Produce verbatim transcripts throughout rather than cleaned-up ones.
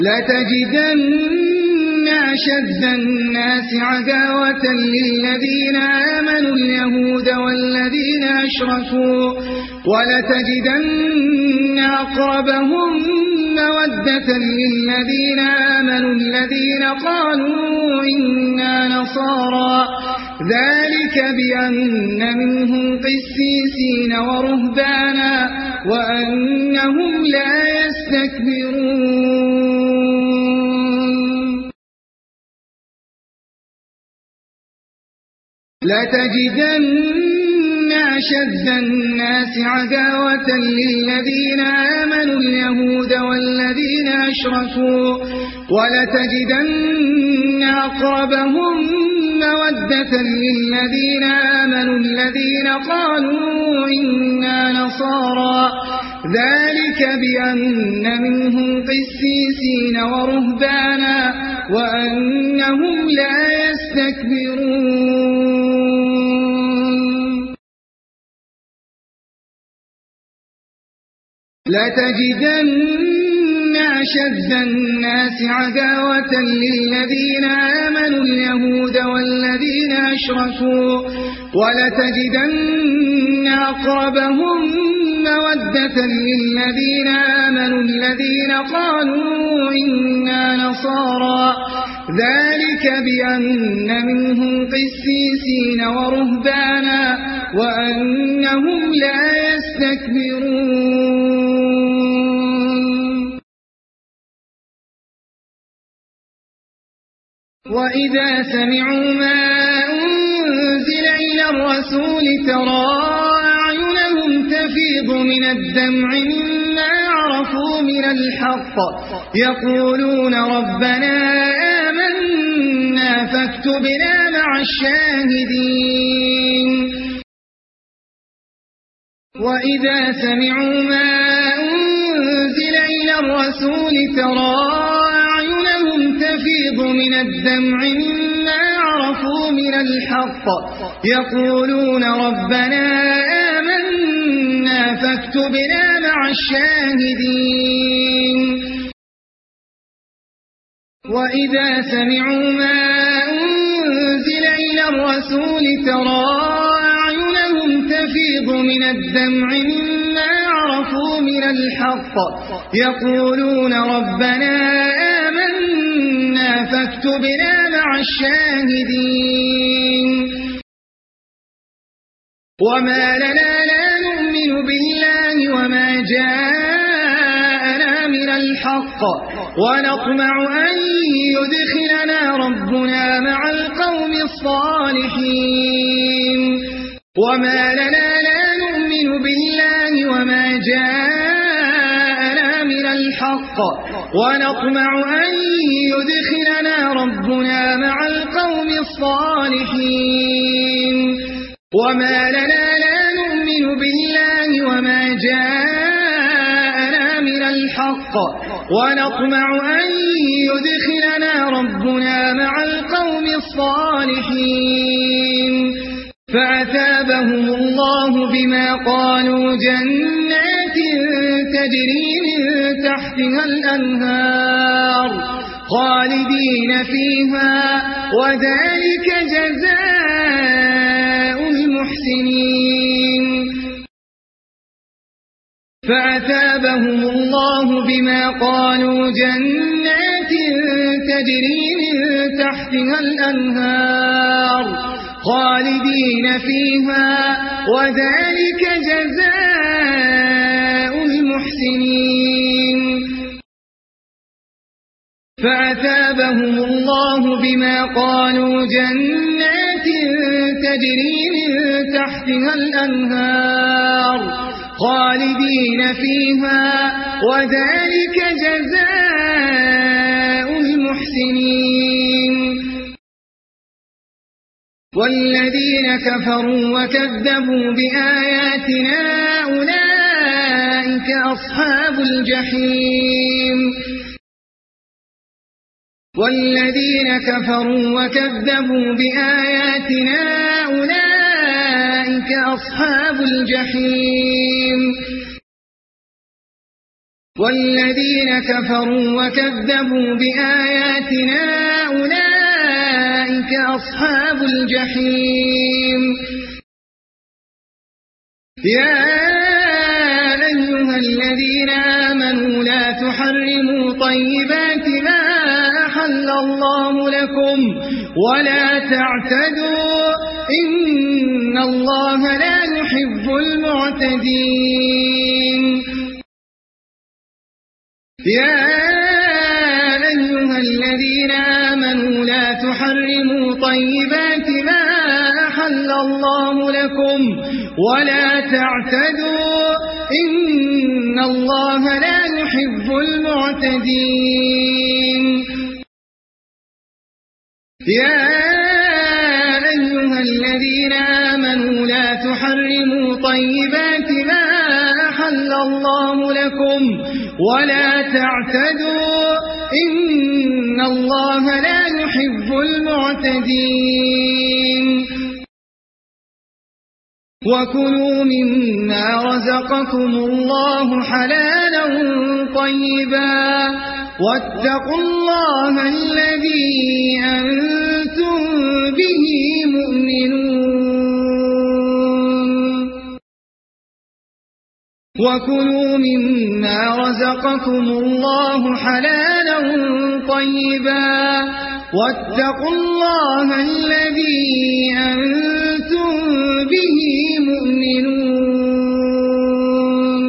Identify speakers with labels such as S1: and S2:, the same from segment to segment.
S1: لتجدن أشد الناس عداوة للذين آمنوا اليهود والذين أشركوا ولتجدن أقربهم مودة للذين آمنوا الذين قالوا إنا نصارى ذلك بأن منهم قسيسين ورهبانا وأنهم لا يستكبرون لتجدن أشد الناس عداوة للذين آمنوا اليهود والذين أشركوا ولتجدن أقربهم مودة للذين آمنوا الذين قالوا إنا نصارى ذلك بأن منهم قسيسين ورهبانا وأنهم لا يستكبرون لتجدن أشد الناس عداوة للذين آمنوا اليهود والذين أشركوا ولتجدن أقربهم مودة للذين آمنوا الذين قالوا إنا نصارى ذلك بأن منهم قسيسين ورهبانا وأنهم لا يستكبرون وإذا سمعوا ما أنزل إلى الرسول ترى أعينهم تفيض من الدمع مما عرفوا من الحق يقولون ربنا آمنا فاكتبنا مع الشاهدين وإذا سمعوا ما أنزل إلى الرسول ترى أعينهم تفيض من الدمع مما عرفوا من الحق يقولون ربنا آمنا فاكتبنا مع الشاهدين وإذا سمعوا ما أنزل إلى الرسول ترى أعينهم تفيض من الدمع مما عرفوا من الحق يقولون ربنا آمنا فاكتبنا مع الشاهدين وما لنا لا نؤمن بالله وما جاءنا من الحق ونطمع أن يدخلنا ربنا مع القوم الصالحين وما لنا لا نؤمن بالله وما جاءنا من الحق ونطمع أن يدخلنا ربنا مع القوم الصالحين وما لنا لا نؤمن بالله وما جاءنا من الحق ونطمع أن يدخلنا ربنا مع القوم الصالحين فأثابهم الله بما قالوا جنات تجري من تحتها الأنهار خالدين فيها وذلك جزاء المحسنين فأثابهم الله بما قالوا جنات تجري من تحتها الأنهار خالدين فيها وذلك جزاء المحسنين فأثابهم الله بما قالوا جنات تجري من تحتها الأنهار خالدين فيها وذلك جزاء المحسنين والذين كفروا وكذبوا بآياتنا أولئك أصحاب الجحيم والذين كفروا وكذبوا بآياتنا أولئك أصحاب الجحيم والذين كفروا وكذبوا بآياتنا أولئك أصحاب الجحيم. يا أيها الذين آمنوا لا تحرموا طيبات ما أحل الله لكم ولا تعتدوا إن الله لا يحب المعتدين. يا أيها الذين آمنوا لا تحرموا طيبات ما أحل الله لكم ولا تعتدوا إن الله لا يحب المعتدين. يا أيها الذين آمنوا لا تحرموا طيبات ما أحل الله لكم ولا تعتدوا إن الله لا يحب المعتدين. وكلوا مما رزقكم الله حلالا طيبا واتقوا الله الذي أنتم به مؤمنون. وكلوا مما رزقكم الله حلالا طيبا واتقوا الله الذي أنتم به مؤمنون.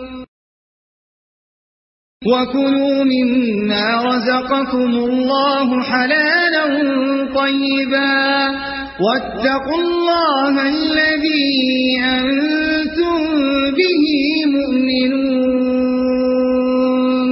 S1: وكلوا مما رزقكم الله حلالا طيبا واتقوا الله الذي أنتم به مؤمنون.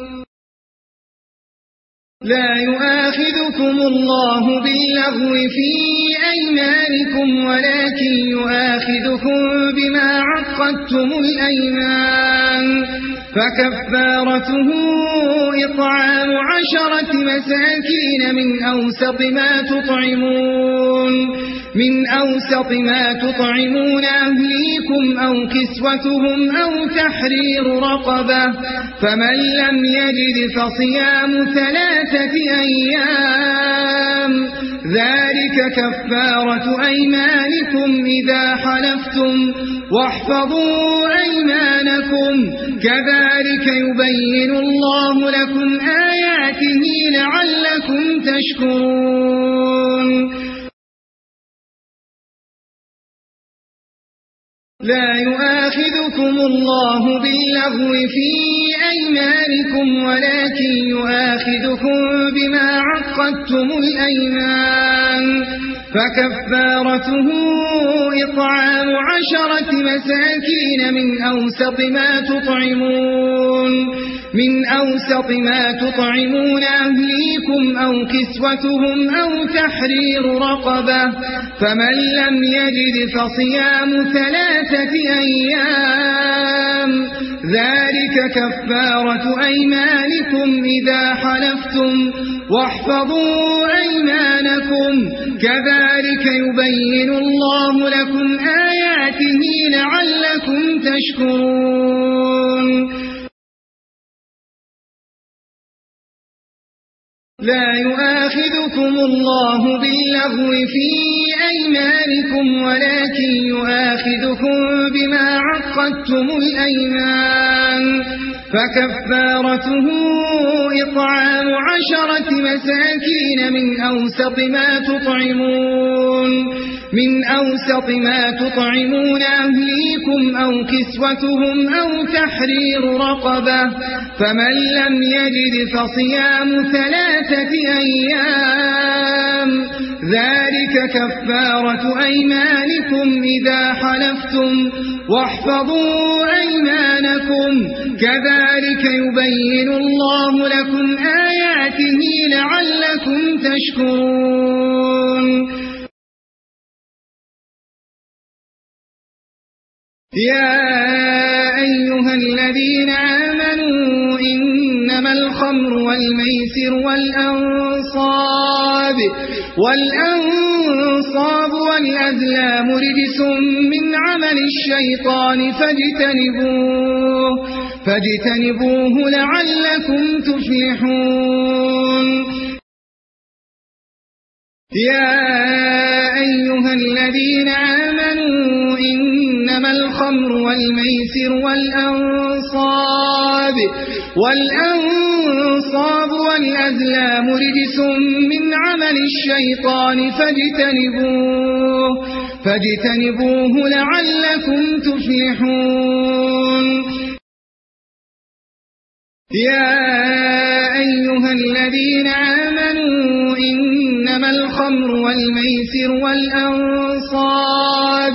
S1: لا يؤاخذكم الله باللغو في أيمانكم ولكن يؤاخذكم بما عقدتم الأيمان فكفارته إطعام عشرة مساكين من أوسط ما تطعمون من أوسط ما تطعمون أهليكم أو كسوتهم أو تحرير رقبة فمن لم يجد فصيام ثلاثة أيام ذلك كفارة أيمانكم إذا حلفتم واحفظوا أيمانكم كذلك يبين الله لكم آياته لعلكم تشكرون. لا يؤاخذكم الله باللغو في أيمانكم ولكن يؤاخذكم بما عقدتم الأيمان فكفارته إطعام عشرة مساكين من أوسط ما تطعمون من أوسط ما تطعمون أهليكم أو كسوتهم أو تحرير رقبة فمن لم يجد فصيام ثلاثة أيام ذلك كفارة أيمانكم إذا حلفتم واحفظوا أيمانكم كذلك يبين الله لكم آياته لعلكم تشكرون. لا يؤاخذكم الله باللغو في أيمانكم ولكن يؤاخذكم بما عقدتم الأيمان فكفارته إطعام عشرة مساكين من أوسط ما تطعمون من أوسط ما تطعمون أهليكم أو كسوتهم أو تحرير رقبة فمن لم يجد فصيام ثلاثة أيام ذلك كفارة أيمانكم إذا حلفتم واحفظوا أيمانكم كذلك يبين الله لكم آياته لعلكم تشكرون. يا أيها الذين آمنوا إنما الخمر والميسر والأنصاب والأنصاب والأزلام رجس من عمل الشيطان فاجتنبوه فاجتنبوه لعلكم تفلحون يا أيها الذين آمنوا إنما الخمر والميسر والأنصاب والأنصاب والأزلام رجس من عمل الشيطان فاجتنبوه فاجتنبوه لعلكم تفلحون يا أيها الذين آمنوا إنما الخمر والميسر والأنصاب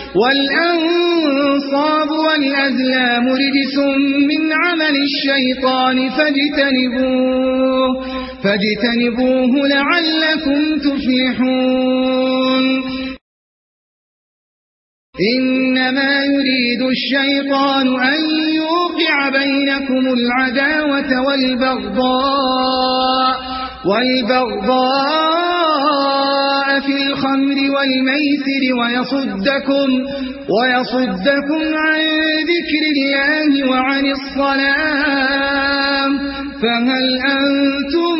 S1: والأنصاب والأزلام رجس من عمل الشيطان فاجتنبوه فاجتنبوه لعلكم تفلحون إنما يريد الشيطان أن يوقع بينكم العداوة والبغضاء والبغضاء في الخمر والميسر ويصدكم ويصدكم عن ذكر الله وعن الصلاة فهل أنتم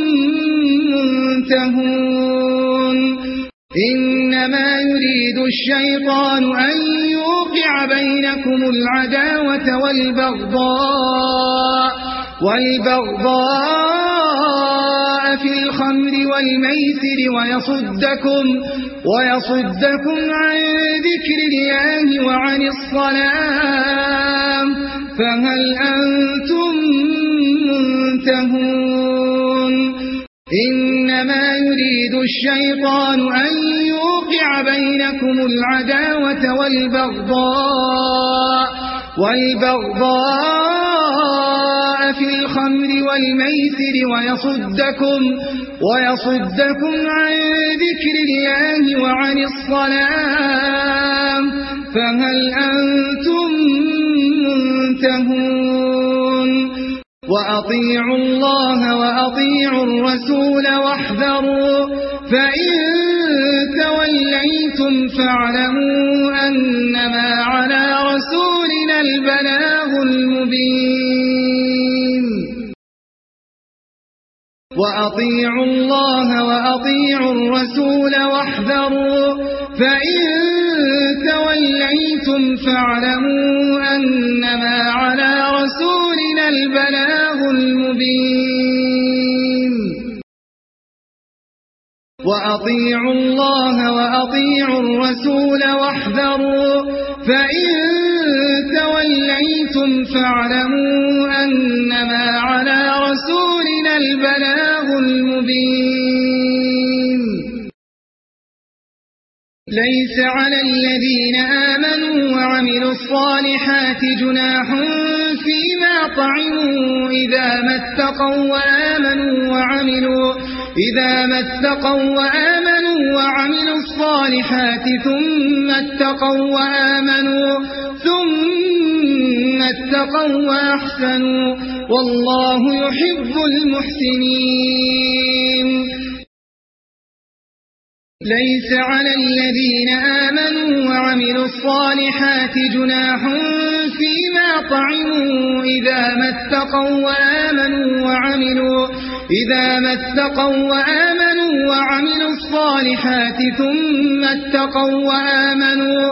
S1: منتهون إنما يريد الشيطان أن يوقع بينكم العداوة والبغضاء والبغضاء في الخمر والميسر ويصدكم ويصدكم عن ذكر الله وعن الصلاة فهل أنتم منتهون إنما يريد الشيطان أن يوقع بينكم العداوة والبغضاء والبغضاء في الخمر والميسر ويصدكم ويصدكم عن ذكر الله وعن الصلاة فهل أنتم منتهون وأطيعوا الله وأطيعوا الرسول واحذروا فإن توليتم فاعلموا أنما على رسولنا البلاغ المبين وأطيعوا الله وأطيعوا الرسول واحذروا فإن توليتم فاعلموا أنما على رسولنا البلاغ المبين وأطيعوا الله وأطيعوا الرسول واحذروا فإن توليتم فاعلموا أنما على رسولنا البلاغ المبين ليس على الذين آمنوا وعملوا الصالحات جناح فيما طعموا إذا ما اتقوا وآمنوا وعملوا إذا ما اتقوا وآمنوا وعملوا الصالحات ثم اتقوا وآمنوا ثم اتقوا وأحسنوا والله يحب المحسنين ليس على الذين آمنوا وعملوا الصالحات جناح فيما طعموا إذا ما اتقوا وآمنوا وعملوا إذا ما اتقوا وآمنوا وعملوا الصالحات ثم اتقوا وآمنوا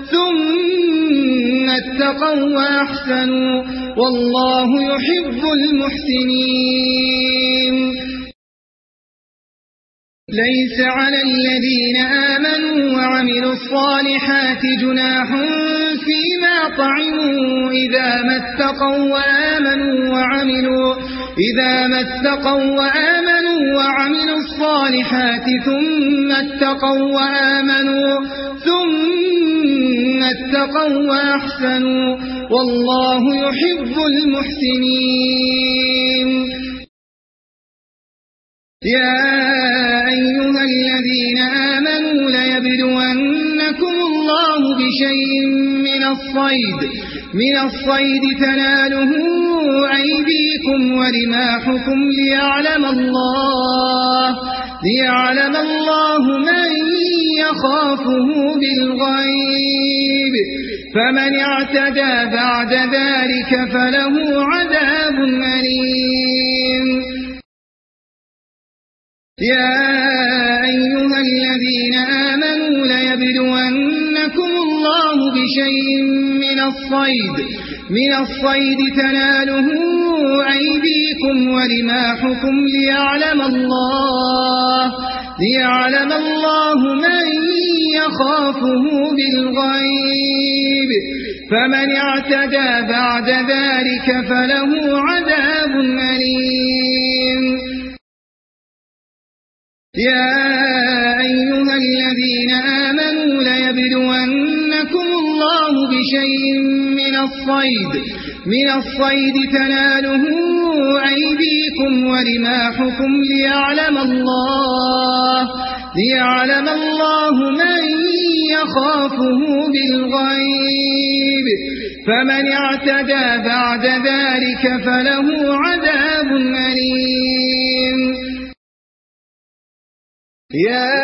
S1: ثم اتقوا وأحسنوا والله يحب المحسنين ليس على الذين آمنوا وعملوا الصالحات جناح فيما طعموا إذا ما اتقوا وآمنوا وعملوا إذا ما اتقوا وآمنوا وعملوا الصالحات ثم اتقوا وآمنوا ثم اتقوا وأحسنوا والله يحب المحسنين يا أيها الذين آمنوا ليبلونكم الله بشيء من الصيد من الصيد تناله أيديكم ورماحكم ليعلم الله ليعلم الله من يخافه بالغيب فمن اعتدى بعد ذلك فله عذاب أليم. يا أيها الذين آمنوا ليبلونكم الله بشيء من الصيد من الصيد تناله أيديكم ورماحكم ليعلم الله ليعلم الله من يخافه بالغيب، فمن اعتدى بعد ذلك فله عذاب أليم. يا أيها الذين آمنوا ليبلونكم الله بشيء من الصيد من الصيد تناله أيديكم ورماحكم ليعلم الله ليعلم الله من يخافه بالغيب، فمن اعتدى بعد ذلك فله عذاب أليم. يا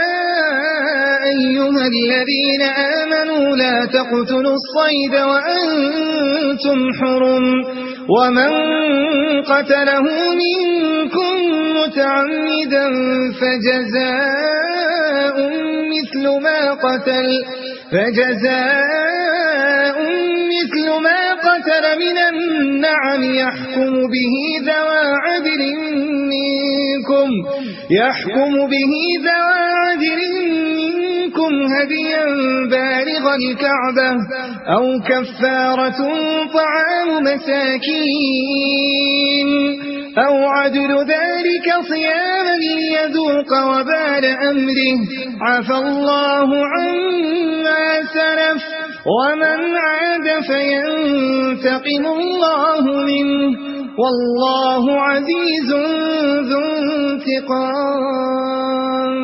S1: أيها الذين آمنوا لا تقتلوا الصيد وأنتم حرم، ومن قتله منكم متعمدا فجزاء مثل ما قتل فجزاء مثل ما قتل من النعم يحكم به ذوى عدل منكم يحكم به ذوى عدل منكم هديا بالغ الكعبة أو كفارة طعام مساكين أو عدل ذلك صياما ليذوق وبال أمره، عفى الله عما سلف ومن عاد فينتقم الله منه والله عزيز ذو انتقام.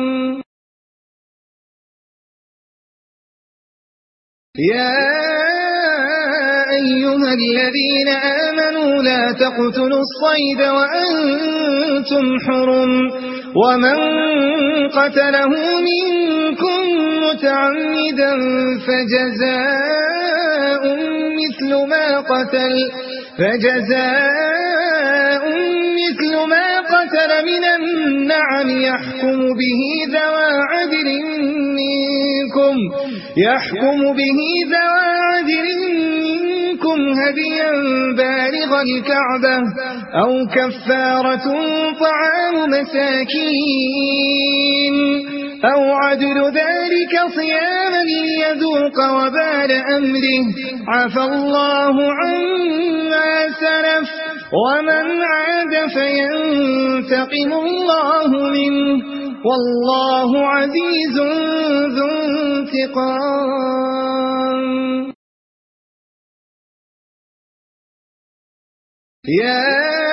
S1: يا أيها الذين آمنوا لا تقتلوا الصيد وأنتم حرم، ومن قتله منكم متعمدا فجزاء مثل ما قتل فجزاء مثل ما قتل من النعم يحكم به ذوى عدل منكم يحكم به ذوى عدل منكم هديا بالغ الكعبة أو كفارة طعام مساكين أو عدل ذلك صياما ليذوق وبال أمره، عفى الله عما سلف ومن عاد فينتقم الله منه والله عزيز ذو انتقام. يا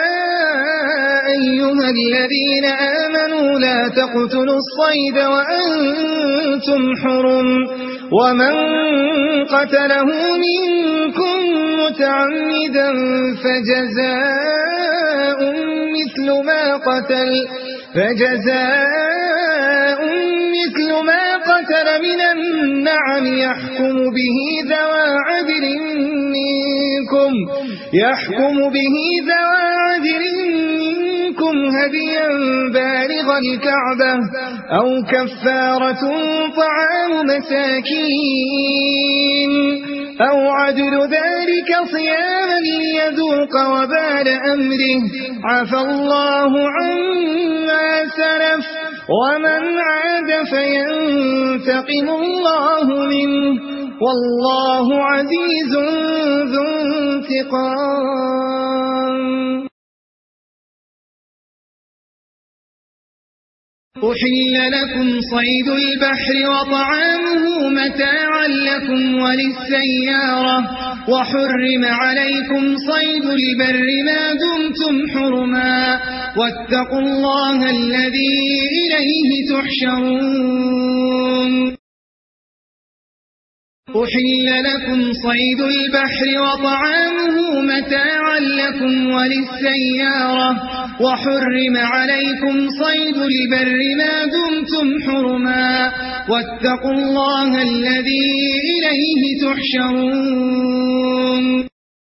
S1: أيها الذين آمنوا لا تقتلوا الصيد وأنتم حرم، ومن قتله منكم متعمدا فجزاء مثل ما قتل فجزاء مثل ما قتل من النعم يحكم به ذوى عدل منكم يحكم به ذوى عدل منكم هديا بالغ الكعبة أو كفارة طعام مساكين أو عدل ذلك صياما ليذوق وبال أمره، عفى الله عما سلف ومن عاد فينتقم الله منه والله عزيز ذو انتقام. أحل لكم صيد البحر وطعامه متاعا لكم وللسيارة، وحرم عليكم صيد البر ما دمتم حرما، واتقوا الله الذي إليه تحشرون. أحل لكم صيد البحر وطعامه متاعا لكم وللسيارة، وحرم عليكم صيد البر ما دمتم حرما واتقوا الله الذي إليه تحشرون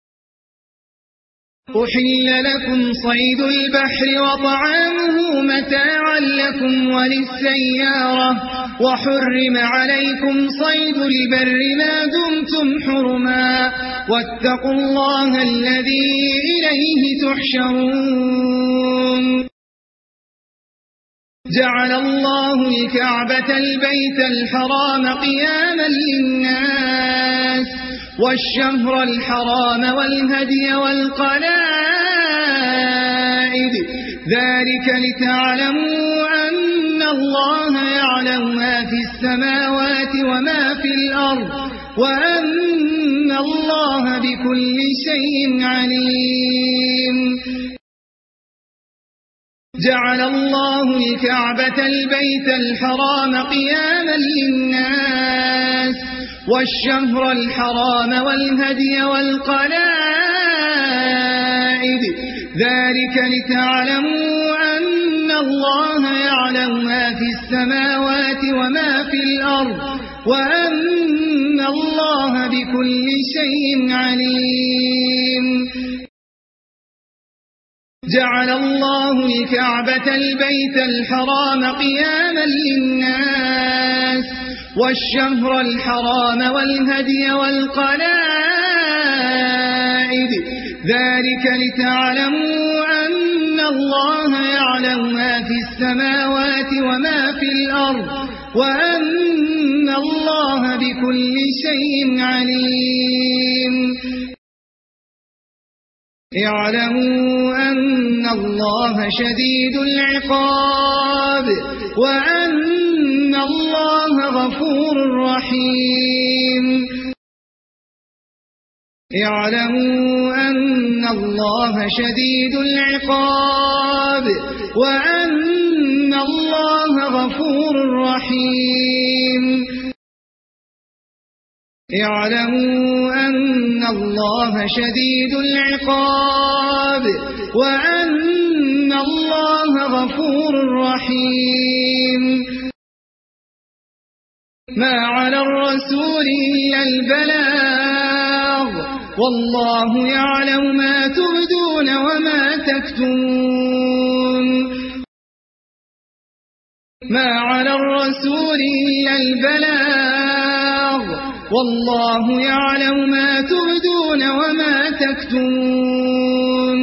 S1: أحل لكم صيد البحر وطعامه متاعا لكم وللسيارة وحرم عليكم صيد البر ما دمتم حرما واتقوا الله الذي إليه تحشرون جعل الله الكعبة البيت الحرام قياما للناس والشهر الحرام والهدي والقلائد ذلك لتعلموا أن الله يعلم ما في السماوات وما في الأرض وأن الله بكل شيء عليم جعل الله الكعبة البيت الحرام قياما للناس والشهر الحرام والهدي والقلائد ذلك لتعلموا أن الله يعلم ما في السماوات وما في الأرض وأن الله بكل شيء عليم جعل الله الكعبة البيت الحرام قياما للناس والشهر الحرام والهدي والقلائد ذلك لتعلموا أن الله يعلم ما في السماوات وما في الأرض وأن الله بكل شيء عليم اعلموا أن الله شديد العقاب وأن الله غفور رحيم اعلموا أن الله شديد العقاب وأن الله غفور رحيم اعلموا أن الله شديد العقاب وأن الله غفور رحيم ما على الرسول إلا البلاغ والله يعلم ما تبدون وما تكتمون ما على الرسول إلا البلاغ والله يعلم ما تبدون وما تكتمون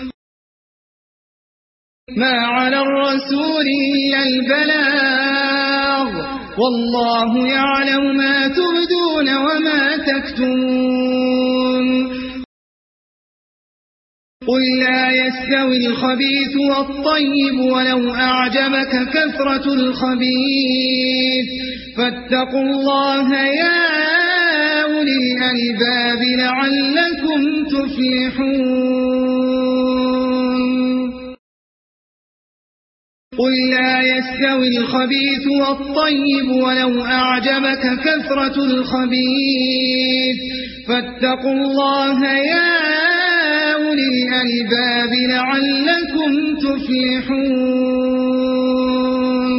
S1: ما على الرسول إلا البلاغ والله يعلم ما تبدون وما تكتمون قل لا يستوي الخبيث والطيب ولو أعجبك كثرة الخبيث فاتقوا الله يا أولي الألباب لعلكم تفلحون قل لا يستوي الخبيث والطيب ولو أعجبك كثرة الخبيث فاتقوا الله يا أولي الألباب لعلكم تفلحون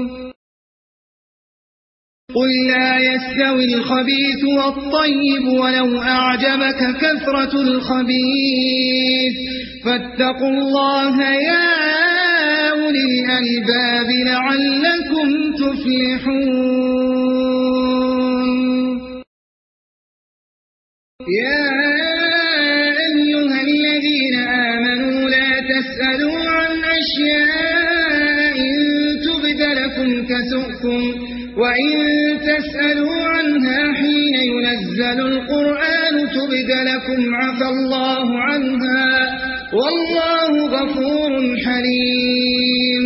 S1: قل لا يستوي الخبيث والطيب ولو أعجبك كثرة الخبيث فاتقوا الله يا أولي الألباب لعلكم تفلحون يا أيها الذين آمنوا لا تسألوا عن أشياء إن تبد لكم تسؤكم وإن تسألوا عنها حين ينزل القرآن تبد لكم عفى الله عنها والله غفور حليم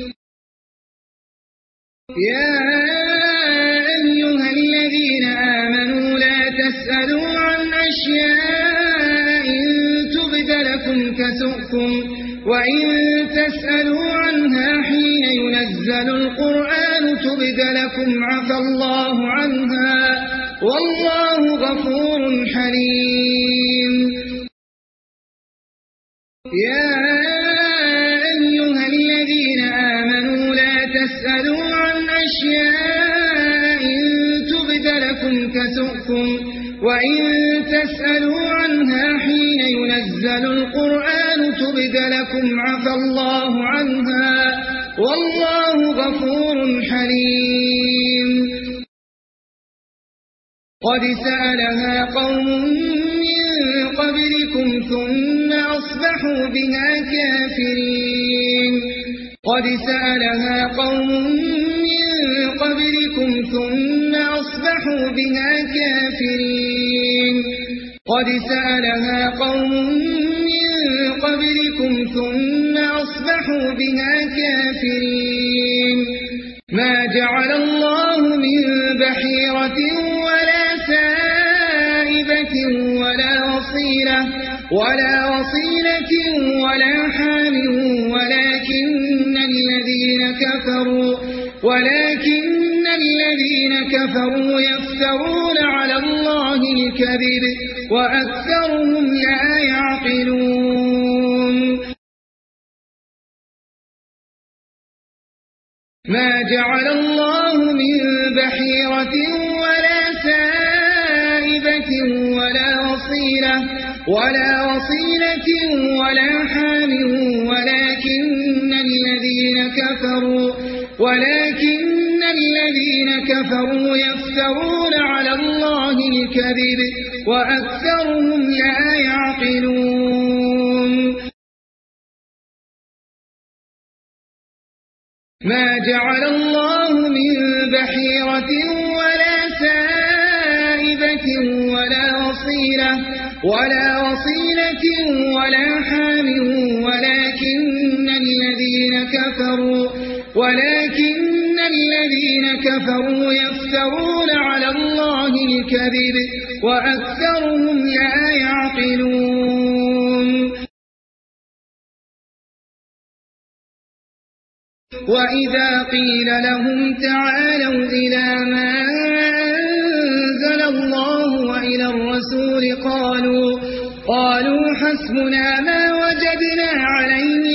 S1: يا أيها الذين آمنوا لا تسألوا عن أشياء إن تبد لكم تسؤكم وإن تسألوا عنها حين ينزل القرآن تبد لكم عفى الله عنها والله غفور حليم يا أشياء تبد لكم تسؤكم وإن تسألوا عنها حين ينزل القرآن تبد لكم عفى الله عنها والله غفور حليم قد سألها قوم من قبلكم ثم أصبحوا بها كافرين قد سألها قوم من قبلكم ثم أصبحوا بها كافرين قد سألها قوم من قبلكم ثم أصبحوا بها كافرين ما جعل الله من بحيرة ولا سائبة ولا وصيلة ولا وصيلة ولا حام ولكن الذين كفروا ولكن الذين كفروا يفترون على الله الكذب وأكثرهم لا يعقلون ما جعل الله من بحيرة ولا سائبة ولا وصيلة ولا وصيلة ولا حام ولكن الذين كفروا ولكن الذين كفروا يفترون على الله الكذب وأكثرهم لا يعقلون ما جعل الله من بحيرة ولا سائبة ولا وصيلة ولا وصيلة ولا حام ولكن الذين كفروا ولكن الذين كفروا يفترون على الله الكذب وأكثرهم لا يعقلون وإذا قيل لهم تعالوا إلى ما أنزل الله وإلى الرسول قالوا قالوا حسبنا ما وجدنا عليه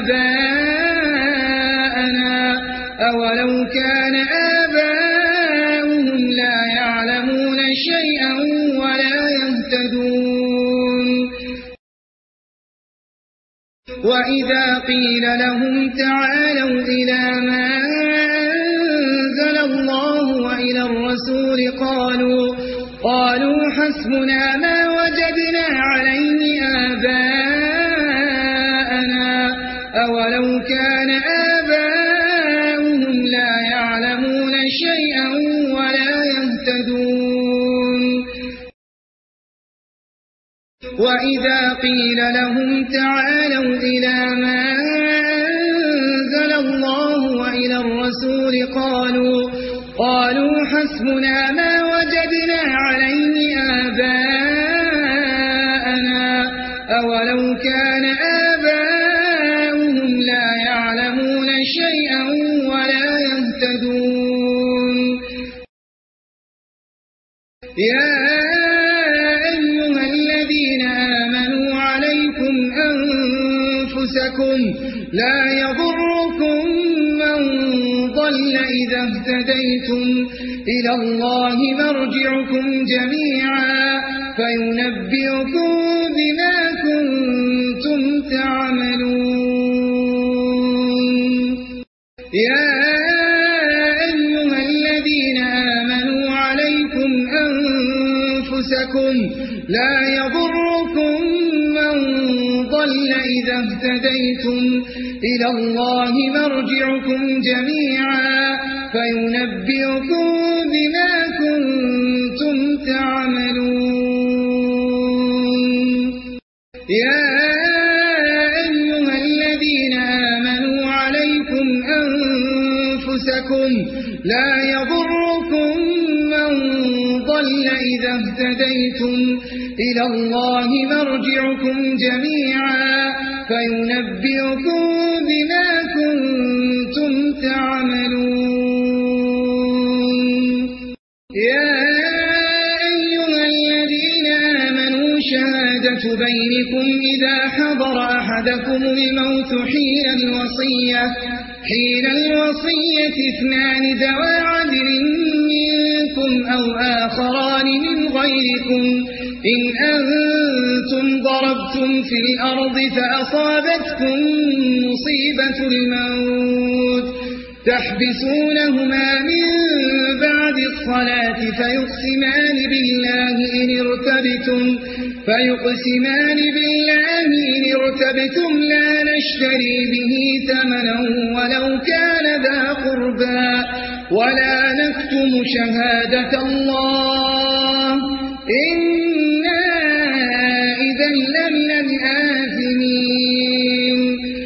S1: آباءنا أولو كان آباؤهم لا يعلمون شيئا ولا يهتدون وإذا قيل لهم تعالوا إلى ما أنزل الله وإلى الرسول قالوا قالوا حسبنا ما وجدنا عليه آباءنا أولو كان آباؤهم لا يعلمون شيئا ولا يهتدون وإذا قيل لهم تعالوا إلى ما أنزل الله وإلى الرسول قالوا قالوا حسبنا ما وجدنا عليه آباءنا أولو كان آباؤهم لا يعلمون شيئا ولا يهتدون يا أيها الذين آمنوا عليكم أنفسكم لا يضركم من ضل إذا اهتديتم إلى الله مرجعكم جميعا فينبئكم بما كنتم تعملون يا أيها الذين آمنوا عليكم أنفسكم لا يضركم من ضل إذا اهتديتم إلى الله مرجعكم جميعا فينبئكم بما كنتم تعملون يا أيها الذين آمنوا عليكم أنفسكم لا يضركم من ضل إذا اهتديتم إلى الله مرجعكم جميعا فينبئكم بما كنتم تعملون يا أيها الذين آمنوا شهادة بينكم إذا حضر أحدكم الموت حين الوصية حين الوصية اثنان ذوى عدل منكم أو آخران من غيركم إن أنتم ضربتم في الأرض فأصابتكم مصيبة الموت تحبسونهما من بعد الصلاة فيقسمان بالله إن ارتبتم فيقسمان بالله إن ارتبتم لا نشتري به ثمنا ولو كان ذا قربى ولا نكتم شهادة الله إنا إذا لمن الآثمين.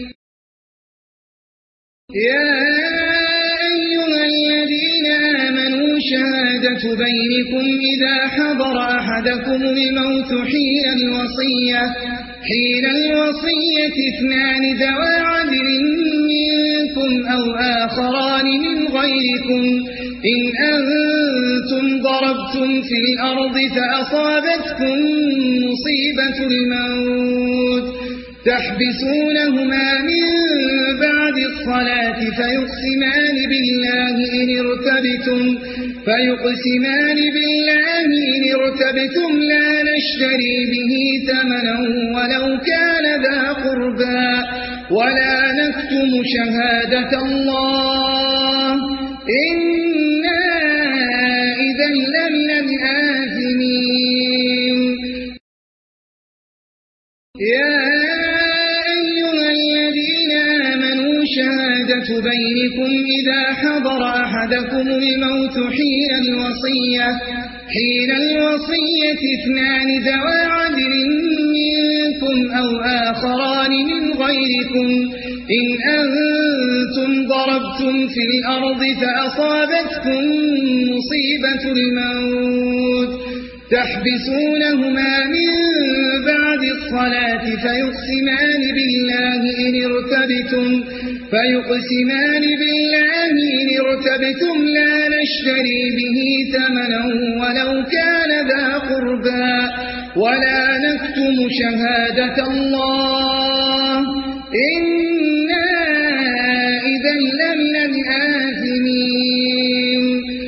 S1: يا أيها الذين آمنوا شهادة بينكم إذا حضر أحدكم الموت حين الوصية حين الوصية اثنان ذوى عدل منكم أو آخران من غيركم إن أنتم ضربتم في الأرض فأصابتكم مصيبة الموت تحبسونهما من بعد الصلاة فيقسمان بالله إن ارتبتم فيقسمان بالله إن ارتبتم لا نشتري به ثمنا ولو كان ذا قربى ولا نكتم شهادة الله إنا إذا لمن الآثمين. يا أيها الذين آمنوا شهادة بينكم إذا حضر أحدكم الموت حين الوصية حين الوصية اثنان ذوى عدل منكم أو آخران من غيركم إن أنتم ضربتم في الأرض فأصابتكم مصيبة الموت تحبسونهما من بعد الصلاة فيقسمان بالله إن ارتبتم فيقسمان بالله إن ارتبتم لا نشتري به ثمنا ولو كان ذا قربى ولا نكتم شهادة الله إنا إذا لمن الآثمين.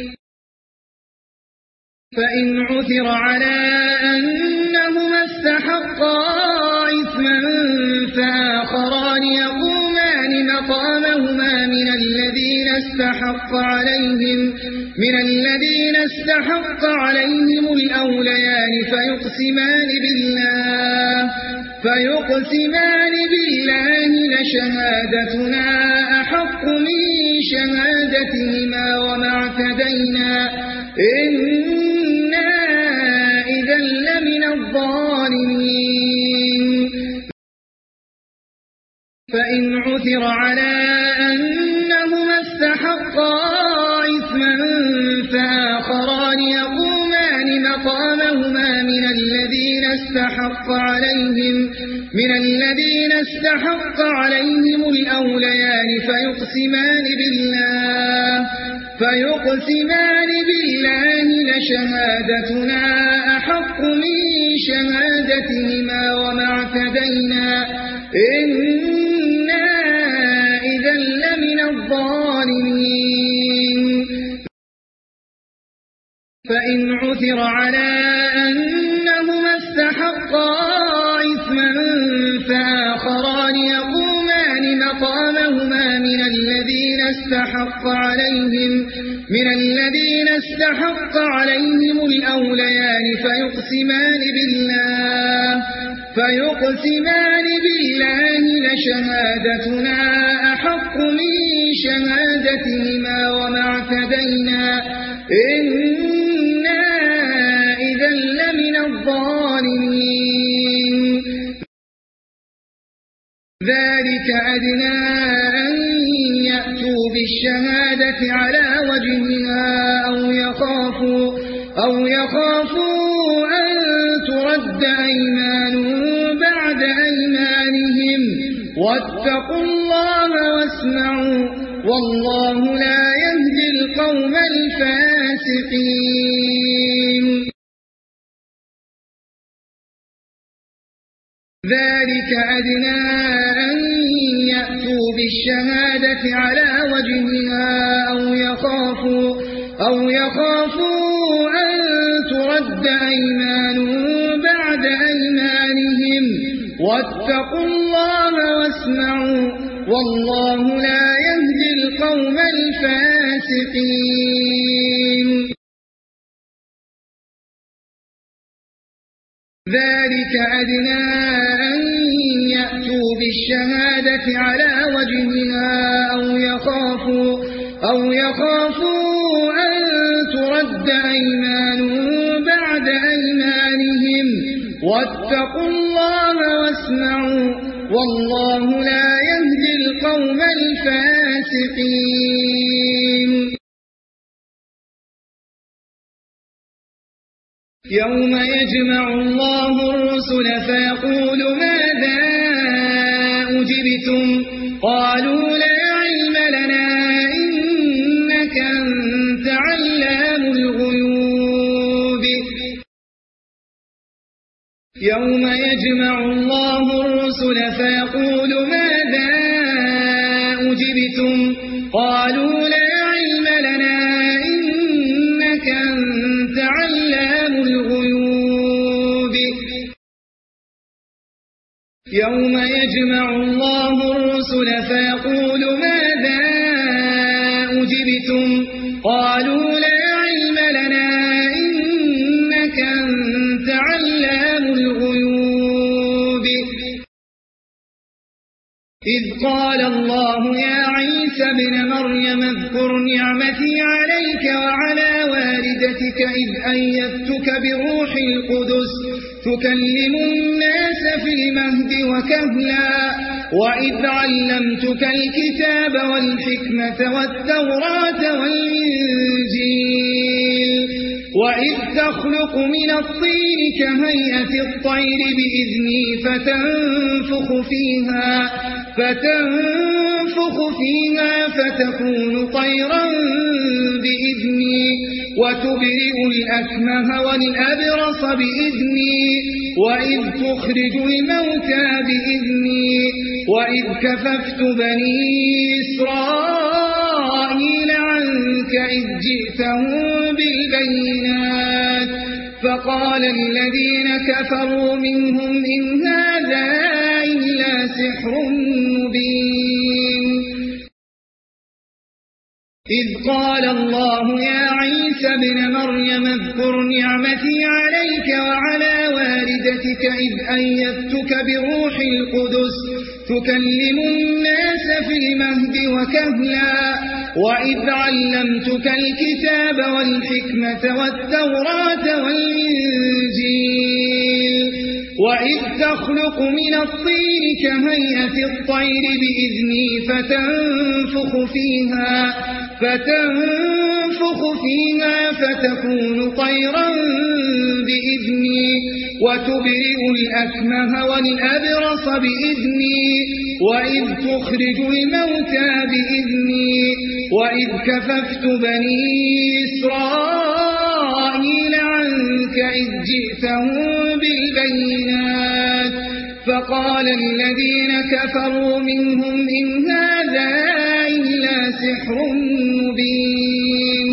S1: فإن عثر على أنهما استحقا إثما فآخران يقومان مقامهما من الذين استحق عليهم من الذين استحق عليهم الأوليان فيقسمان بالله فيقسمان بالله لشهادتنا أحق من شهادتهما وما اعتدينا إنا إذا لمن الظالمين. فإن عثر على أنهما استحقا إثما فآخران يقومان مقامهما من الذين استحق عليهم من الذين استحق عليهم الأوليان فيقسمان بالله فيقسمان بالله لشهادتنا أحق من شهادتهما وما اعتدينا إنا إذا لمن الظالمين. فإن عثر على أنهما استحقا إثما فآخران يقومان مقامهما من الذين استحق عليهم من الذين استحق عليهم الأوليان فيقسمان بالله فيقسمان بالله لشهادتنا أحق من شهادتهما وما اعتدينا إنا إذا لمن الظالمين. ذلك أدنى أن يأتوا بالشهادة على وجهها أو يخافوا أو يخافوا أن ترد أيمان بعد أيمانهم واتقوا الله واسمعوا والله لا يهدي القوم الفاسقين. ذلك أدنى أن يأتوا بالشهادة على وجهها أو يخافوا, أو يخافوا أن ترد أيمان بعد أيمانهم واتقوا الله واسمعوا والله لا يهدي القوم الفاسقين. ذلك أدنى أن يأتوا بالشهادة على وجهها أو يخافوا, أو يخافوا أن ترد أيمان بعد أيمانهم واتقوا الله واسمعوا والله لا يهدي القوم الفاسقين. يوم يجمع الله الرسل فيقول ماذا أجبتم قالوا لا علم لنا إنك أنت علام الغيوب. يوم يجمع الله الرسل فيقول ماذا أجبتم قالوا لا علم لنا إنك أنت علام الغيوب. يوم يجمع الله الرسل فيقول ماذا أجبتم قالوا لا علم لنا إنك أنت علام الغيوب. إذ قال الله يا عيسى ابن مريم اذكر نعمتي عليك وعلى والدتك إذ أيدتك بروح القدس تكلم الناس في المهد وكهلا وإذ علمتك الكتاب والحكمة والتوراة والإنجيل وإذ تخلق من الطين كهيئة الطير بإذني فتنفخ فيها فتنفخ فيها فتكون طيرا بإذني وتبرئ الأكمه والأبرص بإذني وإذ تخرج الموتى بإذني وإذ كففت بني إسرائيل عنك إذ جئتهم بالبينات فقال الذين كفروا منهم إن هذا إلا سحر مبين. إذ قال الله يا عيسى ابن مريم اذكر نعمتي عليك وعلى والدتك إذ أيدتك بروح القدس تكلم الناس في المهد وكهلا وإذ علمتك الكتاب والحكمة والتوراة والإنجيل وإذ تخلق من الطين كهيئة الطير بإذني فتنفخ فيها فتنفخ فيها فتكون طيرا بإذني وتبرئ الأكمه والأبرص بإذني وإذ تخرج الموتى بإذني وإذ كففت بني إسرائيل عنك إذ جئتهم بالبينات فقال الذين كفروا منهم إن هذا إلا سحر مبين.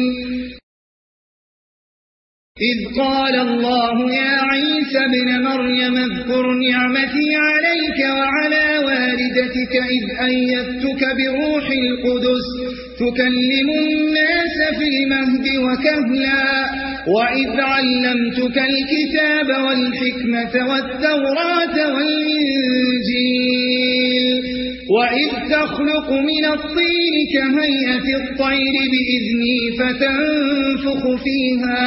S1: إذ قال الله يا عيسى ابن مريم اذكر نعمتي عليك وعلى والدتك إذ أيدتك بروح القدس تكلم الناس في المهد وكهلا وإذ علمتك الكتاب والحكمة والتوراة والإنجيل وإذ تخلق من الطين كهيئة الطير بإذني فتنفخ فيها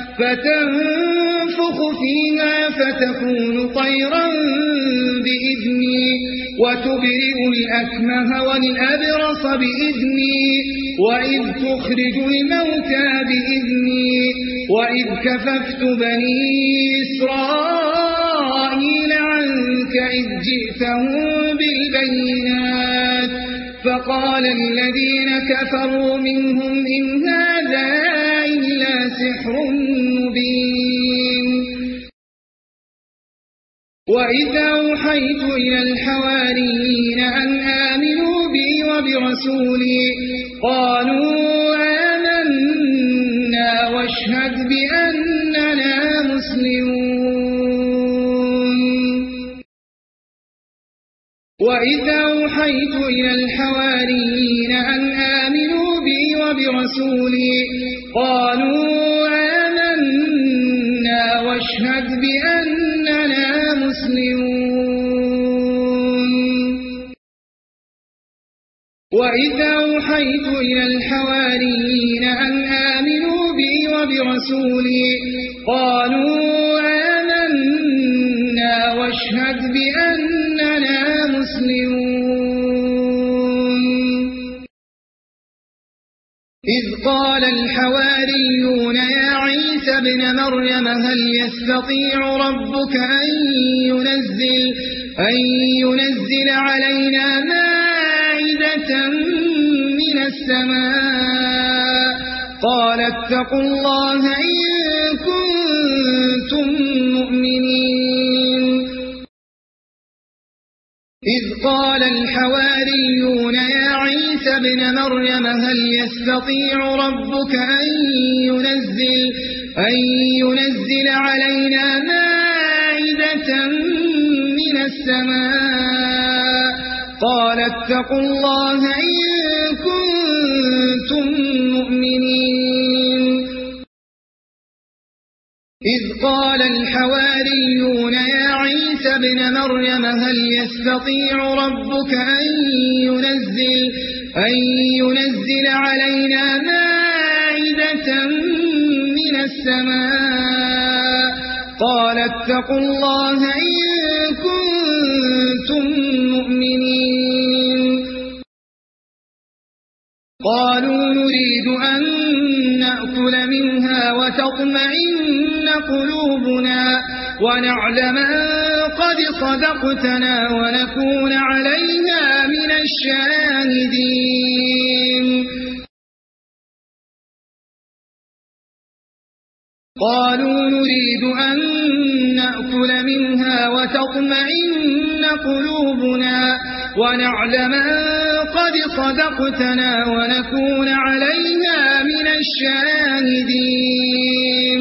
S1: فتنفخ فيها فتكون طيرا بإذني وتبرئ الأكمه والأبرص بإذني وإذ تخرج الموتى بإذني وإذ كففت بني إسرائيل عنك إذ جئتهم بالبينات فقال الذين كفروا منهم إن هذا إلا سحر مبين. وإذا أوحيت إلى الحواريين أن آمنوا بي وبرسولي قالوا آمنا واشهد بأننا مسلمون وإذا أوحيت إلى الحواريين أن آمنوا بي وبرسولي قالوا آمنا واشهد بأننا مسلمون وإذا أوحيت إلى الحواريين أن آمنوا بي وبرسولي قالوا آمنا واشهد بأننا مسلمون إذ قال الحواريون يا عيسى ابن مريم هل يستطيع ربك أن ينزل, أن ينزل علينا مائدة من السماء قال اتقوا الله إن كنتم مؤمنين إذ قال الحواريون يا عيسى ابن مريم هل يستطيع ربك أن ينزل, أن ينزل علينا مائدة من السماء قال اتقوا الله إن كنتم مؤمنين إذ قال الحواريون يا عيسى ابن مريم هل يستطيع ربك أن ينزل, أن ينزل علينا مائدة من السماء قال اتقوا الله إن كنتم مؤمنين قالوا نريد أن نأكل منها وتطمئن قلوبنا ونعلم أن قد صدقتنا ونكون عليها من الشاهدين قالوا نريد أن نأكل منها وتطمئن قلوبنا ونعلم أن قد صدقتنا ونكون عليها من الشاهدين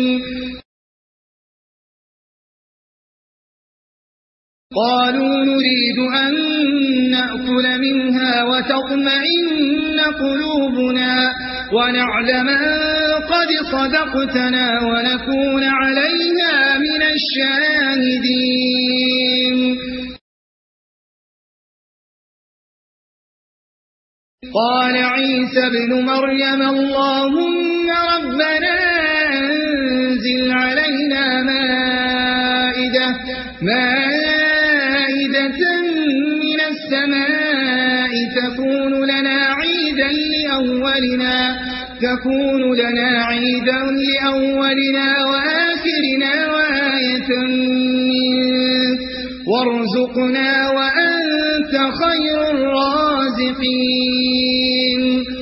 S1: قالوا نريد أن نأكل منها وتطمئن قلوبنا ونعلم أن قد صدقتنا ونكون عليها من الشاهدين قال عيسى ابن مريم اللهم ربنا أنزل علينا مائدة, مائدة من السماء تكون لنا عيدا لأولنا تكون لنا عيدا لأولنا وآخرنا وآية منك وارزقنا وأنت خير الرازقين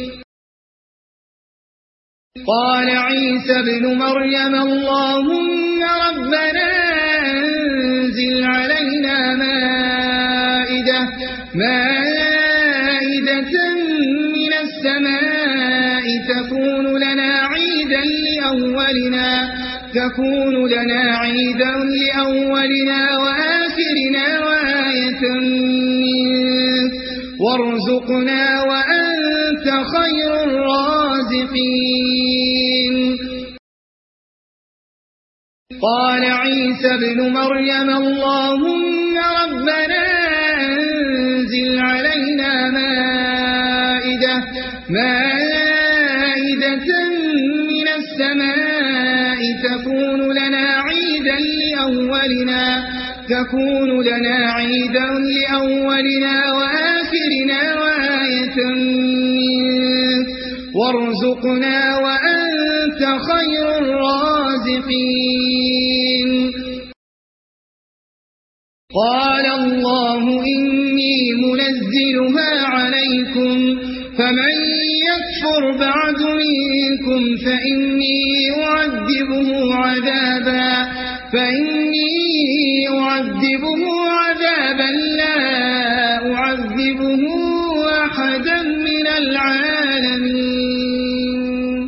S1: قال عيسى ابن مريم اللهم ربنا أنزل علينا مائدة, مائدة من السماء تكون لنا عيدا لأولنا تكون لنا عيدا لأولنا وآخرنا وآية منك وارزقنا وأنت خير الرازقين قال عيسى ابن مريم اللهم ربنا أنزل علينا مائدة, مائدة من السماء تكون لنا عيدا لأولنا تكون لنا عيدا لأولنا وآخرنا وآية منك وارزقنا وأنت خير الرازقين قال الله إني منزلها عليكم فمن يكفر بعد منكم فإني أعذبه عذابا فإني أعذبه عذابا لا أعذبه أحدا العالمين.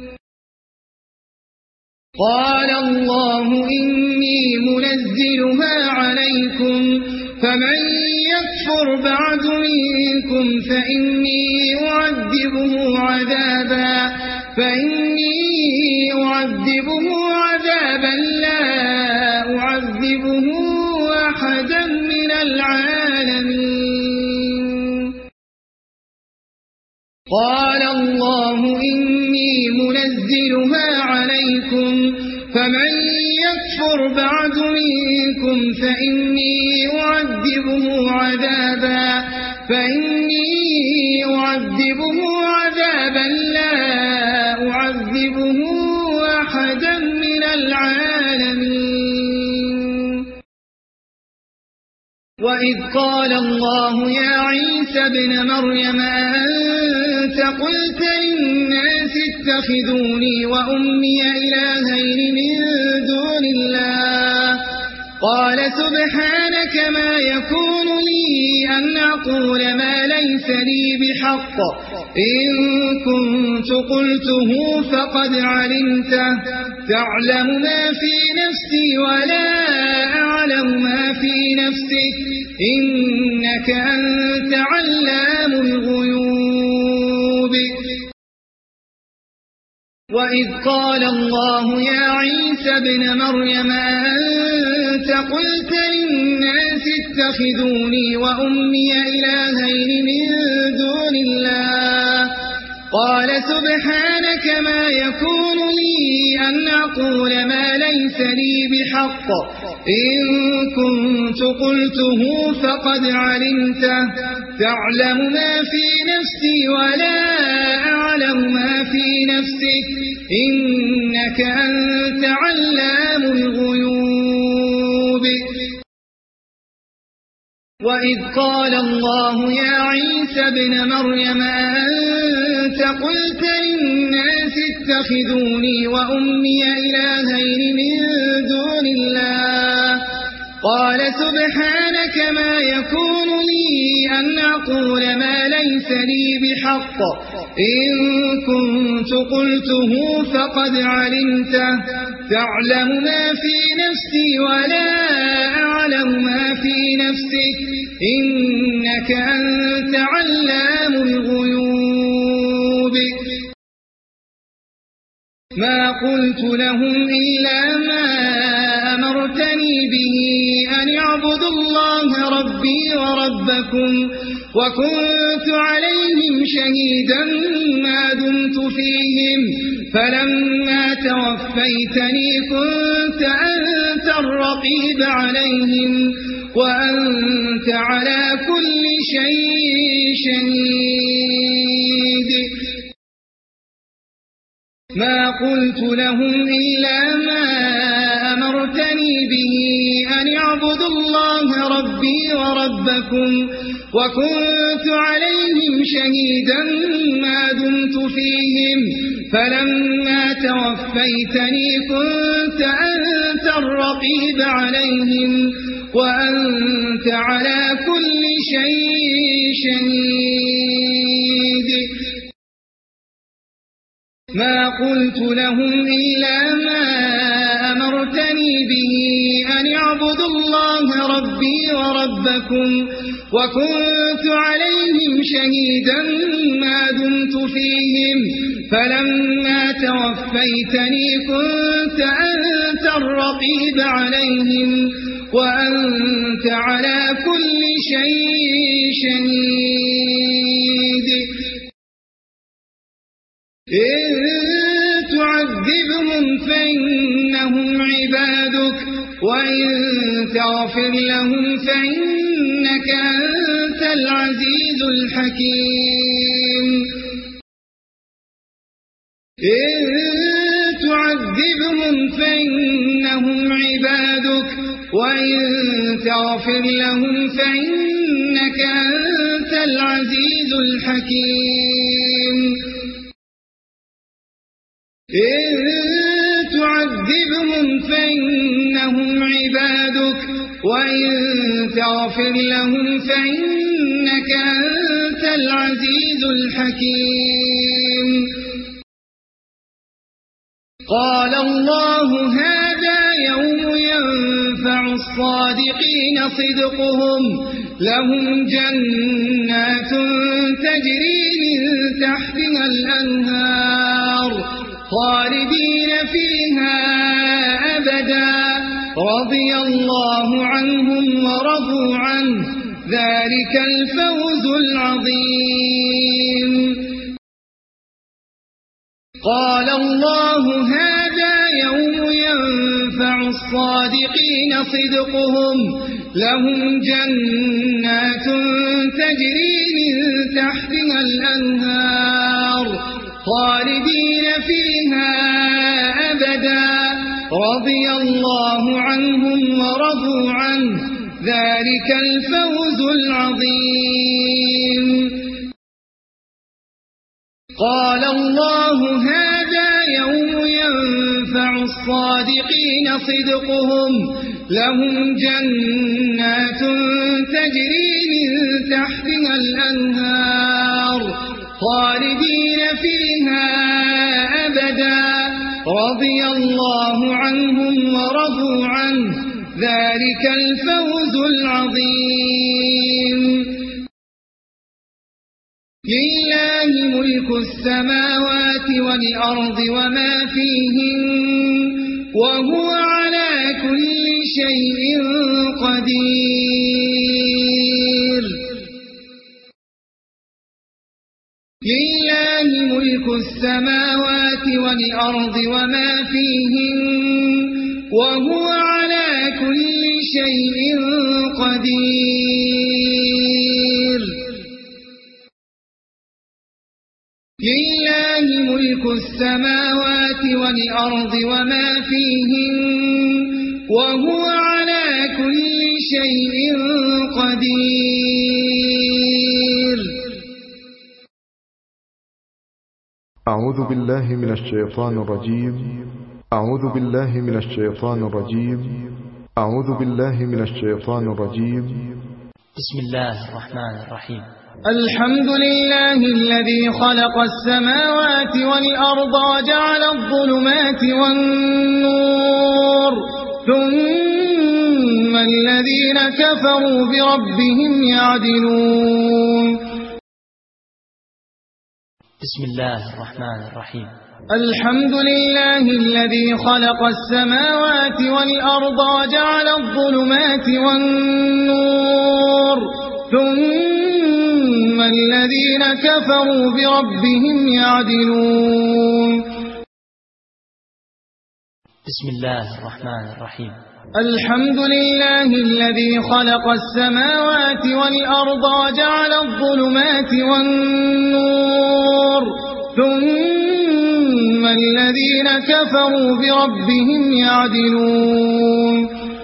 S1: قال الله إني منزلها عليكم فمن يكفر بعد منكم فإني أعذبه عذابا فإني أعذبه عذابا لا أعذبه أحدا من العالمين. قال الله إني منزلها عليكم فمن يكفر بعد منكم فإني أعذبه عذابا فإني أعذبه عذابا لا أعذبه أحدا من العالمين. وإذ قال الله يا عيسى ابن مريم أنت قلت للناس اتخذوني وأمي إلهين من دون الله قال سبحانك ما يكون لي أن أقول ما ليس لي بحق إن كنت قلته فقد علمته تعلم ما في نفسي ولا أعلم ما في نفسك إنك أنت علام الغيوب. وإذ قال الله يا عيسى ابن مريم أنت قلت للناس اتخذوني وأمي إلهين من دون الله قال سبحانك ما يكون لي أن أقول ما ليس لي بحق إن كنت قلته فقد علمته تعلم ما في نفسي ولا أعلم ما في نفسك إنك أنت علام الغيوب. وإذ قال الله يا عيسى ابن مريم أنت قلت للناس اتخذوني وأمي إلهين من دون الله قال سبحانك ما يكون لي أن أقول ما ليس لي بحق إن كنت قلته فقد علمته تعلم ما في نفسي ولا أعلم ما في نفسك إنك أنت علام الغيوب. ما قلت لهم إلا ما أمرتني به أن اعبدوا الله ربي وربكم وكنت عليهم شهيدا ما دمت فيهم فلما توفيتني كنت أنت الرقيب عليهم وأنت على كل شيء شهيد. ما قلت لهم إلا ما أمرتني به أن اعبدوا الله ربي وربكم وكنت عليهم شهيدا ما دمت فيهم فلما توفيتني كنت أنت الرقيب عليهم وأنت على كل شيء شهيد. ما قلت لهم إلا ما أمرتني به أن اعبدوا الله ربي وربكم وكنت عليهم شهيدا ما دمت فيهم فلما توفيتني كنت أنت الرقيب عليهم وأنت على كل شيء شهيد. إن تعذبهم فإنهم عبادك وإن تغفر لهم فإنك أنت العزيز الحكيم. إن تعذبهم فإنهم عبادك وإن تغفر لهم فإنك أنت العزيز الحكيم. إن تعذبهم فإنهم عبادك وإن تغفر لهم فإنك أنت العزيز الحكيم. قال الله هذا يوم ينفع الصادقين صدقهم لهم جنات تجري من تحتها الأنهار خالدين فيها أبدا رضي الله عنهم ورضوا عنه ذلك الفوز العظيم. قال الله هذا يوم ينفع الصادقين صدقهم لهم جنات تجري من تحتها الأنهار خالدين فيها أبدا رضي الله عنهم ورضوا عنه ذلك الفوز العظيم. قال الله هذا يوم ينفع الصادقين صدقهم لهم جنات تجري من تحتها الأنهار خالدين فيها أبدا رضي الله عنهم ورضوا عنه ذلك الفوز العظيم. لله ملك السماوات والأرض وما فيهن وهو على كل شيء قدير. لله ملك السماوات والأرض وما فيهن وهو على كل شيء قدير. لله ملك السماوات والأرض وما فيهن وهو على كل شيء قدير.
S2: أعوذ بالله من الشيطان الرجيم. أعوذ بالله من الشيطان الرجيم. أعوذ بالله من الشيطان الرجيم.
S3: بسم الله الرحمن الرحيم.
S1: الحمد لله الذي خلق السماوات والأرض وجعل الظلمات والنور ثم الذين كفروا بربهم يعدلون.
S3: بسم الله الرحمن الرحيم.
S1: الحمد لله الذي خلق السماوات والأرض وجعل الظلمات والنور ثم الذين كفروا بربهم يعدلون.
S3: بسم الله الرحمن الرحيم.
S1: الحمد لله الذي خلق السماوات والأرض وجعل الظلمات والنور ثم الذين كفروا بربهم يعدلون.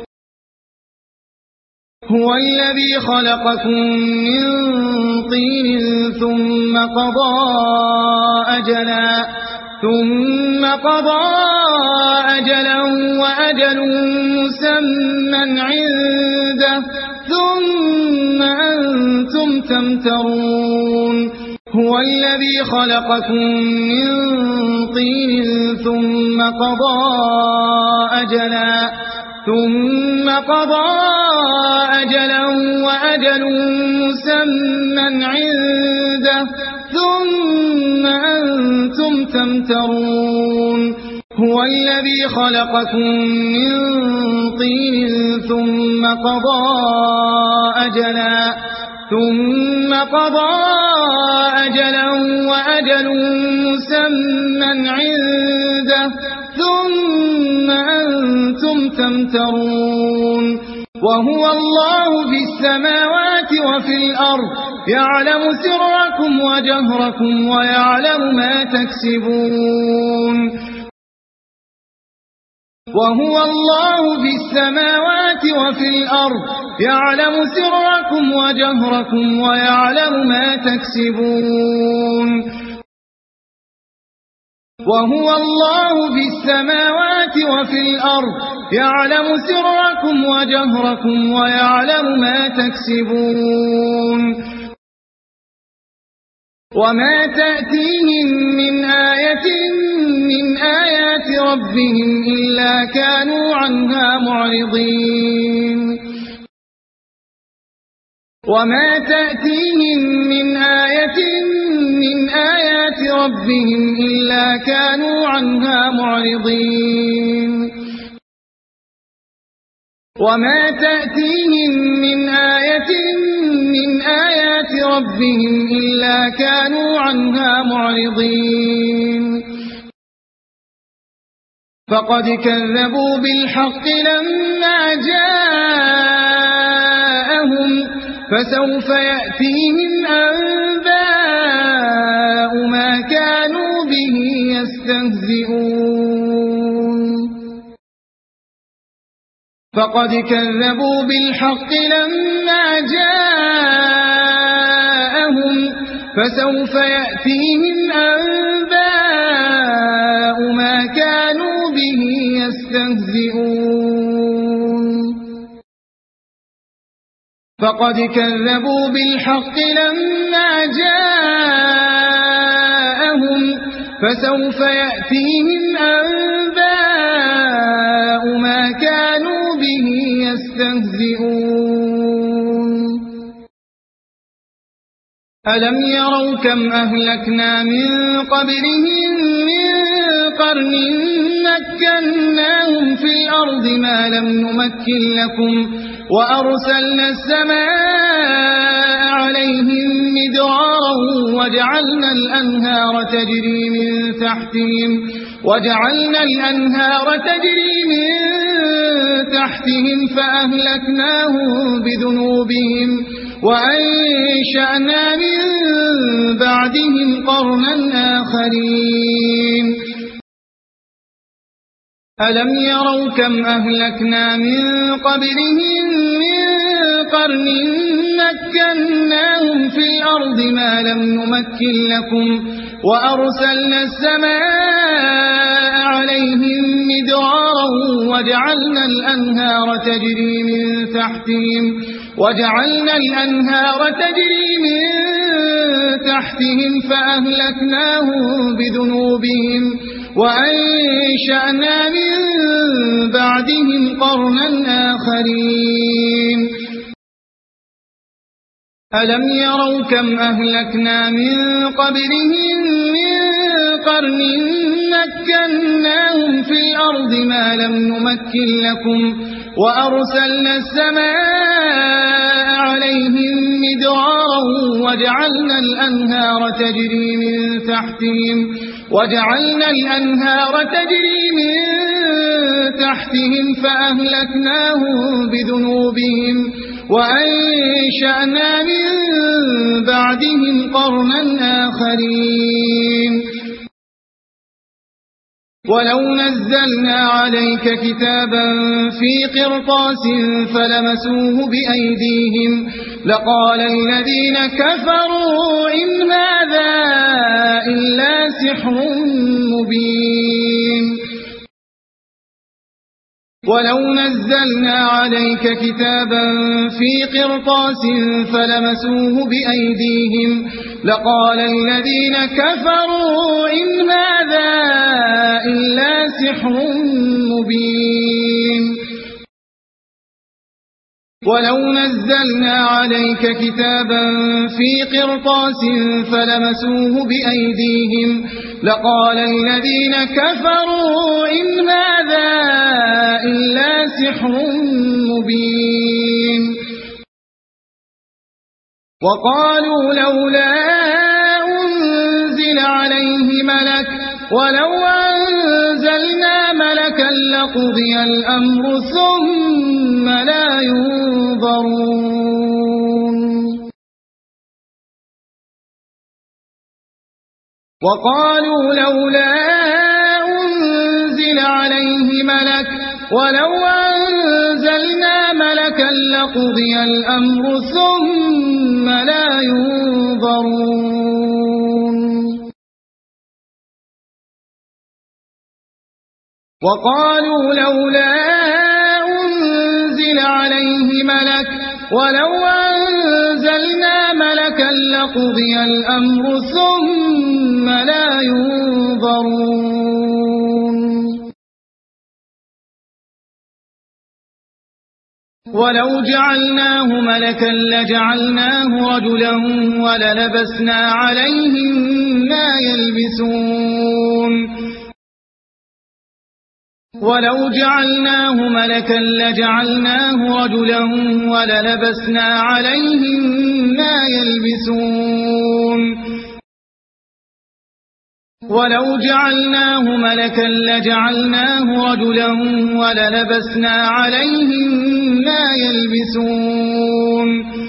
S1: هو الذي خلقكم من طين ثم قضى أجلا ثم قضى أجلا وأجل مسمى عنده ثم أنتم تمترون. هو الذي خلقكم من طين ثم قضى أجلا ثم قضى أجلا وأجل مسمى عنده ثم أنتم تمترون. هو الذي خلقكم من طين ثم قضى أجلا ثم قضى أجلا وأجل مسمى عنده ثم أنتم تمترون. وهو الله في السماوات وفي الأرض يعلم سركم وجهركم ويعلم ما تكسبون. وهو الله في السماوات وفي الأرض يعلم سركم وجهركم ويعلم ما تكسبون. وهو الله في السماوات وفي الأرض يعلم سركم وجهركم ويعلم ما تكسبون. وما تأتيهم من آية من آيات ربهم إلا كانوا عنها معرضين وما تأتيهم من آية من آيات ربهم إلا كانوا عنها معرضين وما تأتيهم من آية من آيات ربهم إلا كانوا عنها معرضين فقد كذبوا بالحق لما جاءهم فسوف يأتيهم أنباء ما كانوا به يستهزئون فقد كذبوا بالحق لما جاءهم فسوف يأتيهم أنباء ما كانوا به يستهزئون فقد كذبوا بالحق لما جاءهم فسوف يأتيهم أنباء ما كانوا به يستهزئون ألم يروا كم أهلكنا من قبلهم من قرن مكناهم في الأرض ما لم نمكن لكم وأرسلنا السماء عليهم مدرارا وجعلنا الأنهار تجري من تحتهم وجعلنا الأنهار تجري من تحتهم فأهلكناهم بذنوبهم وأنشأنا من بعدهم قرنا آخرين ألم يروا كم أهلكنا من قبلهم من قرن مكناهم في الأرض ما لم نمكن لكم وأرسلنا السماء عليهم مدرارا وجعلنا الأنهار تجري من تحتهم وجعلنا الأنهار تجري من تحتهم فأهلكناهم بذنوبهم وأنشأنا من بعدهم قرنا آخرين ألم يروا كم أهلكنا من قبلهم من قرن مكناهم في الأرض ما لم نمكن لكم وأرسلنا السماء عليهم مدرارا وجعلنا الأنهار تجري من تحتهم وجعلنا الأنهار تجري من تحتهم فأهلكناهم بذنوبهم وأنشأنا من بعدهم قرنا آخرين ولو نزلنا عليك كتابا في قرطاس فلمسوه بأيديهم لقال الذين كفروا إن هذا إلا سحر مبين ولو نزلنا عليك كتابا في قرطاس فلمسوه بأيديهم لقال الذين كفروا إن هذا إلا سحر مبين ولو نزلنا عليك كتابا في قرطاس فلمسوه بأيديهم لقال الذين كفروا إن هذا إلا سحر مبين وقالوا لولا أنزل عليه ملك ولو أنزلنا ملكا لقضي الأمر ثم لا ينظرون وقالوا لولا أنزل عليه ملك ولو أنزلنا ملكا لقضي الأمر ثم لا ينظرون وقالوا لولا أنزل عليه ملك ولو أنزلنا ملكا لقضي الأمر ثم لا ينظرون ولو جعلناه ملكا لجعلناه رجلا وللبسنا عليهم ما يلبسون ولو جعلناه ملكا لجعلناه رجلا وللبسنا عليهم ما يلبسون ولو جعلناه ملكا لجعلناه رجلا وللبسنا عليهم ما يلبسون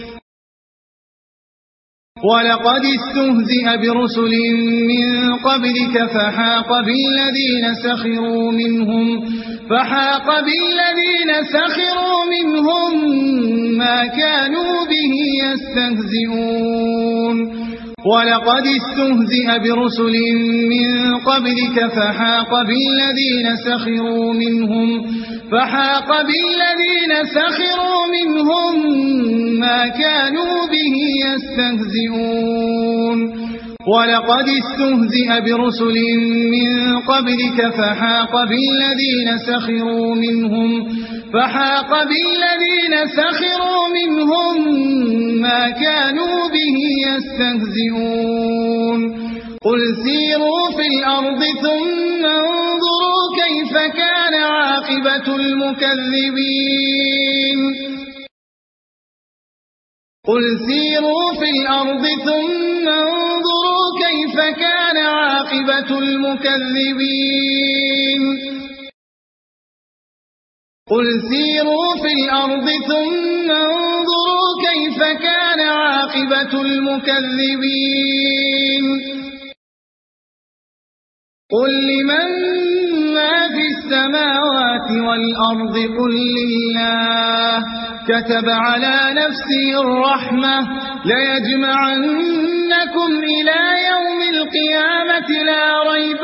S1: ولقد استهزئ برسل من قبلك فحاق بالذين سخروا منهم فحاق بالذين سخروا منهم ما كانوا به يستهزئون ولقد استهزئ برسل من قبلك فحاق بالذين سخروا منهم فحاق بالذين سخروا منهم ما كانوا به يستهزئون ولقد استهزئ برسل من قبلك فحاق بالذين سخروا منهم فحاق بالذين سخروا منهم ما كانوا به يستهزئون قل سيروا في الأرض ثم انظروا كيف كان عاقبة المكذبين قل سيروا في الأرض ثم انظروا كيف كان عاقبة المكذبين قل سيروا في الأرض ثم انظروا كيف كان عاقبة المكذبين قل لمن ما في السماوات والأرض قل لله كتب على نفسه الرحمة ليجمعنكم إلى يوم القيامة لا ريب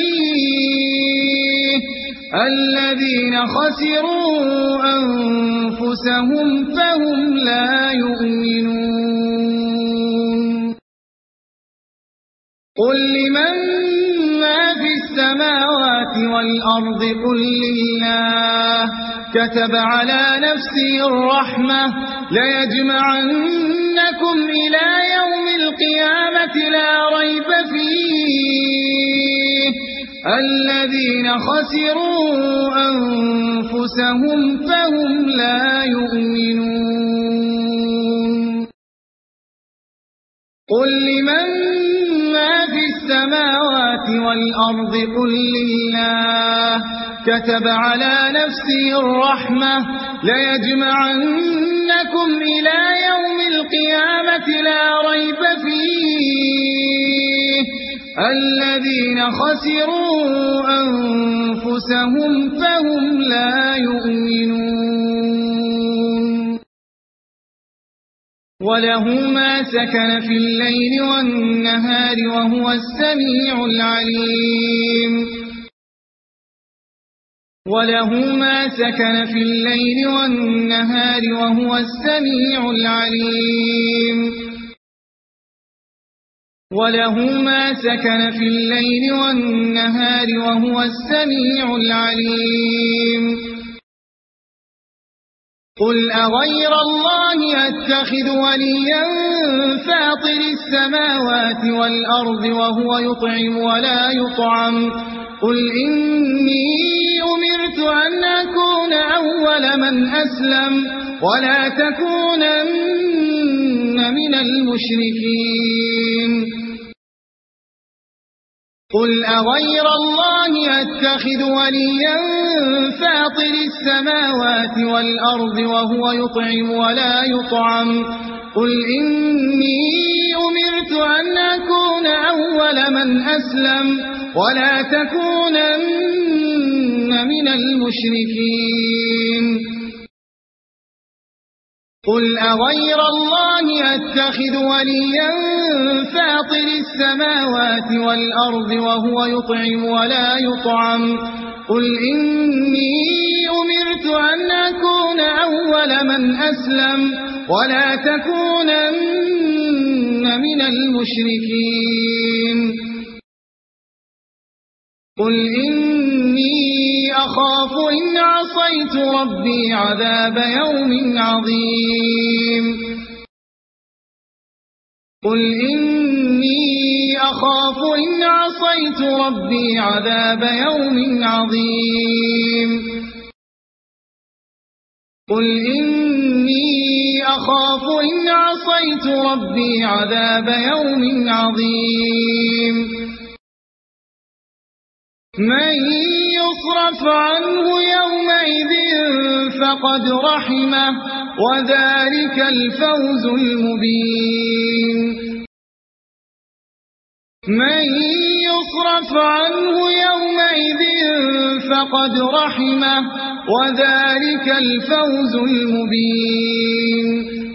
S1: فيه الذين خسروا أنفسهم فهم لا يؤمنون قل لمن ما في السماوات والأرض قل لله كتب على نفسه الرحمة ليجمعنكم إلى يوم القيامة لا ريب فيه الذين خسروا أنفسهم فهم لا يؤمنون قل لمن ما في السماوات والأرض قل لله كتب على نفسه الرحمة ليجمعنكم إلى يوم القيامة لا ريب فيه الذين خسروا أنفسهم فهم لا يؤمنون وله ما سكن في الليل والنهار وهو السميع العليم وله ما سكن في الليل والنهار وهو السميع العليم وله ما سكن في الليل والنهار وهو السميع العليم قل أغير الله أتخذ وليا فاطر السماوات والأرض وهو يطعم ولا يطعم قل إني أمرت أن أكون أول من أسلم ولا تكونن من المشركين قل أغير الله أتخذ وليا فاطر السماوات والأرض وهو يطعم ولا يطعم قل إني أمرت أن أكون أول من أسلم ولا تكونن من المشركين قل أغير الله أتخذ وليا فاطر السماوات والأرض وهو يطعم ولا يطعم قل إني أمرت أن أكون أول من أسلم ولا تكونن من المشركين قل إني أخاف إن عصيت ربي عذاب يوم عظيم قل إني أخاف إن عصيت ربي عذاب يوم عظيم قل إني أخاف إن عصيت ربي عذاب يوم عظيم من يصرف عنه يومئذ فقد رحمه وذلك الفوز المبين من يصرف عنه يومئذ فقد رحمه وذلك الفوز المبين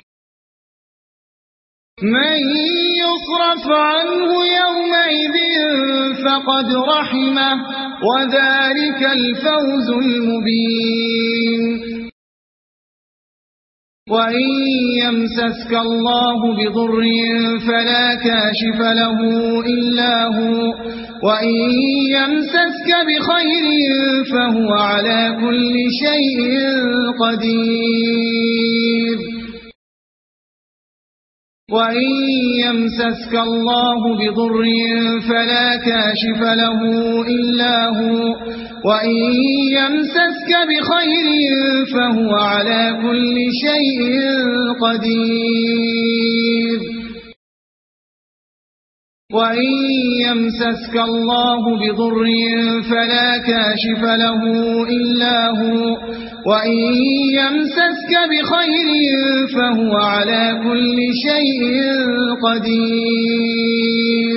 S1: من يصرف عنه يومئذ فقد رحمه وذلك الفوز المبين وإن يمسسك الله بضر فلا كاشف له إلا هو وإن يمسسك بخير فهو على كل شيء قدير وإن يمسسك الله بضر فلا كاشف له إلا هو وإن يمسسك بخير فهو على كل شيء قدير وإن يمسسك الله بضر فلا كاشف له إلا هو وإن يمسسك بخير فهو على كل شيء قدير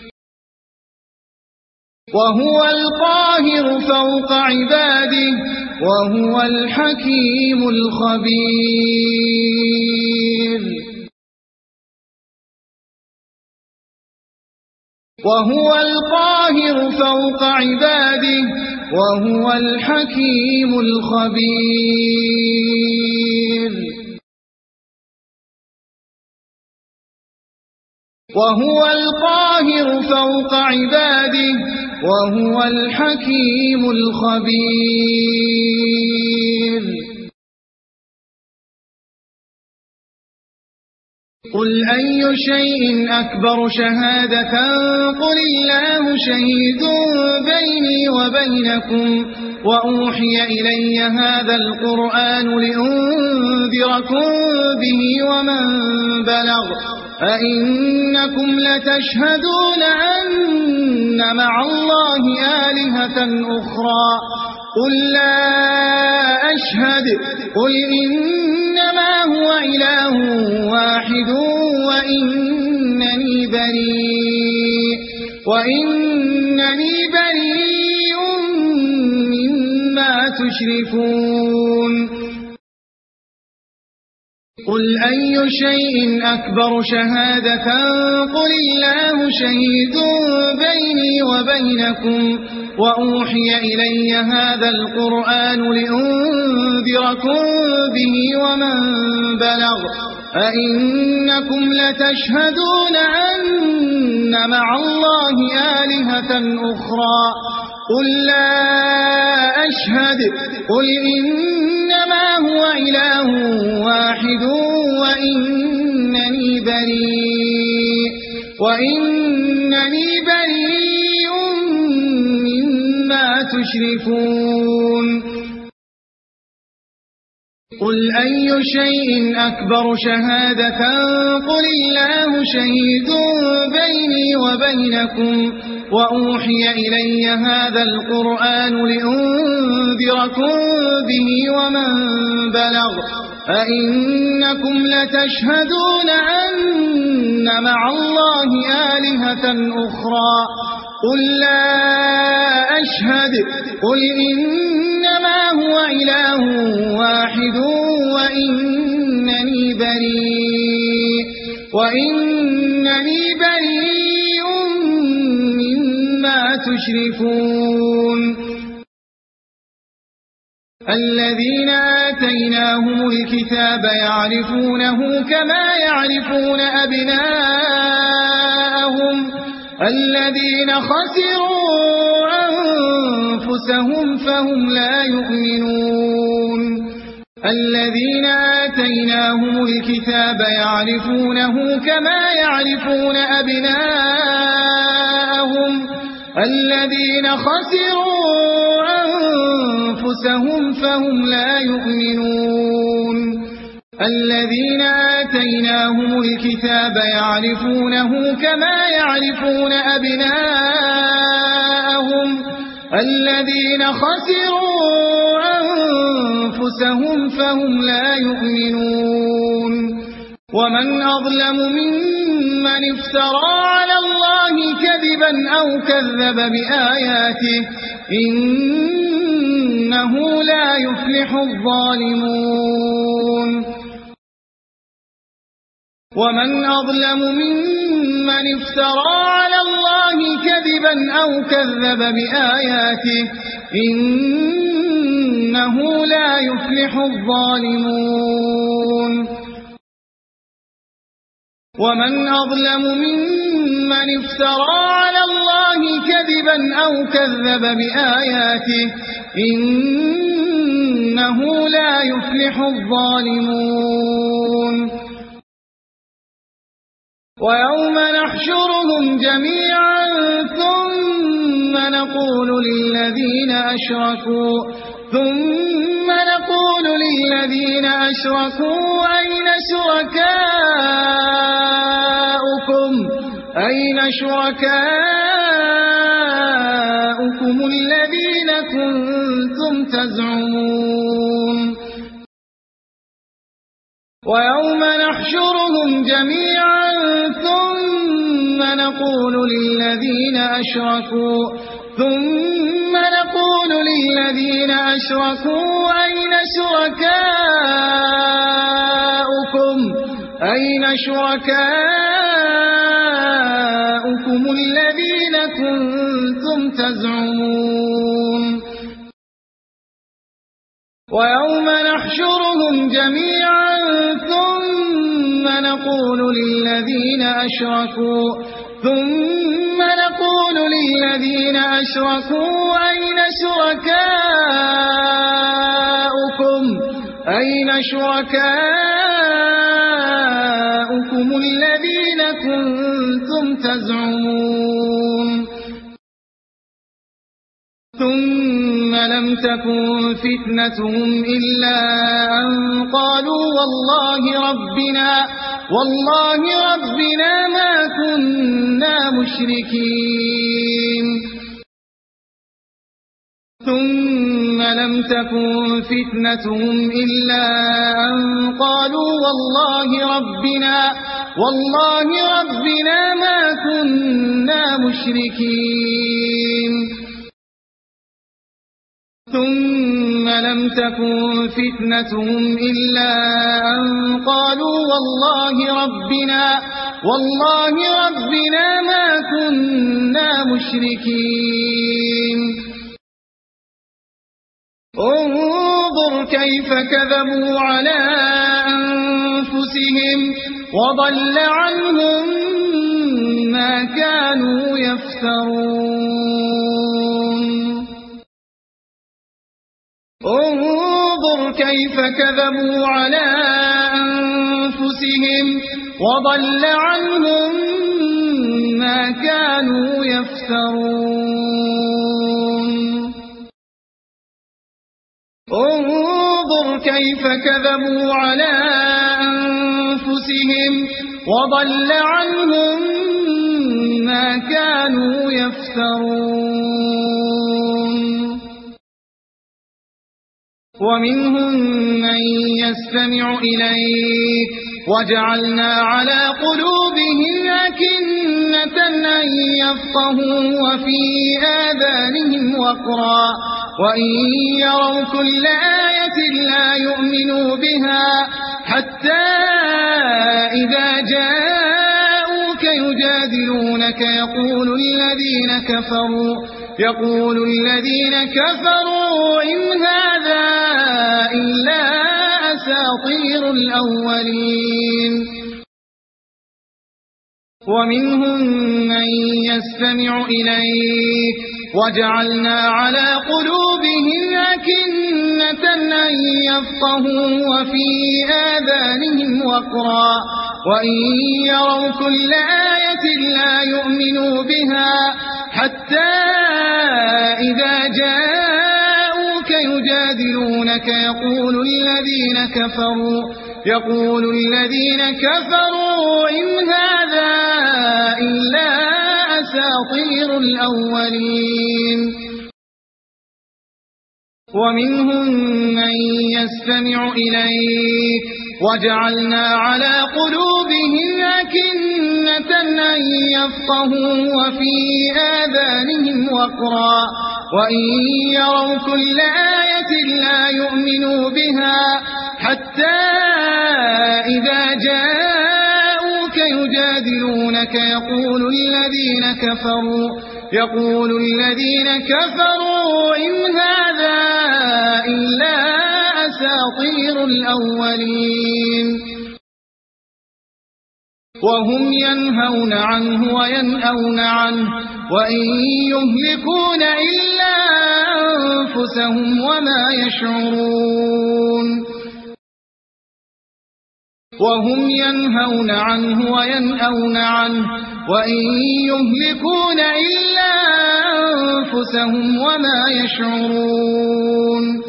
S1: وهو القاهر فوق عباده وهو الحكيم الخبير وهو القاهر فوق عباده وهو الحكيم الخبير وهو القاهر فوق عباده وهو الحكيم الخبير قل أي شيء أكبر شهادة قل الله شهيد بيني وبينكم وأوحي إلي هذا القرآن لأنذركم به ومن بلغ أئنكم لتشهدون أن مع الله آلهة أخرى قل لا أشهد قل إنما هو إله واحد وإنني بريء وإنني بريء مما تشركون قل أي شيء أكبر شهادة قل الله شهيد بيني وبينكم وأوحي إلي هذا القرآن لأنذركم به ومن بلغ أئنكم لتشهدون أن مع الله آلهة أخرى قل لا أشهد قل إنما هو إله واحد وإنني بريء وإنني بريء مما تشركون قل أي شيء أكبر شهادة قل الله شهيد بيني وبينكم وأوحي إلي هذا القرآن لأنذركم به ومن بلغ أئنكم لتشهدون أن مع الله آلهة أخرى قل لا أشهد قل إنما هو إله واحد وإنني بريء وإنني بريء مما تشركون الذين آتيناهم الكتاب يعرفونه كما يعرفون أبناءهم الذين خسروا أنفسهم فهم لا يؤمنون الذين آتيناهم الكتاب يعرفونه كما يعرفون أبناءهم الذين خسروا أنفسهم فهم لا يؤمنون الذين آتيناهم الكتاب يعرفونه كما يعرفون أبناءهم الذين خسروا أنفسهم فهم لا يؤمنون ومن أظلم ممن افترى على الله كذبا أو كذب بآياته إنه لا يفلح الظالمون ومن أظلم ممن افترى على الله كذبا أو كذب بآياته إنه لا يفلح الظالمون ومن أظلم ممن افترى على الله كذبا أو كذب بآياته إنه لا يفلح الظالمون ويوم نحشرهم جميعا ثم نقول للذين أشركوا ثم نقول للذين أشركوا أين شركاؤكم أين شركاؤكم الذين كنتم تزعمون ويوم نحشرهم جميعا ثم نقول للذين أشركوا ثم نقول للذين أشركوا أين شركاؤكم أين شركاؤكم الذين كنتم تزعمون ويوم نحشرهم جميعا ثم نقول للذين أشركوا ثم نقول للذين أشركوا أين شركاؤكم أين شركاؤكم الذين كنتم تزعمون ثم لم تكن فتنتهم إلا أن قالوا والله ربنا والله ربنا ما كنا مشركين ثم لم تكن فتنتهم إلا أن قالوا والله ربنا والله ربنا ما كنا مشركين ثم لم تكن فتنتهم إلا أن قالوا والله ربنا والله ربنا ما كنا مشركين انظر كيف كذبوا على أنفسهم وضل عنهم ما كانوا يفترون انظر كيف كذبوا على أنفسهم وضل عنهم ما كانوا يفترون انظر كيف كذبوا على أنفسهم وضل عنهم ما كانوا يفترون ومنهم من يستمع إليك وجعلنا على قلوبهم أكنة أن يفقهوا وفي آذانهم وقرا وإن يروا كل آية لا يؤمنوا بها حتى إذا جاءوك يجادلونك يقول الذين كفروا يقول الذين كفروا إن هذا إلا أساطير الأولين ومنهم من يستمع إليك وجعلنا على قلوبهم أكنة أن يفقهوا وفي آذانهم وقرا وإن يروا كل آية لا يؤمنوا بها حتى إذا جاءوك يجادلونك يقول الذين كفروا يقول الذين كفروا إن هذا إلا أساطير الأولين ومنهم من يستمع إليك وجعلنا على قلوبهم أكنة أن يفقهوا وفي آذانهم وقرا وإن يروا كل آية لا يؤمنوا بها حتى إذا جاءوك يجادلونك يقول الذين كفروا يقول الذين كفروا إن هذا إلا أساطير الأولين وهم ينهون عنه وينأون عنه وإن يهلكون إلا أنفسهم وما يشعرون وهم ينهون عنه وينأون عنه وإن يهلكون إلا أنفسهم وما يشعرون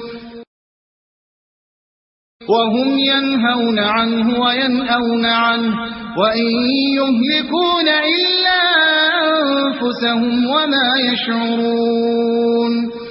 S1: وهم ينهون عنه وينأون عنه وإن يهلكون إلا أنفسهم وما يشعرون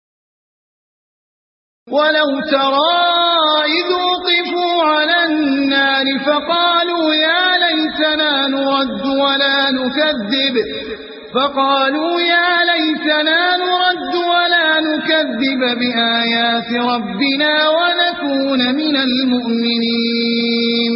S1: ولو ترى إذ وقفوا على النار فقالوا يا ليتنا نرد ولا نكذب فقالوا يا ليتنا نرد ولا نكذب بآيات ربنا ونكون من المؤمنين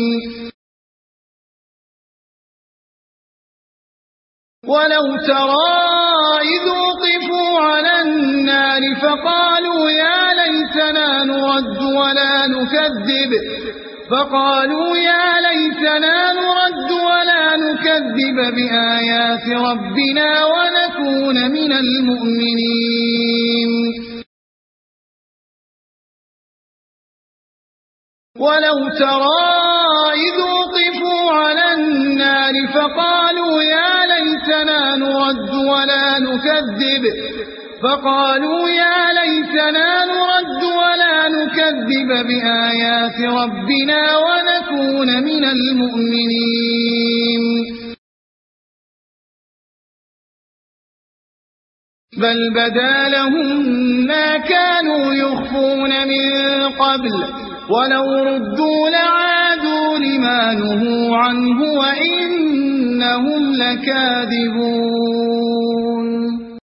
S1: ولو ترى إذ وقفوا على النار فقالوا يا ليتنا نرد ولا نكذب فقالوا يا ليتنا نرد ولا نكذب بآيات ربنا ونكون من المؤمنين ولو ترى إذ وقفوا على النار فقالوا يا ليتنا نرد ولا نكذب فقالوا يا ليتنا نرد ولا نكذب بآيات ربنا ونكون من المؤمنين بل بدا لهم ما كانوا يخفون من قبل ولو ردوا لعادوا لما نهوا عنه وإنهم لكاذبون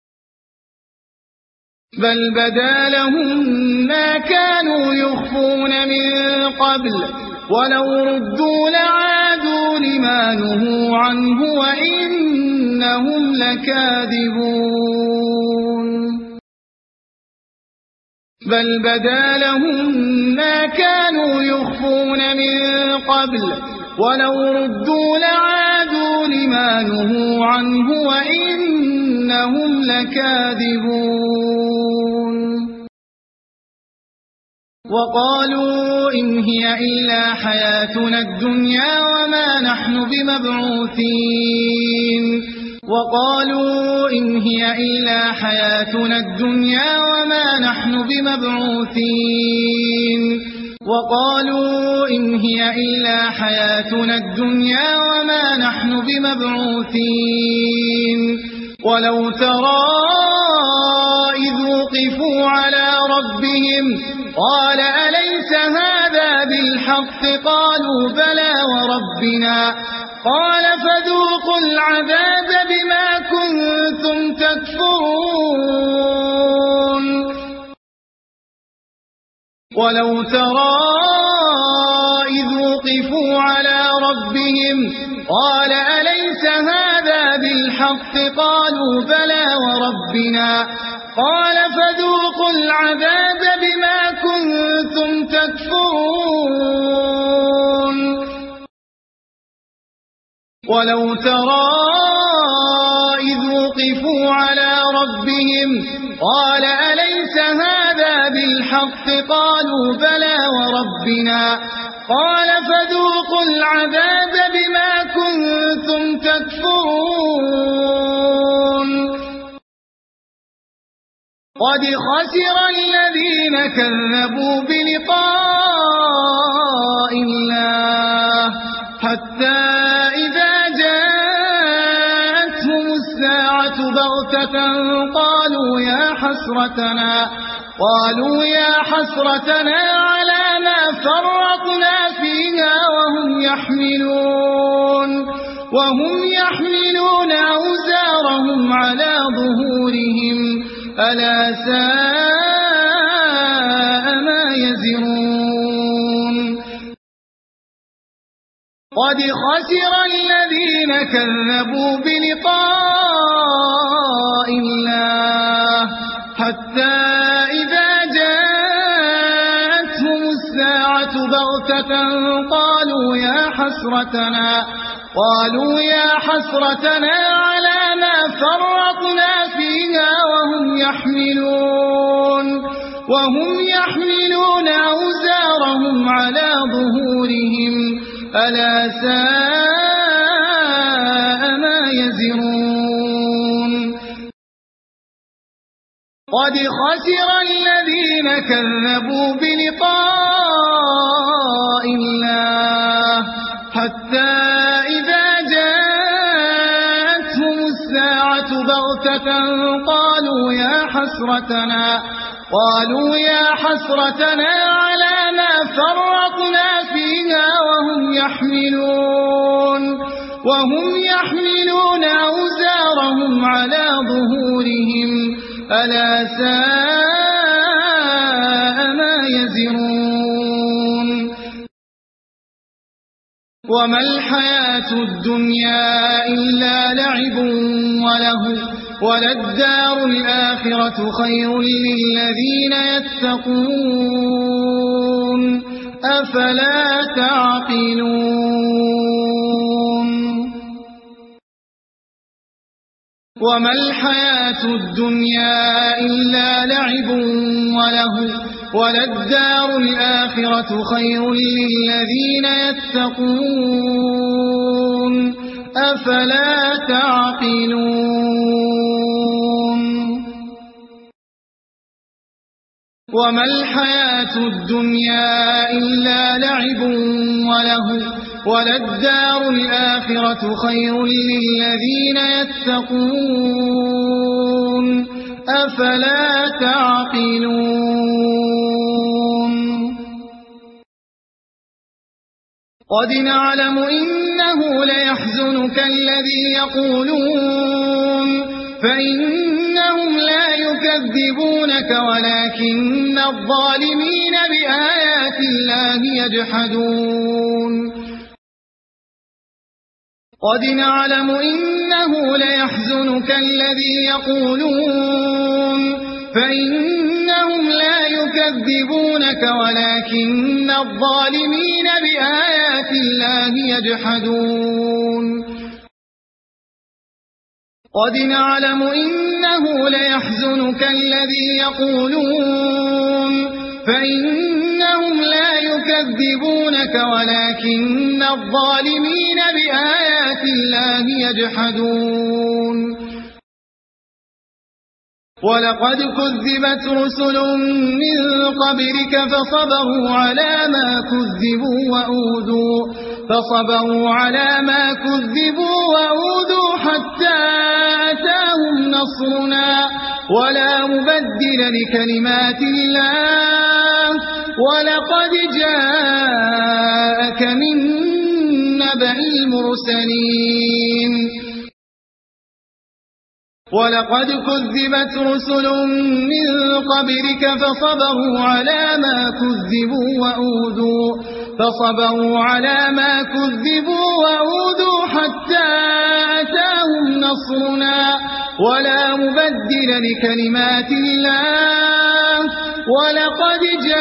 S1: بل بدا لهم ما كانوا يخفون من قبل ولو ردوا لعادوا لما نهوا عنه وإنهم لكاذبون بل بدا لهم ما كانوا يخفون من قبل ولو ردوا لعادوا لما نهوا عنه وإنهم لكاذبون وقالوا إن هي إلا حياتنا الدنيا وما نحن بمبعوثين وقالوا إن هي إلا حياتنا الدنيا وما نحن بمبعوثين وقالوا إن هي إلا حياتنا الدنيا وما نحن بمبعوثين ولو ترى إذ وقفوا على ربهم قال أليس هذا بالحق قالوا بلى وربنا قال فذوقوا العذاب بما كنتم تكفرون ولو ترى إذ وقفوا على ربهم قال أليس هذا بالحق بالحق قالوا بلى وربنا قال فذوقوا العذاب بما كنتم تكفرون ولو ترى إذ وقفوا على ربهم قال أليس هذا بالحق قالوا بلى وربنا قال فذوقوا العذاب بما كنتم تكفرون قد خسر الذين كذبوا بلقاء الله حتى إذا جاءتهم الساعة بغتة قالوا يا حسرتنا قالوا يا حسرتنا على ما فرطنا فيها وهم يحملون وهم يحملون أوزارهم على ظهورهم ألا ساء ما يزرون قد خسر الذين كذبوا بلقاء الله حتى إذا جاءتهم الساعة بغتة قالوا يا حسرتنا قالوا يا حسرتنا على ما فرطنا فيها وهم يحملون وهم يحملون أوزارهم على ظهورهم ألا ساء ما يزرون قد خسر الذين كذبوا بلقاء الله حتى إذا جاءتهم الساعة بغتة قالوا يا حسرتنا قالوا يا حسرتنا على ما فرطنا فيها وهم يحملون وهم يحملون أوزارهم على ظهورهم ألا ساء ما يزرون وما الحياة الدنيا إلا لعب وله وللدار الآخرة خير للذين يتقون أفلا تعقلون وما الحياة الدنيا إلا لعب وله وللدار الآخرة خير للذين يتقون أفلا تعقلون وما الحياة الدنيا إلا لعب وله وللدار الآخرة خير للذين يتقون أفلا تعقلون قد نعلم إنه ليحزنك الذي يقولون فإنهم لا يكذبونك ولكن الظالمين بآيات الله يجحدون قد نعلم إنه ليحزنك الذي يقولون فإنهم لا يكذبونك ولكن الظالمين بآيات الله يجحدون قد نعلم إنه ليحزنك الذي يقولون فإنهم لا يكذبونك ولكن الظالمين بآيات الله يجحدون ولقد كذبت رسل من قبلك فصبروا على ما كذبوا وأوذوا فصبروا على ما كذبوا وأوذوا حتى أتاهم نصرنا ولا مبدل لكلمات الله ولقد جاءك من نبأ المرسلين ولقد كذبت رسل من قبلك فصبروا على ما كذبوا وأوذوا فصبروا على ما كذبوا وأوذوا حتى أتاهم نصرنا ولا مبدل لكلمات الله ولقد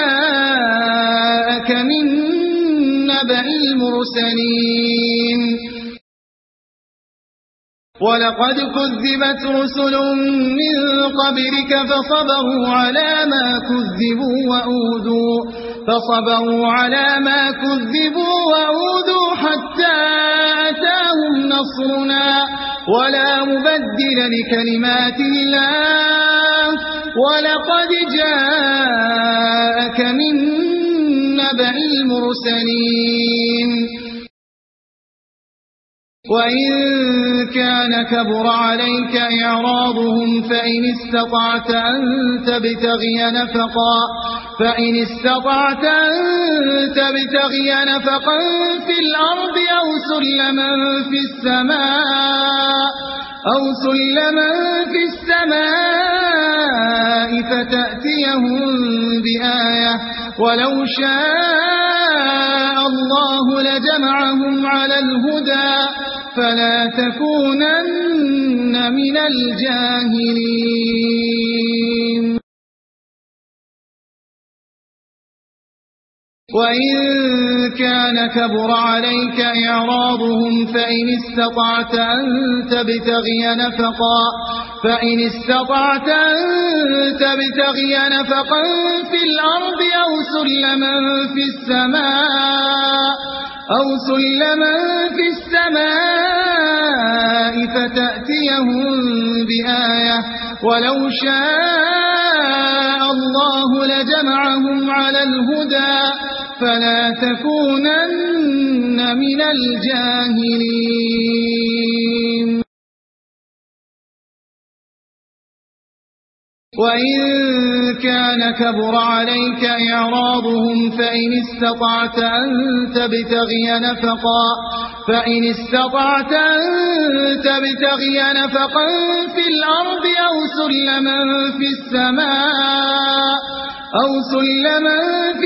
S1: جاءك من نبأ المرسلين ولقد كذبت رسل من قبلك فصبروا على ما كذبوا وأوذوا فصبروا على ما كذبوا وأوذوا حتى أتاهم نصرنا ولا مبدل لكلمات الله ولقد جاءك من نبأ المرسلين وإن كان كبر عليك إعراضهم فإن استطعت أن تبتغي نفقا فإن استطعت أن تبتغي نفقا في الأرض أو سلما في السماء أو سلما في السماء فتأتيهم بآية ولو شاء الله لجمعهم على الهدى فلا تكونن من الجاهلين وإن كان كبر عليك إعراضهم فإن استطعت أن تبتغي نفقا فإن استطعت أن تبتغي نفقا في الأرض أو سلما في السماء أو سلما في السماء فتأتيهم بآية ولو شاء الله لجمعهم على الهدى فلا تكونن من الجاهلين وإن كان كبر عليك إعراضهم فإن استطعت أن تبتغي نفقا فإن استطعت أن تبتغي نفقا في الأرض أو سلما في السماء أو سلما في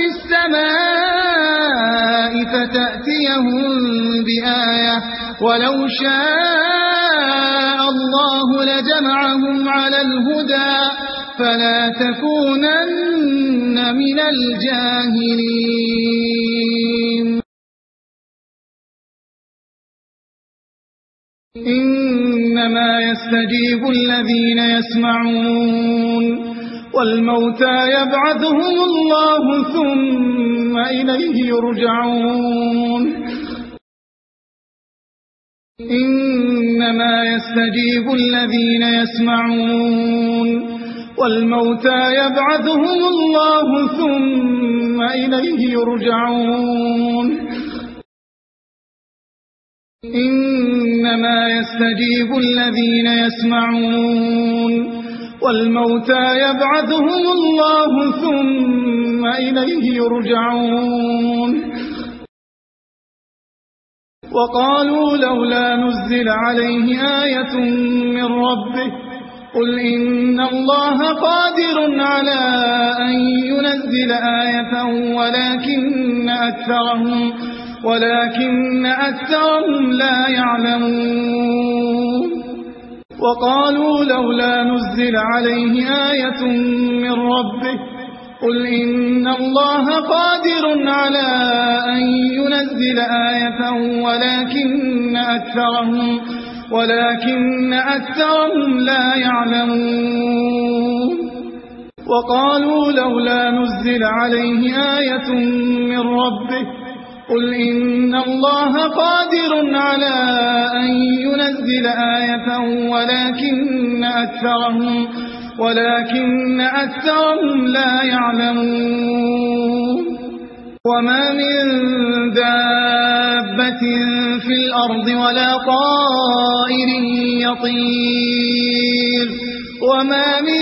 S1: السماء فتأتيهم بآية ولو شاء الله لجمعهم على الهدى فلا تكونن من الجاهلين إنما يستجيب الذين يسمعون والموتى يبعثهم الله ثم إليه يرجعون إنما يستجيب الذين يسمعون والموتى يبعثهم الله ثم إليه يرجعون إنما يستجيب الذين يسمعون والموتى يبعثهم الله ثم إليه يرجعون وقالوا لولا نزل عليه آية من ربه قل إن الله قادر على أن ينزل آية ولكن أكثرهم ولكن أكثرهم لا يعلمون وقالوا لولا نزل عليه آية من ربه قل إن الله قادر على أن ينزل آية ولكن أكثرهم ولكن أكثرهم لا يعلمون وقالوا لولا نزل عليه آية من ربه قل إن الله قادر على أن ينزل آية ولكن أكثرهم ولكن أكثرهم لا يعلمون وما من دابة في الأرض ولا طائر يطير وما من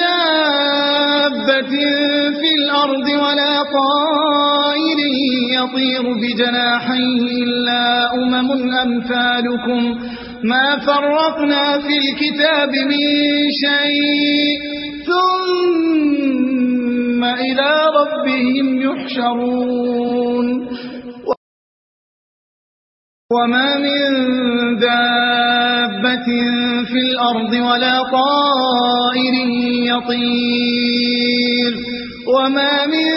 S1: دابة في الأرض ولا طائر يطير بجناحيه إلا أمم أمثالكم ما فرطنا في الكتاب من شيء ثم إلى ربهم يحشرون وما من دابة في الأرض ولا طائر يطير وما من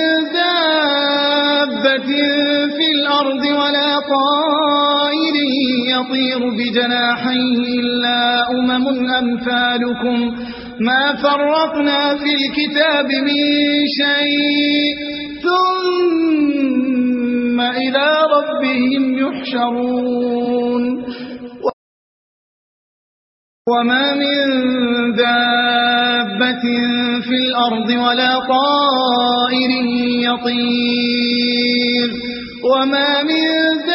S1: دابة في الأرض ولا طائر يطير بجناحيه إلا أمم أمثالكم ما فرطنا في الكتاب من شيء ثم إلى ربهم يحشرون وما من دابة في الأرض ولا طائر يطير وما من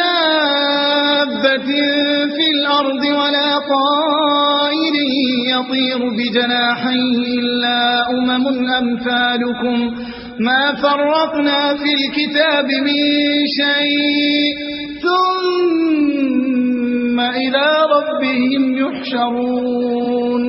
S1: دابة في الأرض ولا طائر يطير بجناحيه إلا أمم أمثالكم ما فرطنا في الكتاب من شيء ثم إلى ربهم يحشرون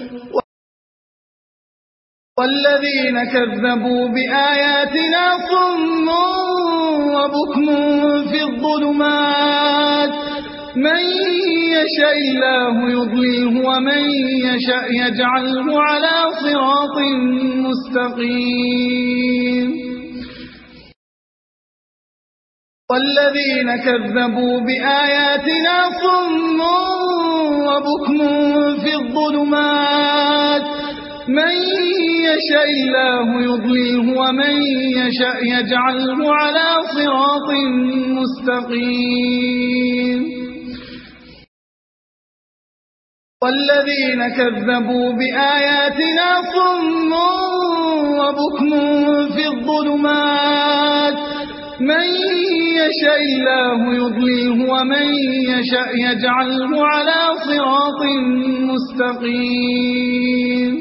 S1: والذين كذبوا بآياتنا صم وبكم في الظلمات من يشاء الله يضلله ومن يشاء يجعله على صراط مستقيم والذين كذبوا بآياتنا صم وبكم في الظلمات من يشاء الله يضلله ومن يشاء يجعله على صراط مستقيم والذين كذبوا بآياتنا صم وبكم في الظلمات من يشاء الله يضلله ومن يشاء يجعله على صراط مستقيم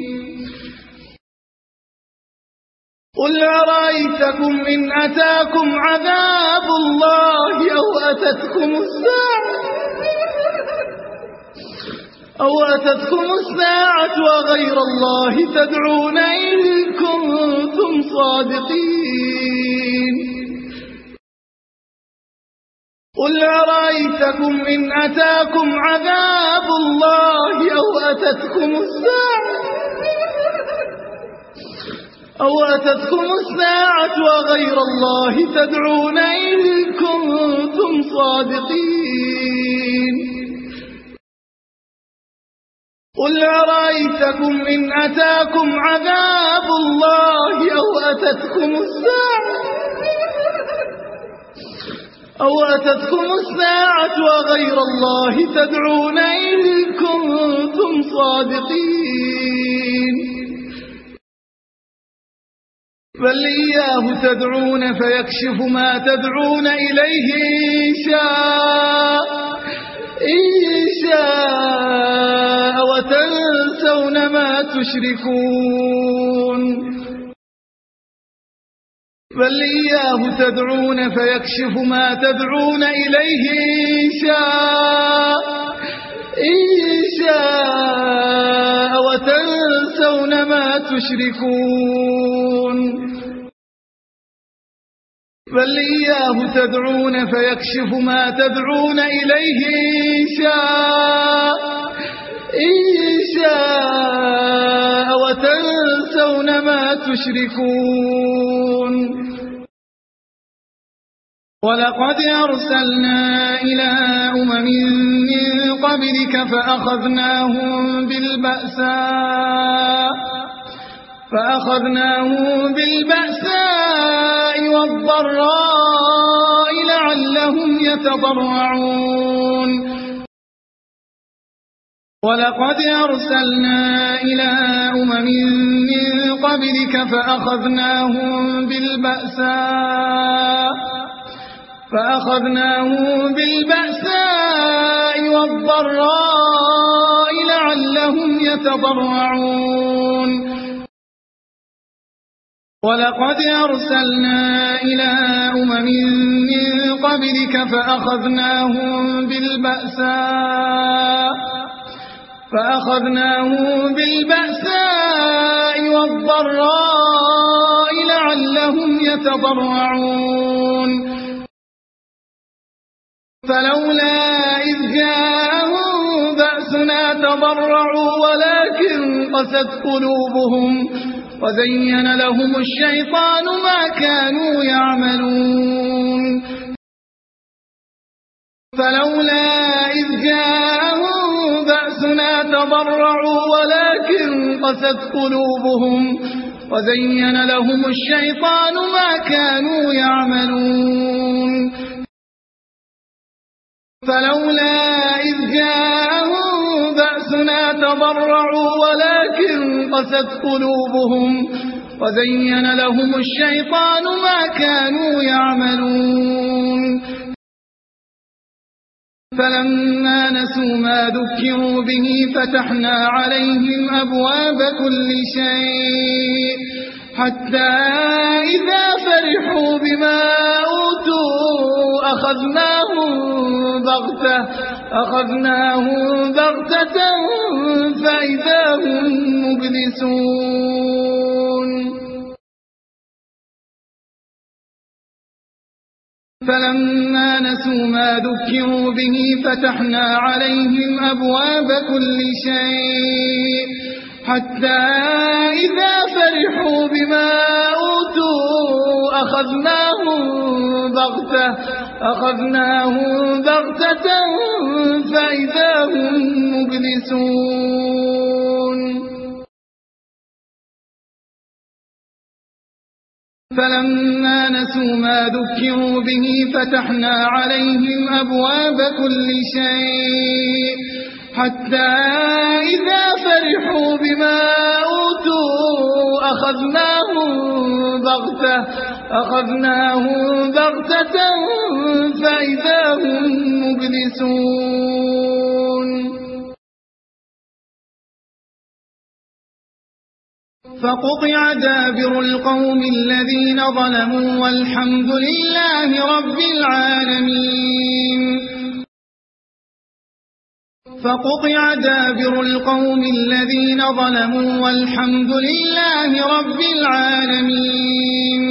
S1: قل أرأيتكم إن أتاكم عذاب الله أو أتتكم الساعة أو أتتكم الساعة وغير الله تدعون إن كنتم صادقين قل أرأيتكم إن أتاكم عذاب الله أو أتتكم الساعة أو أتتكم الساعة وغير الله تدعون إن كنتم صادقين قل أرأيتكم إن أتاكم عذاب الله أو أتتكم الساعة أو أتتكم الساعة وغير الله تدعون إن كنتم صادقين بل إياه تدعون فيكشف ما تدعون إليه إن شاء إن شاء وتنسون ما تشركون بل إياه تدعون فيكشف ما تدعون إليه إن شاء إن شاء وتنسون ما تشركون بل إياه تدعون فيكشف ما تدعون إليه إن شاء إن شاء وتنسون ما تشركون ولقد أرسلنا إلى أمم من قبلك فأخذناهم بالبأساء فأخذناهم بالبأساء والضراء لعلهم يتضرعون ولقد أرسلنا إلى أمم من قبلك فأخذناهم بالبأساء فأخذناهم بالبأساء والضراء لعلهم يتضرعون ولقد أرسلنا إلى أمم من قبلك فأخذناهم بالبأساء فأخذناهم بالبأساء والضراء لعلهم يتضرعون فلولا إذ جاءهم بأسنا تضرعوا ولكن قست قلوبهم وزين لهم الشيطان ما كانوا يعملون فلولا إذ جاءهم بأسنا تضرعوا ولكن قست قلوبهم وزين لهم الشيطان ما كانوا يعملون فلولا إذ جاءهم بأسنا تضرعوا ولكن قست قلوبهم وزين لهم الشيطان ما كانوا يعملون فلما نسوا ما ذكروا به فتحنا عليهم أبواب كل شيء حتى إذا فرحوا بما أوتوا أخذناهم بغتة أخذناهم بغتة فإذا هم مبلسون فلما نسوا ما ذكروا به فتحنا عليهم أبواب كل شيء حتى إذا فرحوا بما أوتوا أخذناهم بغتة أخذناهم بغتة فإذا هم مبلسون فلما نسوا ما ذكروا به فتحنا عليهم أبواب كل شيء حتى إذا فرحوا بما أوتوا أخذناهم بغتة أخذناهم بغتة فإذا هم مبلسون فقطع دابر القوم الذين ظلموا والحمد لله رب العالمين فقطع دابر القوم الذين ظلموا والحمد لله رب العالمين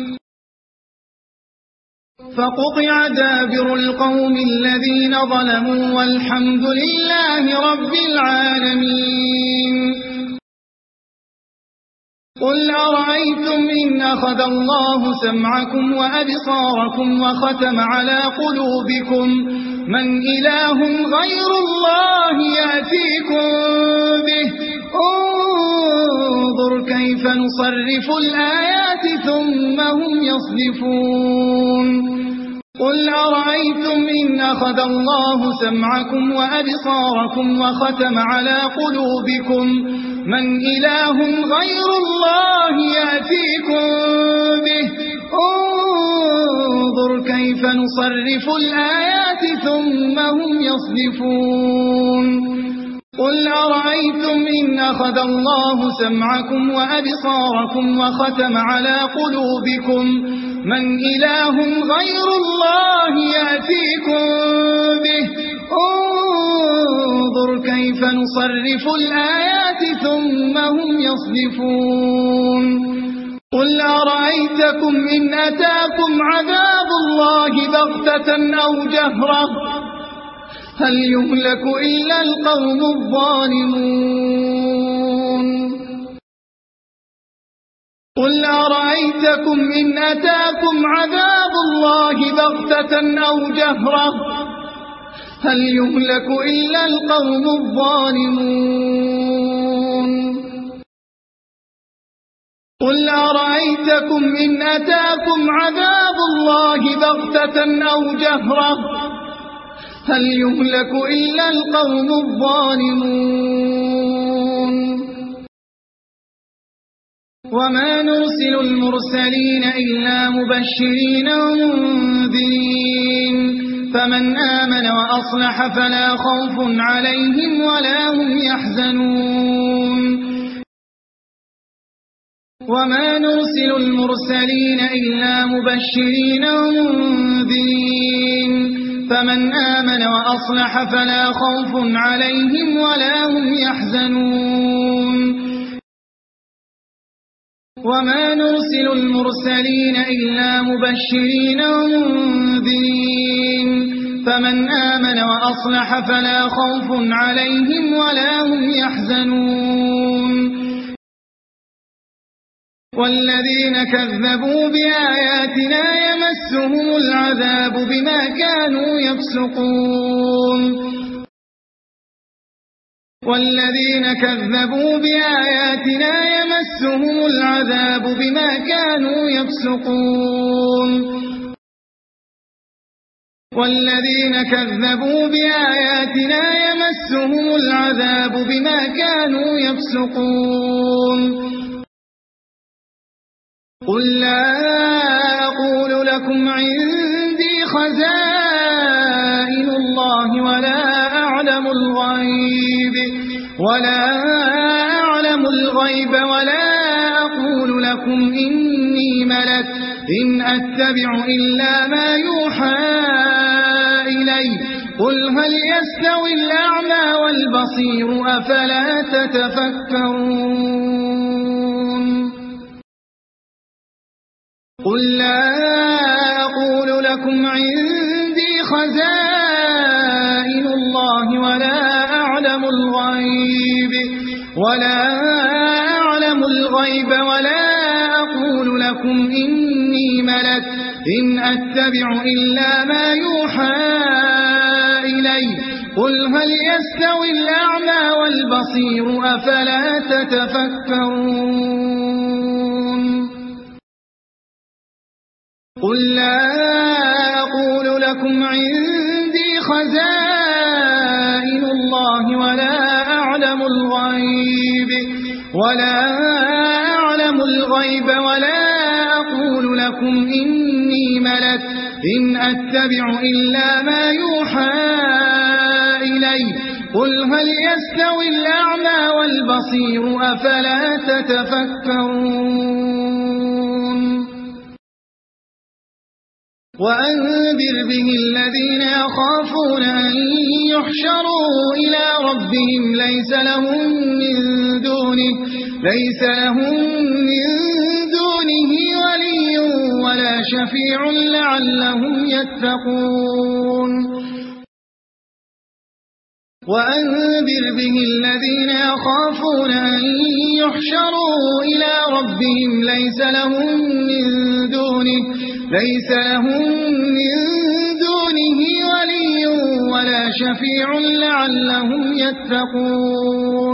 S1: فقطع دابر القوم الذين ظلموا والحمد لله رب العالمين قل أرأيتم إن أخذ الله سمعكم وأبصاركم وختم على قلوبكم من إله غير الله يأتيكم به انظر كيف نصرف الآيات ثم هم يصدفون قل أرأيتم إن أخذ الله سمعكم وأبصاركم وختم على قلوبكم من إله غير الله يأتيكم به انظر كيف نصرف الآيات ثم هم يصدفون قل أرأيتم إن أخذ الله سمعكم وأبصاركم وختم على قلوبكم من إله غير الله يأتيكم به انظر كيف نصرف الآيات ثم هم يصدفون قل أرأيتكم إن أتاكم عذاب الله بغتة أو جهرة هل يهلك إلا القوم الظالمون قل أرأيتكم إن أتاكم عذاب الله بغتة أو جهرة هل يهلك إلا القوم الظالمون قل أرأيتكم إن أتاكم عذاب الله بغتة أو جهرة هل يهلك إلا القوم الظالمون وما نرسل المرسلين إلا مبشرين ومنذرين فمن آمن وأصلح فلا خوف عليهم ولا هم يحزنون وما نرسل المرسلين إلا مبشرين ومنذرين فمن آمن وأصلح فلا خوف عليهم ولا هم يحزنون وما نرسل المرسلين إلا مبشرين ومنذرين فمن آمن وأصلح فلا خوف عليهم ولا هم يحزنون والذين كذبوا بآياتنا يمسهم العذاب بما كانوا يفسقون والذين كذبوا بآياتنا يمسهم العذاب بما كانوا يفسقون والذين كذبوا بآياتنا يمسهم العذاب بما كانوا يفسقون قل لا أقول لكم عندي خزائن الله ولا أعلم الغيب ولا أعلم الغيب ولا أقول لكم إني ملك إن أتبع إلا ما يوحى إلي قل هل يستوي الأعمى والبصير أفلا تتفكرون قل لا أقول لكم عندي خزائن الله ولا أعلم الغيب ولا أعلم الغيب ولا أقول لكم إني ملك إن أتبع إلا ما يوحى إلي قل هل يستوي الأعمى والبصير أفلا تتفكرون قل لا أقول لكم عندي خزائن الله ولا أعلم الغيب ولا أعلم الغيب ولا أقول لكم إني ملك إن أتبع إلا ما يوحى إلي قل هل يستوي الأعمى والبصير أفلا تتفكرون وأنذر به الذين يخافون أن يحشروا إلى ربهم ليس لهم من دونه ليس لهم من دونه ولي ولا شفيع لعلهم يتقون وأنذر به الذين يخافون أن يحشروا إلى ربهم ليس لهم من دونه ليس لهم من دونه ولي ولا شفيع لعلهم يتقون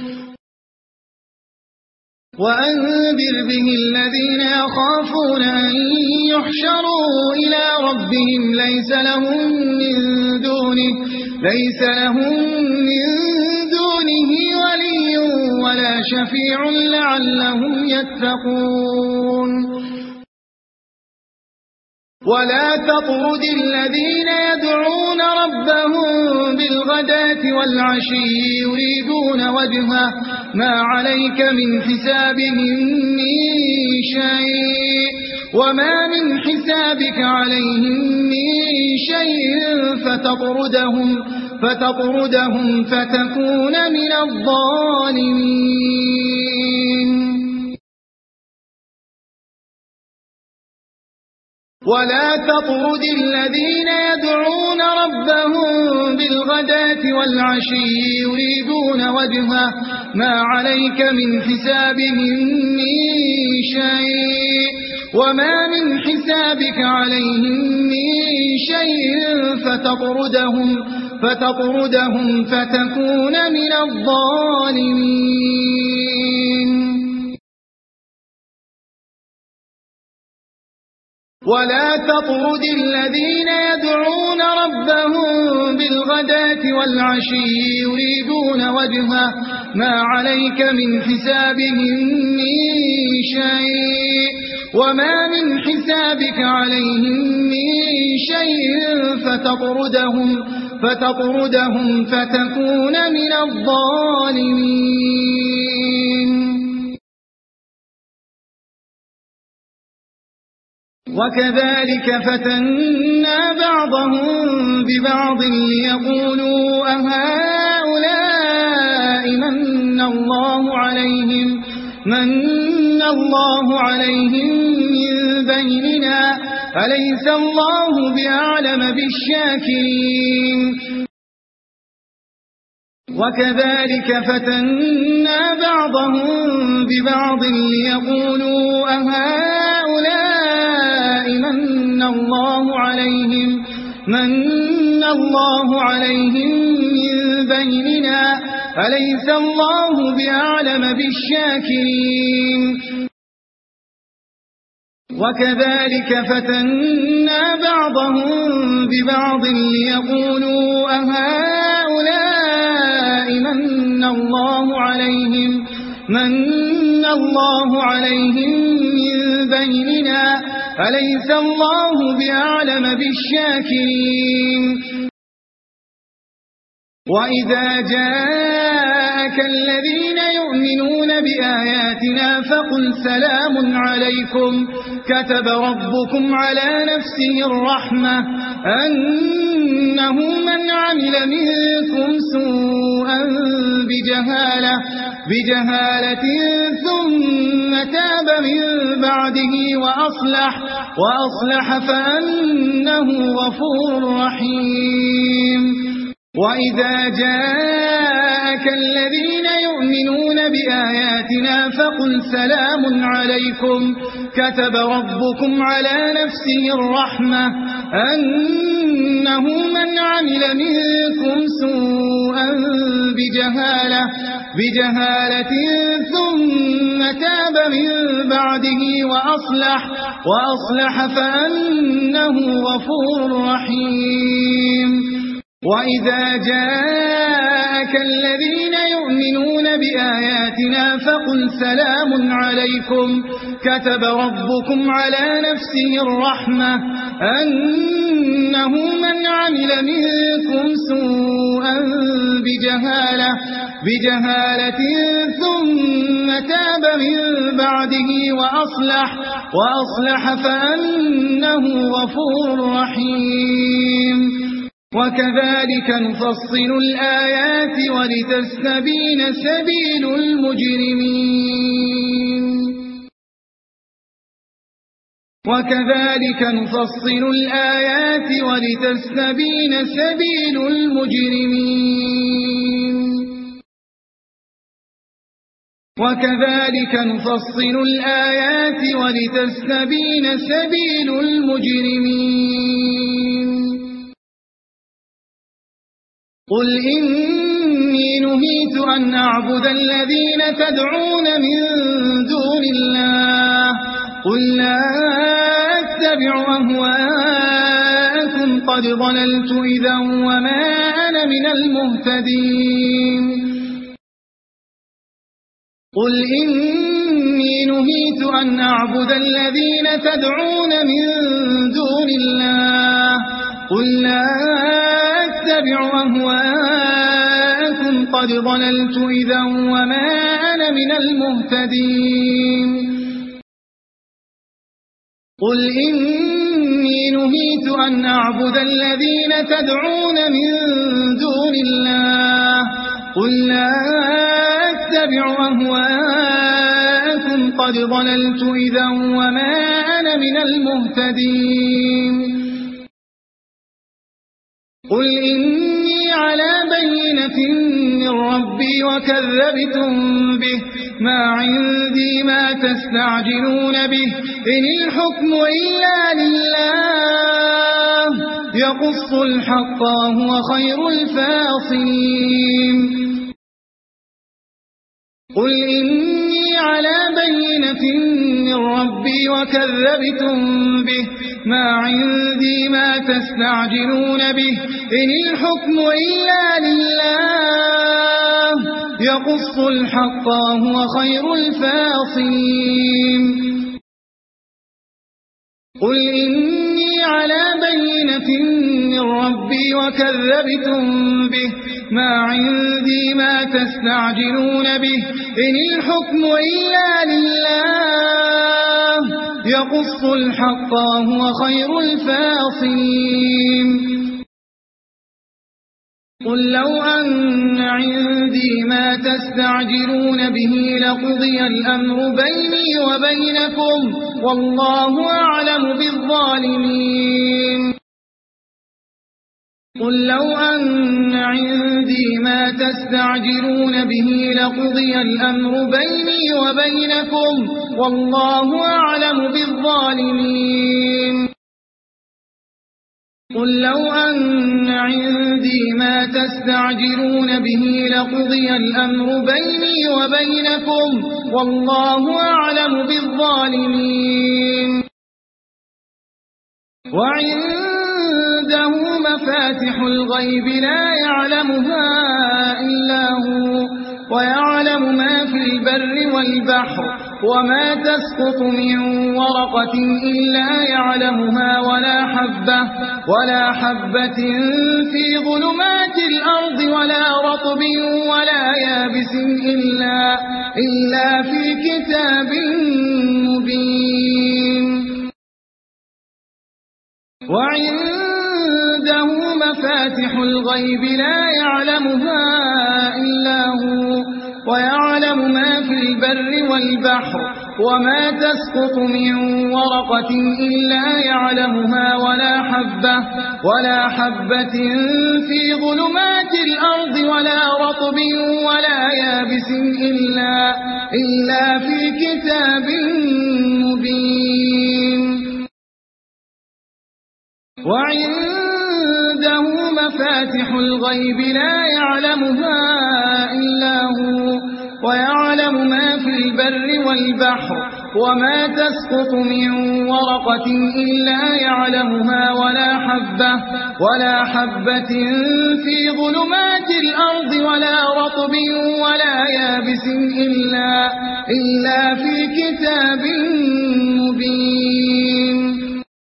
S1: وأنذر به الذين يخافون أن يحشروا إلى ربهم ليس لهم من دونه ليس لهم من دونه ولي ولا شفيع لعلهم يتقون ولا تطرد الذين يدعون ربهم بالغداة والعشي يريدون وجهه ما عليك من حسابهم من شيء وما من حسابك عليهم من شيء فتطردهم فتطردهم فتكون من الظالمين ولا تطرد الذين يدعون ربهم بالغداة والعشي يريدون وجهه ما عليك من حسابهم من شيء وما من حسابك عليهم من شيء فتطردهم فتطردهم فتكون من الظالمين ولا تطرد الذين يدعون ربهم بالغداة والعشي يريدون وجهه ما عليك من حسابهم من شيء وما من حسابك عليهم من شيء فتطردهم فتطردهم فتكون من الظالمين وكذلك فتنا بعضهم ببعض ليقولوا أهؤلاء من الله عليهم من الله عليهم من بيننا أليس الله بأعلم بالشاكرين وكذلك فتنا بعضهم ببعض ليقولوا أهؤلاء من الله عليهم من الله عليهم من بيننا أليس الله بأعلم بالشاكرين وكذلك فتنا بعضهم ببعض ليقولوا أهؤلاء من الله عليهم من الله عليهم من بيننا أليس الله بأعلم بالشاكرين وإذا جاءك الذين يؤمنون بآياتنا فقل سلام عليكم كتب ربكم على نفسه الرحمة أنه من عمل منكم سوءا بجهالة بجهالة ثم تاب من بعده وأصلح وأصلح فأنه غفور رحيم وإذا جاءك الذين يؤمنون بآياتنا فقل سلام عليكم كتب ربكم على نفسه الرحمة أنه من عمل منكم سوءا بجهالة بجهالة ثم تاب من بعده وأصلح وأصلح فأنه غفور رحيم وإذا جاءك الذين يؤمنون بآياتنا فقل سلام عليكم كتب ربكم على نفسه الرحمة أنه من عمل منكم سوءا بجهالة بجهالة ثم تاب من بعده وأصلح وأصلح فأنه غفور رحيم وكذلك نفصل الآيات ولتستبين سبيل المجرمين وكذلك نفصل الآيات ولتستبين سبيل المجرمين وكذلك نفصل الآيات ولتستبين سبيل المجرمين قل إني نهيت أن أعبد الذين تدعون من دون الله قل لا أتبع أهواءكم قد ضللت إذا وما أنا من المهتدين قل إني نهيت أن أعبد الذين تدعون من دون الله قل لا أتبع أهواءكم قد ضللت إذا وما أنا من المهتدين قل إني نهيت أن أعبد الذين تدعون من دون الله قل لا أتبع أهواءكم قد ضللت إذا وما أنا من المهتدين قل إني على بينة من ربي وكذبتم به ما عندي ما تستعجلون به إن الحكم إلا لله يقص الحق وهو خير الفاصلين قل إني على بينة من ربي وكذبتم به ما عندي ما تستعجلون به إن الحكم إلا لله يقص الحق وهو خير الفاصلين قل إني على بينة من ربي وكذبتم به ما عندي ما تستعجلون به إن الحكم إلا لله يقص الحق وهو خير الفاصلين قل لو أن عندي ما تستعجلون به لقضي الأمر بيني وبينكم والله أعلم بالظالمين قل لو أن عندي ما تستعجلون به لقضي الأمر بيني وبينكم والله أعلم بالظالمين قل لو أن عندي ما تستعجلون به لقضي الأمر بيني وبينكم والله أعلم بالظالمين وعنده مفاتح الغيب لا يعلمها إلا هو ويعلم ما في البر والبحر وما تسقط من ورقة إلا يعلمها ولا حبة ولا حبة في ظلمات الأرض ولا رطب ولا يابس إلا إلا في كتاب مبين وعنده مفاتح الغيب لا يعلمها إلا هو ويعلم ما في البر والبحر وما تسقط من ورقة إلا يعلمها ولا حبة ولا حبة في ظلمات الأرض ولا رطب ولا يابس إلا إلا في كتاب مبين وعنده مفاتح الغيب لا يعلمها إلا هو ويعلم ما في البر والبحر وما تسقط من ورقة إلا يعلمها ولا حبة ولا حبة في ظلمات الأرض ولا رطب ولا يابس إلا إلا في كتاب مبين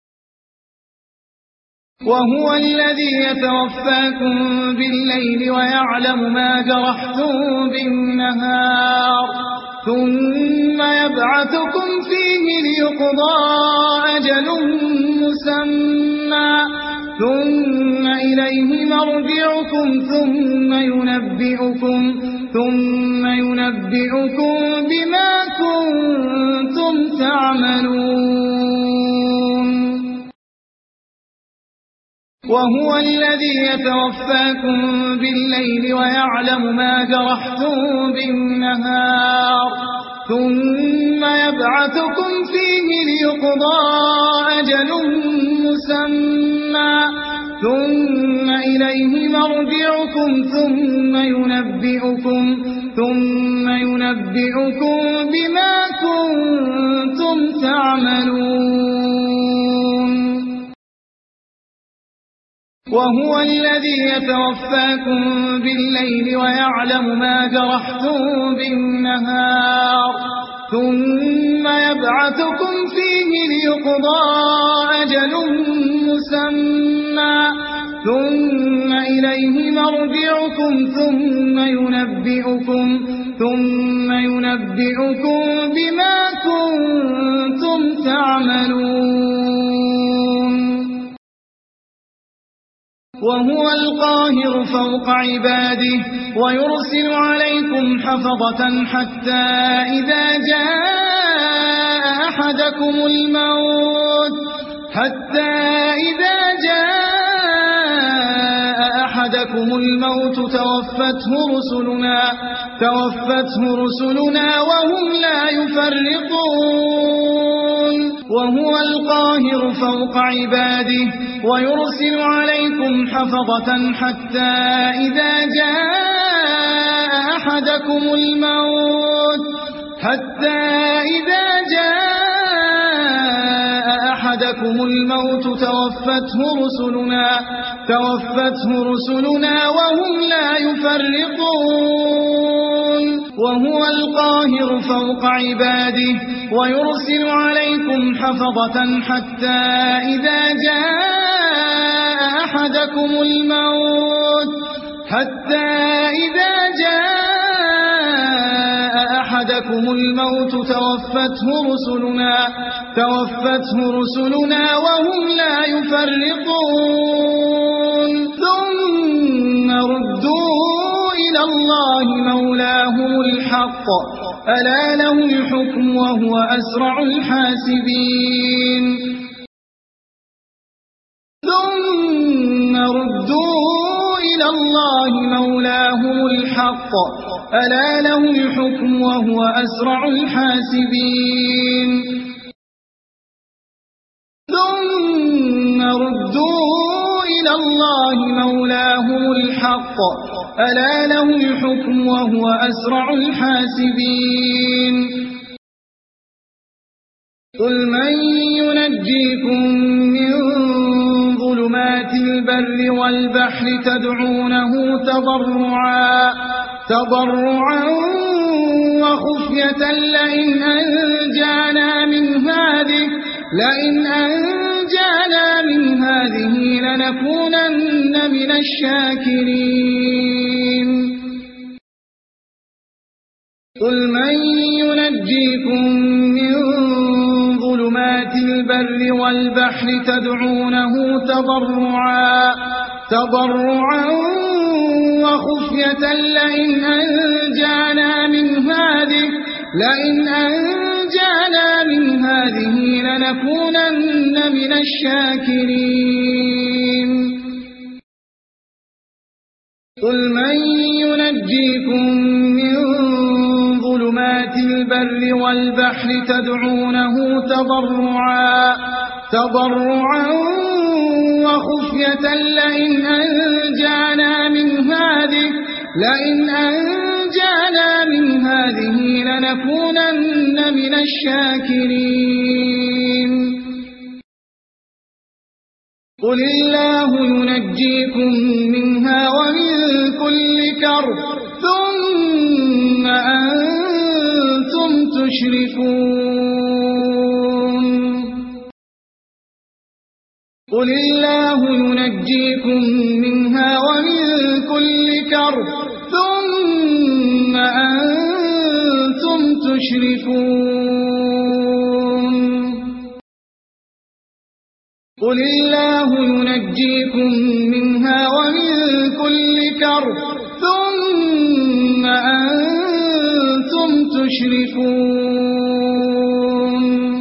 S1: وهو الذي يتوفاكم بالليل ويعلم ما جرحتم بالنهار ثم يبعثكم فيه ليقضى أجل مسمى ثم إليه مرجعكم ثم ينبئكم ثم ينبئكم بما كنتم تعملون وهو الذي يتوفاكم بالليل ويعلم ما جرحتم بالنهار ثم يبعثكم فيه ليقضى أجل مسمى ثم إليه مرجعكم ثم ينبئكم ثم ينبئكم بما كنتم تعملون وهو الذي يتوفاكم بالليل ويعلم ما جرحتم بالنهار ثم يبعثكم فيه ليقضى أجل مسمى ثم إليه مرجعكم ثم ينبئكم ثم ينبئكم بما كنتم تعملون وهو القاهر فوق عباده ويرسل عليكم حفظة حتى إذا جاء أحدكم الموت حتى إذا جاء أحدكم الموت توفته رسلنا توفته رسلنا وهم لا يفرقون وهو القاهر فوق عباده ويرسل عليكم حفظة حتى إذا جاء أحدكم الموت حتى إذا جاء أحدكم الموت توفته رسلنا توفته رسلنا وهم لا يفرقون وهو القاهر فوق عباده ويرسل عليكم حفظة حتى إذا جاء أحدكم الموت حتى إذا جاء أحدكم الموت توفته رسلنا توفته رسلنا وهم لا يفرقون ثم رد الله مولاهم الحق ألا له الحكم وهو أسرع الحاسبين ثم ردوا إلى الله مولاهم الحق ألا له الحكم وهو أسرع الحاسبين ثم ردوا إلى الله مولاهم الحق ألا له الحكم وهو أسرع الحاسبين قل من ينجيكم من ظلمات البر والبحر تدعونه تضرعا تضرعا وخفية لئن أنجانا من هذه لئن أنجانا من هذه لنكونن من الشاكرين قل من ينجيكم من ظلمات البر والبحر تدعونه تضرعا تضرعا وخفية لئن أنجانا من هذه لئن أنجانا من هذه لنكونن من الشاكرين قل من ينجيكم من ظلمات البر والبحر تدعونه تضرعا تضرعا وخفية لئن أنجانا من هذه لئن أنجانا من هذه لنكونن من الشاكرين قل الله ينجيكم منها ومن كل كرب ثم أنتم تشركون قل الله ينجيكم منها ومن كل كرب ثم أنتم تشركون قل الله ينجيكم منها ومن كل كرب ثم أنتم تشركون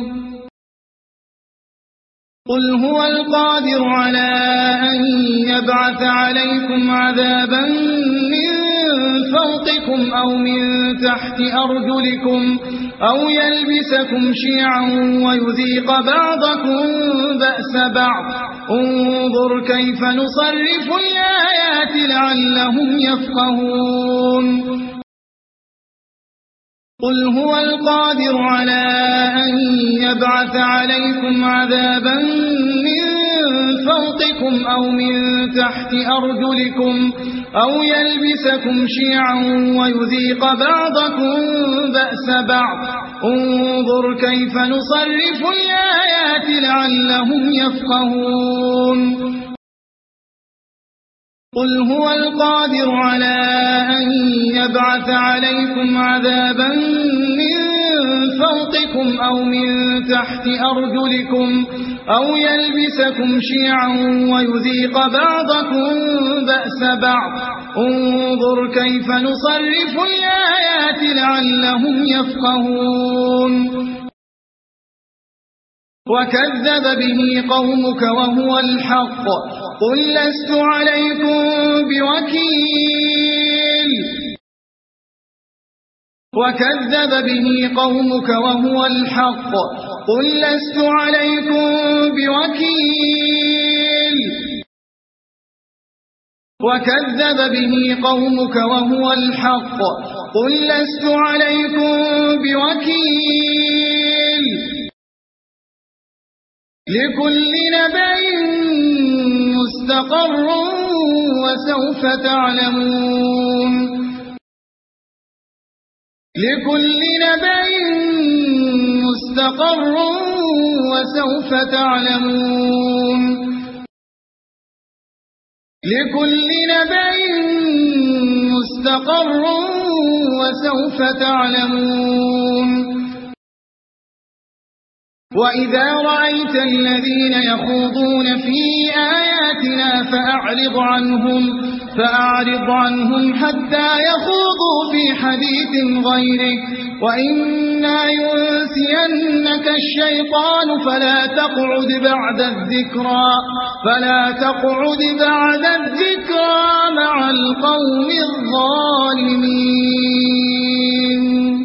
S1: قل هو القادر على أن يبعث عليكم عذابا من فوقكم أو من تحت أرجلكم أو يلبسكم شيعا ويذيق بعضكم بأس بعض انظر كيف نصرف الآيات لعلهم يفقهون قل هو القادر على أن يبعث عليكم عذابا من فوقكم أو من تحت أرجلكم أو يلبسكم شيعا ويذيق بعضكم بأس بعض انظر كيف نصرف الآيات لعلهم يفقهون قل هو القادر على أن يبعث عليكم عذابا من فوقكم أو من تحت أرجلكم أو يلبسكم شيعا ويذيق بعضكم بأس بعض انظر كيف نصرف الآيات لعلهم يفقهون وكذب به قومك وهو الحق قل لست عليكم بوكيل وكذب به قومك وهو الحق قل لست عليكم بوكيل وكذب به قومك وهو الحق قل لست عليكم بوكيل لكل نبأ مستقر وسوف تعلمون لكل نبأ مستقر وسوف تعلمون لكل نبأ مستقر وسوف تعلمون وإذا رأيت الذين يخوضون في آياتنا فأعرض عنهم فأعرض عنهم حتى يخوضوا في حديث غيره وإما ينسينك الشيطان فلا تقعد بعد الذكرى فلا تقعد بعد الذكرى مع القوم الظالمين.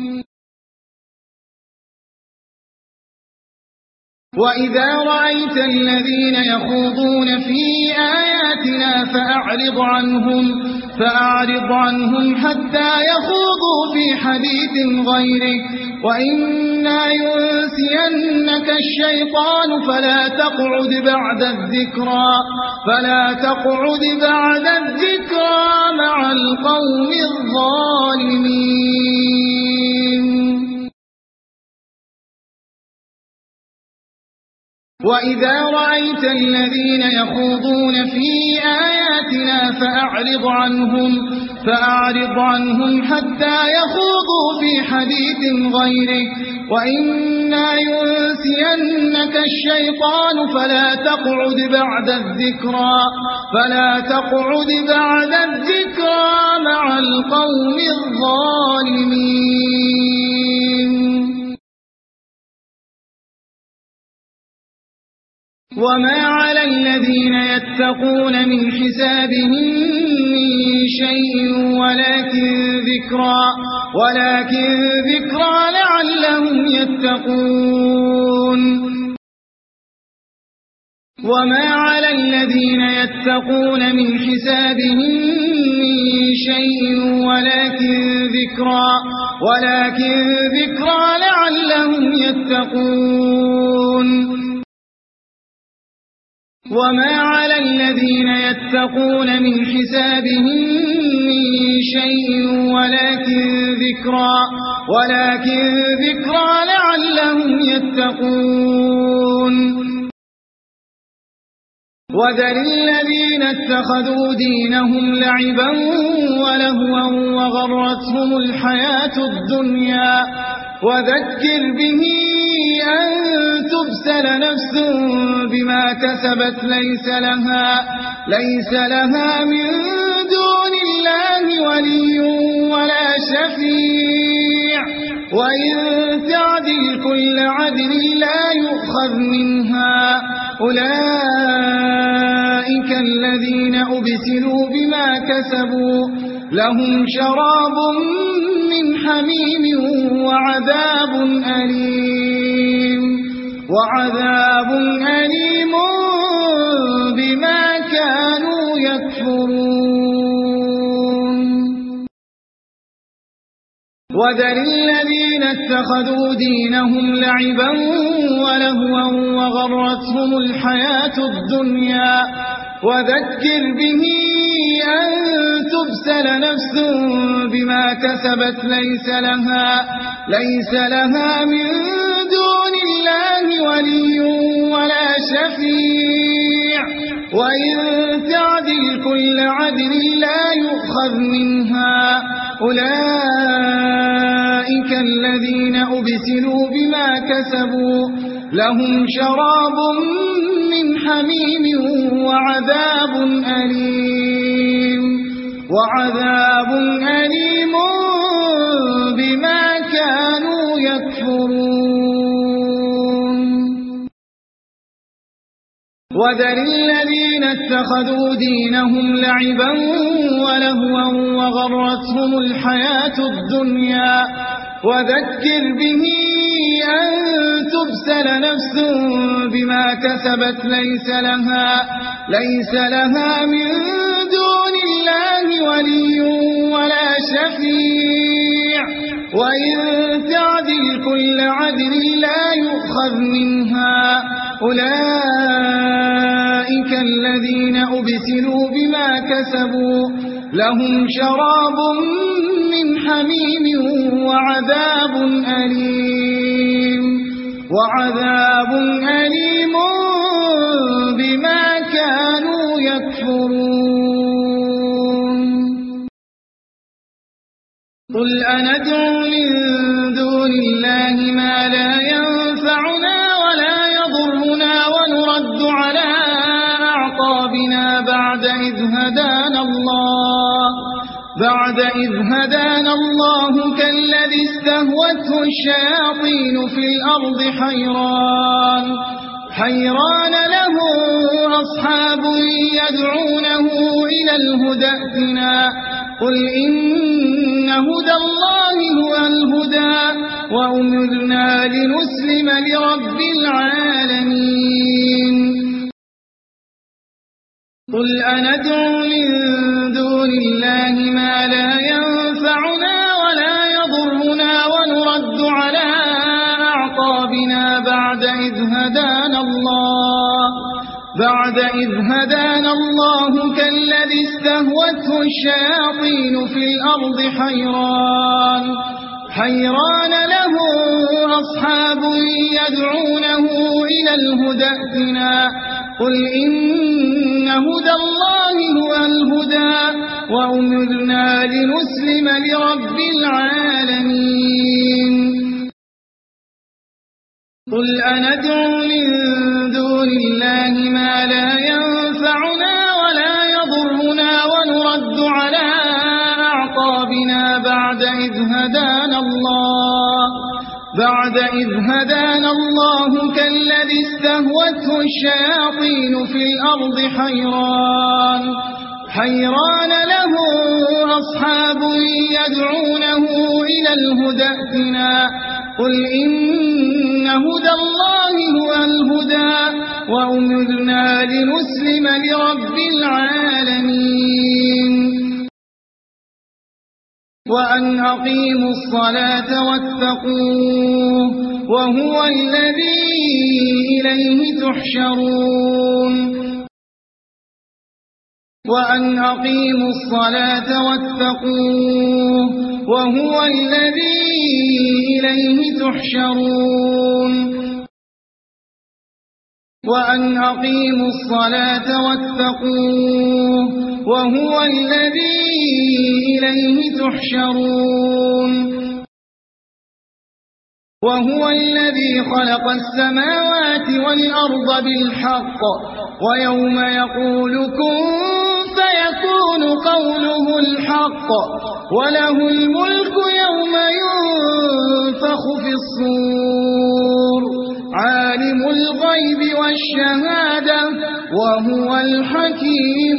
S1: وإذا رأيت الذين يخوضون في آياتنا فأعرض عنهم فأعرض عنهم حتى يخوضوا في حديث غيره وإما ينسينك الشيطان فلا تقعد بعد الذكرى فلا تقعد بعد الذكرى مع القوم الظالمين. وإذا رأيت الذين يخوضون في آياتنا فأعرض عنهم فأعرض عنهم حتى يخوضوا في حديث غيره وإما ينسينك الشيطان فلا تقعد بعد الذكرى فلا تقعد بعد الذكرى مع القوم الظالمين. وما على الذين يتقون من حسابهم من شيء ولكن ذكرى ولكن ذكرى لعلهم يتقون. وما على الذين يتقون من حسابهم من شيء ولكن ذكرى ولكن ذكرى لعلهم يتقون. وما على الذين يتقون من حسابهم من شيء ولكن ذكرى ولكن ذكرى لعلهم يتقون. وذر الذين اتخذوا دينهم لعبا ولهوا وغرتهم الحياة الدنيا وذكر به أن تبسل نفس بما كسبت ليس لها ليس لها من دون الله ولي ولا شفيع وإن تعدل كل عدل لا يؤخذ منها أولئك الذين أبسلوا بما كسبوا لهم شراب من حميم وعذاب أليم وعذاب أليم بما كانوا يكفرون. وذر الذين اتخذوا دينهم لعبا ولهوا وغرتهم الحياة الدنيا وذكر به أن تبسل نفس بما كسبت ليس لها ليس لها من دون الله ولي ولا شفيع وإن تعدل كل عدل لا يؤخذ منها أولئك الذين أبسلوا بما كسبوا لهم شراب من حميم وعذاب أليم وعذاب أليم بما كانوا يكفرون. وذر الذين اتخذوا دينهم لعبا ولهوا وغرتهم الحياة الدنيا وذكر به أن تبسل نفس بما كسبت ليس لها ليس لها من دون الله ولي ولا شفيع وإن تعدل كل عدل لا يؤخذ منها أولئك الذين أبسلوا بما كسبوا لهم شراب من حميم وعذاب أليم وعذاب أليم بما كانوا يكفرون. قل أندعو من دون الله ما لا ينفعنا ولا بعد إذ هدانا الله كالذي استهوته الشياطين في الأرض حيران حيران له أصحاب يدعونه إلى الهدى ائتنا قل إن هدى الله هو الهدى وأمرنا لنسلم لرب العالمين قل أندعو من دون الله ما لا ينفعنا ولا يضرنا ونرد على أعقابنا بعد إذ هدانا الله بعد إذ هدانا الله كالذي استهوته الشياطين في الأرض حيران حيران له أصحاب يدعونه إلى الهدى ائتنا قل إن هدى الله هو الهدى وأمرنا لنسلم لرب العالمين قل أندعو من دون الله ما لا ينفعنا ولا يضرنا ونرد على أعقابنا بعد إذ هدانا الله بعد إذ هدانا الله كالذي استهوته الشياطين في الأرض حيران حيران له أصحاب يدعونه إلى الهدى ائتنا قل إن هدى الله هو الهدى وأمرنا لنسلم لرب العالمين وأن أقيموا الصلاة واتقوه وهو الذي إليه تحشرون وأن أقيموا الصلاة واتقوه وهو الذي إليه تحشرون وأن أقيموا الصلاة واتقوه وهو الذي إليه تحشرون وهو الذي خلق السماوات والأرض بالحق ويوم يقول كن فيكون قوله الحق وله الملك يوم ينفخ في الصور عالم الغيب والشهادة وهو الحكيم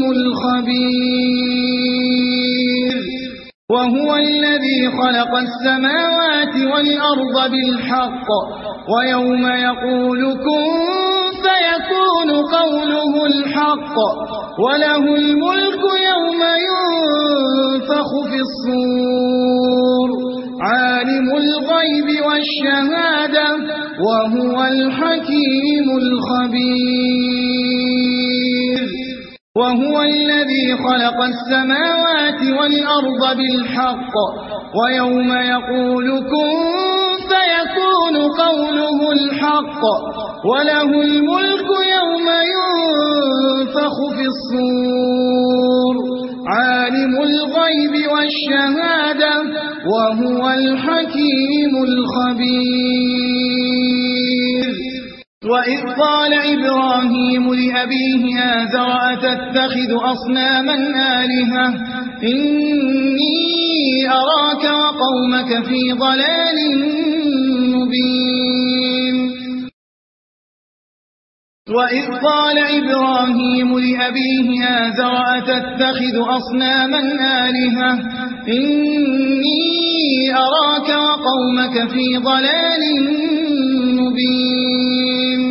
S1: الخبير وهو الذي خلق السماوات والأرض بالحق ويوم يقول كن فيكون قوله الحق وله الملك يوم ينفخ في الصور عالم الغيب والشهادة وهو الحكيم الخبير وهو الذي خلق السماوات والأرض بالحق ويوم يقول كن فيكون قوله الحق وله الملك يوم ينفخ في الصور عالم الغيب والشهادة وهو الحكيم الخبير وإذ قال إبراهيم لأبيه آزر أتتخذ أصناما آلهة إني أراك وقومك في ضلال مبين وإذ قال إبراهيم لأبيه آزر أتتخذ أصناما آلهة إني أراك وقومك في ضلال مبين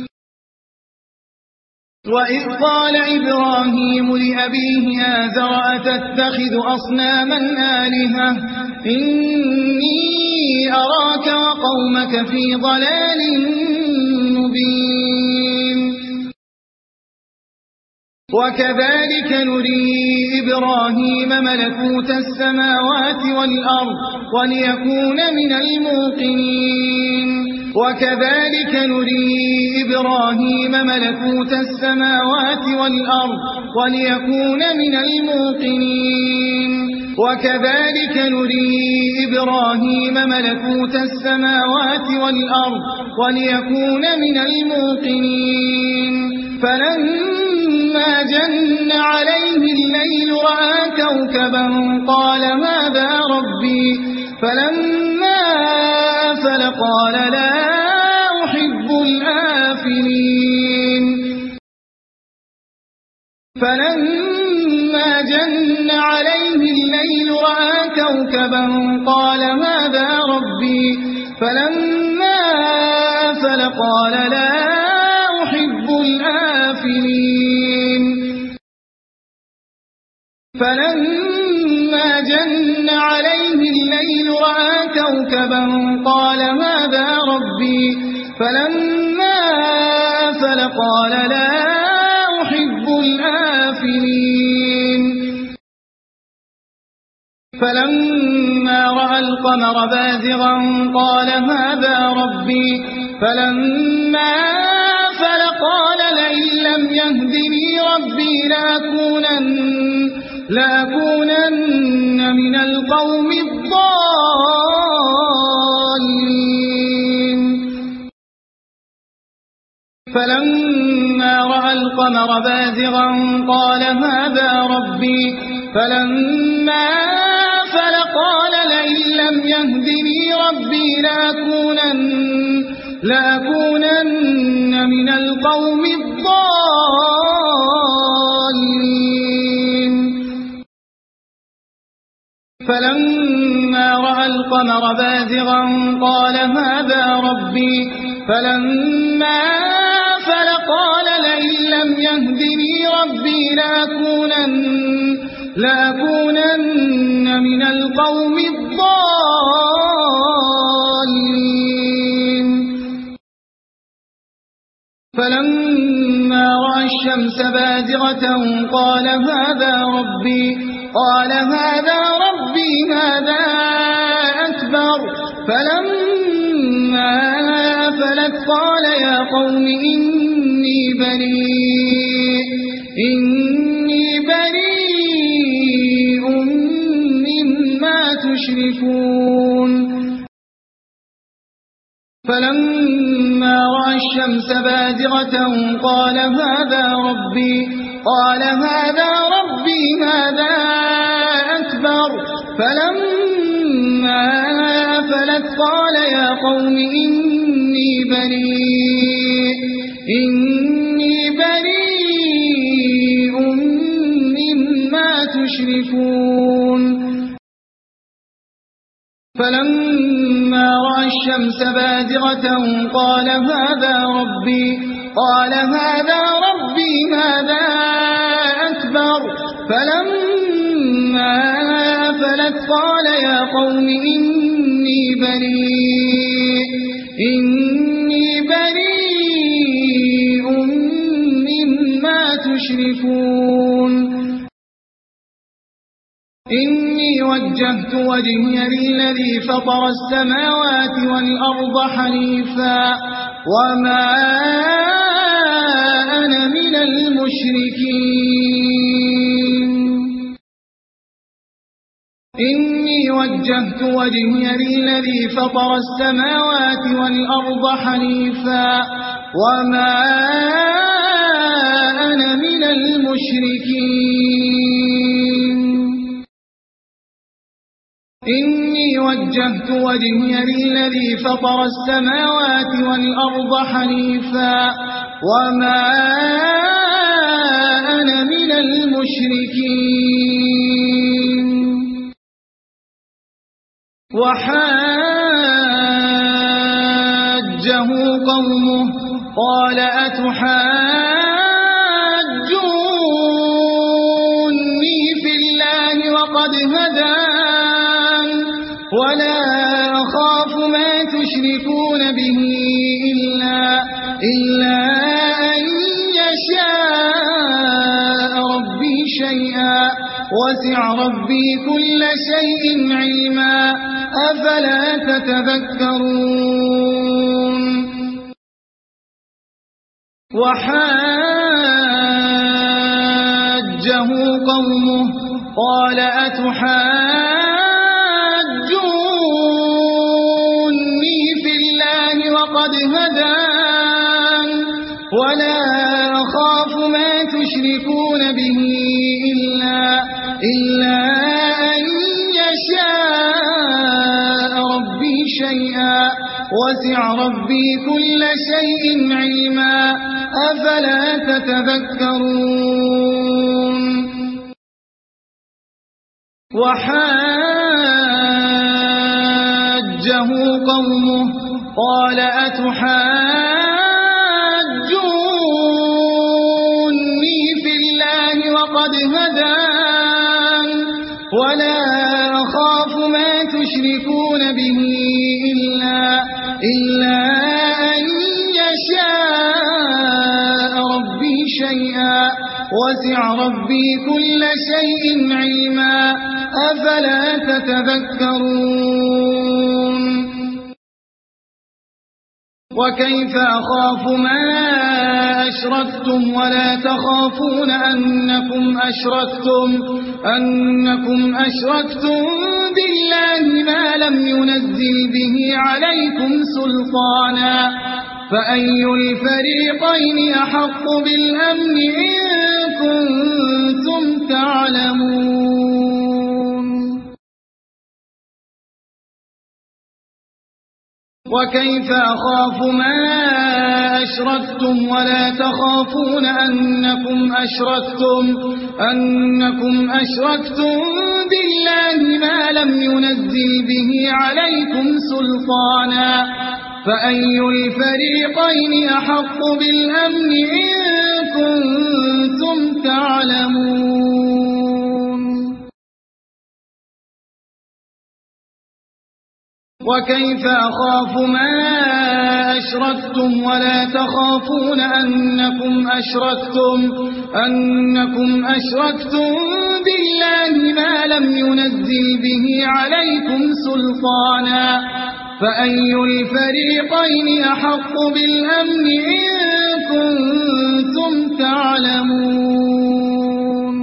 S1: وإذ قال إبراهيم لأبيه آزر أتتخذ أصناما آلهة إني أراك وقومك في ضلال مبين وكذلك نري إبراهيم ملكوت السماوات والأرض وليكون من الموقنين وكذلك نري إبراهيم ملكوت السماوات والأرض وليكون من الموقنين وكذلك نري إبراهيم ملكوت السماوات والأرض وليكون من الموقنين فلما جن عليه الليل رأى كوكبا قال هذا ربي فلما أفل قال لا أحب الآفلين فلما جن عليه الليل رأى كوكبا قال هذا ربي فلما أفل قال لا أحب الآفلين فلما جن عليه الليل رأى كوكبا قال هذا ربي فلما أفل قال لا أحب الآفلين فلما رأى القمر بازغا قال هذا ربي فلما أفل قال لئن لم يهدني ربي لأكونن, لأكونن من القوم الضالين فلما رأى القمر بازغا قال هذا ربي فلما أفل قال لئن لم يهدني ربي لأكونن, لأكونن من القوم الضالين فلما رأى القمر بازغا قال هذا ربي فلما أفل قال لئن لم يهدني ربي لأكونن, لأكونن من القوم الضالين فلما رأى الشمس بازغة قال هذا ربي قال هذا ربي هذا أكبر فلما أفلت قال يا قوم إني بريء إني بريء مما تشركون فلما رأى الشمس بازغة قال هذا ربي قال هذا ربي هذا أكبر فلما أفلت قال يا قوم إني بريء إني بريء مما تشركون فلما رأى الشمس بازغة قال هذا ربي قال هذا ربي هذا أكبر فلما أفلت قال يا قوم إني بريء إني بريء مما تشركون إني وجهت وجهي للذي فطر السماوات والأرض حنيفا وما أنا من المشركين إني وجهت وجهي للذي فطر السماوات والأرض حنيفا وما أنا من المشركين إني وجهت وجهي للذي فطر السماوات والأرض حنيفا وما أنا من المشركين وحاجه قومه قال أتحاجوني في الله وقد هدان ولا أخاف ما تشركون به إلا, إلا أن يشاء ربي شيئا وسع ربي كل شيء علما أفلا تتذكرون وحاجه قومه قال أتحاجوني في الله وقد هدان ولا أخاف ما تشركون به إلا, إلا أن يشاء ربي شيئا وسع ربي كل شيء علما أفلا تتذكرون وحاجه قومه قال أتحاجوني في الله وقد هدان ولا أخاف ما تشركون به إلا, إلا أن يشاء ربي شيئا وسع ربي كل شيء علما أفلا تتذكرون وكيف أخاف ما أشركتم ولا تخافون أنكم أشركتم, أنكم أشركتم بالله ما لم ينزل به عليكم سلطانا فأي الفريقين أحق بالأمن إن كنتم تعلمون وكيف أخاف ما أشركتم ولا تخافون أنكم أشركتم, أنكم أشركتم بالله ما لم ينزل به عليكم سلطانا فأي الفريقين أحق بالأمن إن كنتم تعلمون وكيف أخاف ما أشركتم ولا تخافون أنكم أشركتم, أنكم أشركتم بالله ما لم ينزل به عليكم سلطانا فأي الفريقين أحق بالأمن إن كنتم تعلمون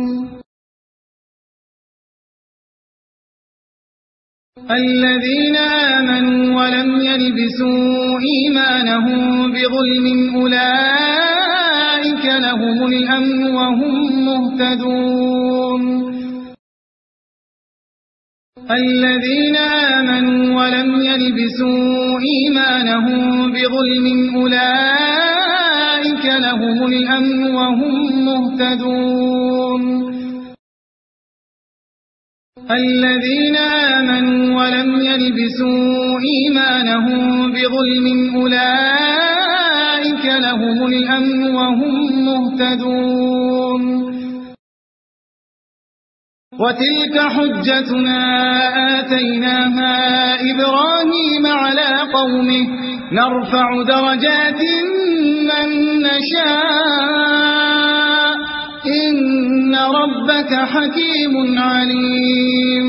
S1: الذين آمنوا ولم يلبسوا إيمانهم بظلم أولئك لهم الأمن وهم مهتدون الذين آمنوا ولم يلبسوا إيمانهم بظلم أولئك لهم الأمن وهم مهتدون الذين آمنوا ولم يلبسوا إيمانهم بظلم أولئك لهم الأمن وهم مهتدون وتلك حجتنا آتيناها إبراهيم على قومه نرفع درجات من نشاء إن ربك حكيم عليم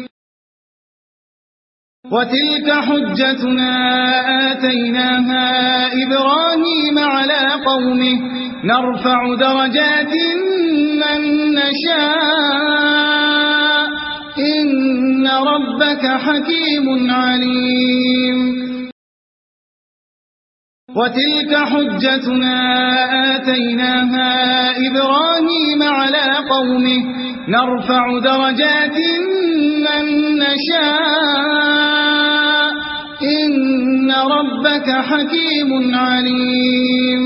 S1: وتلك حجتنا آتيناها إبراهيم على قومه نرفع درجات من نشاء إن ربك حكيم عليم وتلك حجتنا آتيناها إبراهيم على قومه نرفع درجات من نشاء إن ربك حكيم عليم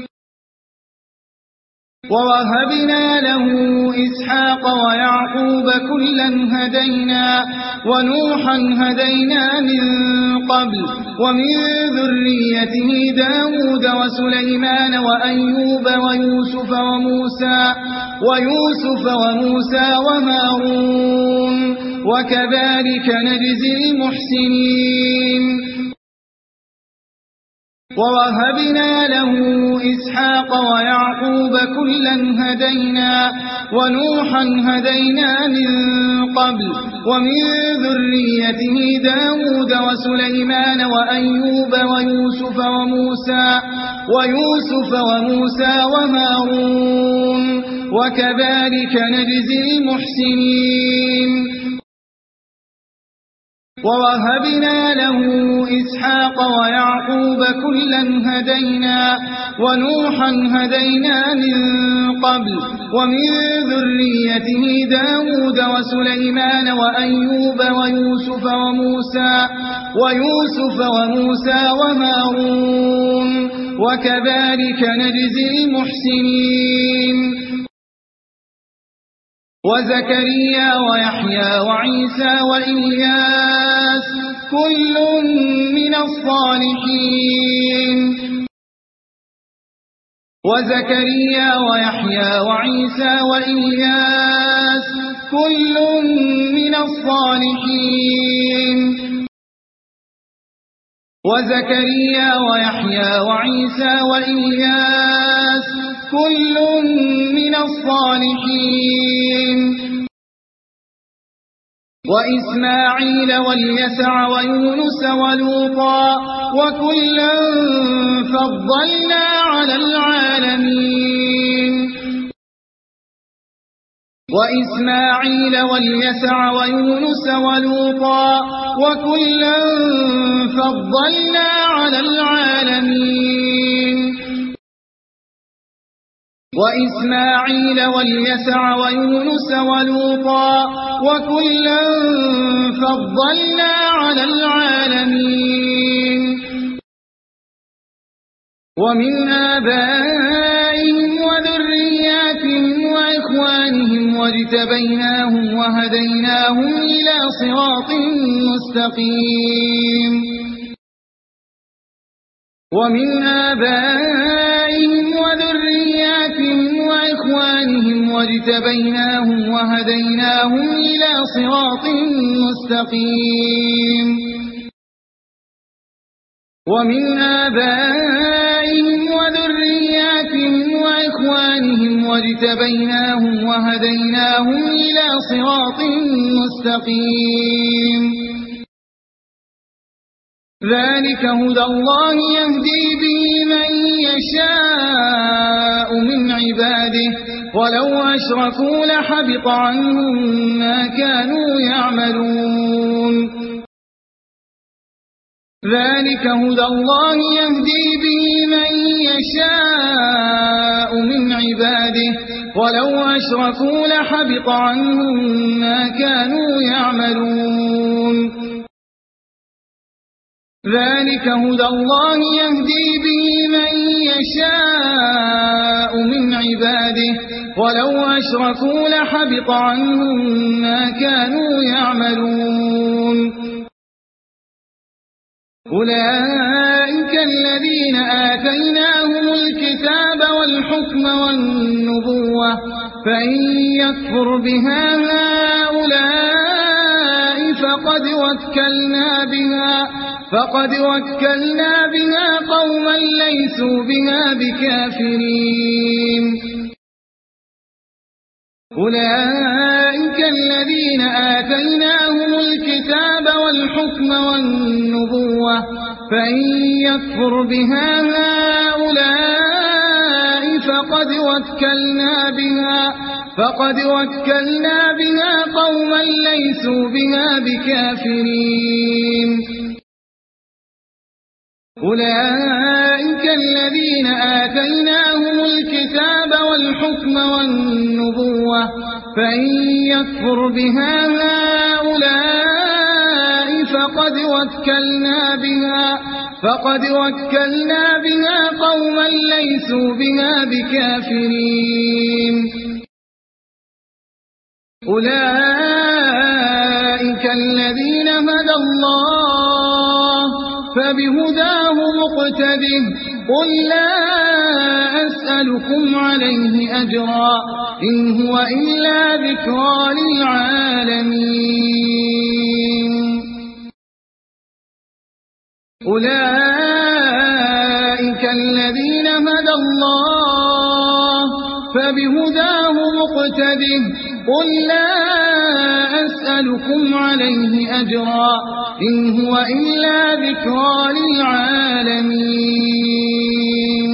S1: ووهبنا له إسحاق ويعقوب كلا هدينا ونوحا هدينا من قبل ومن ذريته داود وسليمان وأيوب ويوسف وموسى ويوسف وموسى وهارون وكذلك نجزي المحسنين ووهبنا له إسحاق ويعقوب كلا هدينا ونوحا هدينا من قبل ومن ذريته داود وسليمان وأيوب ويوسف وموسى ويوسف وموسى وهارون وكذلك نجزي المحسنين ووهبنا له إسحاق ويعقوب كلا هدينا ونوحا هدينا من قبل ومن ذريته داود وسليمان وأيوب ويوسف وموسى ويوسف وموسى وهارون وكذلك نجزي المحسنين وزكريا ويحيى وعيسى وإلياس كل من الصالحين وزكريا ويحيى وعيسى وإلياس كل من الصالحين وزكريا ويحيى وعيسى وإلياس كل من الصالحين وإسماعيل واليسع ويونس ولوطا وكلا فضلنا على العالمين وإسماعيل واليسع ويونس ولوطا وكلا فضلنا على العالمين وإسماعيل واليسع ويونس ولوطا وكلا فضلنا على العالمين ومن آبائهم وذرياتهم وإخوانهم واجتبيناهم وهديناهم إلى صراط مستقيم ومن آبائهم وذرياتهم وإخوانهم واجتبيناهم وهديناهم إلى صراط مستقيم ومن آبائهم وذرياتهم وإخوانهم واجتبيناهم وهديناهم إلى صراط مستقيم ذلك هدى الله يهدي به من يشاء من عباده ولو أشركوا لحبط عنهم ما كانوا يعملون ذلك هدى الله يهدي به من يشاء من عباده ولو أشركوا لحبط عنهم ما كانوا يعملون ذلك هدى الله يهدي به من يشاء من عباده ولو أشركوا لحبط عنهم ما كانوا يعملون أولئك الذين آتيناهم الكتاب والحكم والنبوة فإن يكفر بها هؤلاء فقد وكلنا بها فقد وكلنا بها قوما ليسوا بها بكافرين أولئك الذين آتيناهم الكتاب والحكم والنبوة فإن يكفر بها هؤلاء فقد وكلنا بها فقد وكلنا بها قوما ليسوا بها بكافرين أولئك الذين آتيناهم الكتاب والحكم والنبوة فإن يكفر بها هؤلاء فقد وكلنا بها فقد وكلنا بها قوما ليسوا بها بكافرين أولئك الذين هدى الله فبهداه مقتده قل لا أسألكم عليه أجرا إن هو إلا ذكرى للعالمين أولئك الذين هدى الله فبهداه مقتده قل لا أسألكم عليه أجرا إن هو إلا ذكرى للعالمين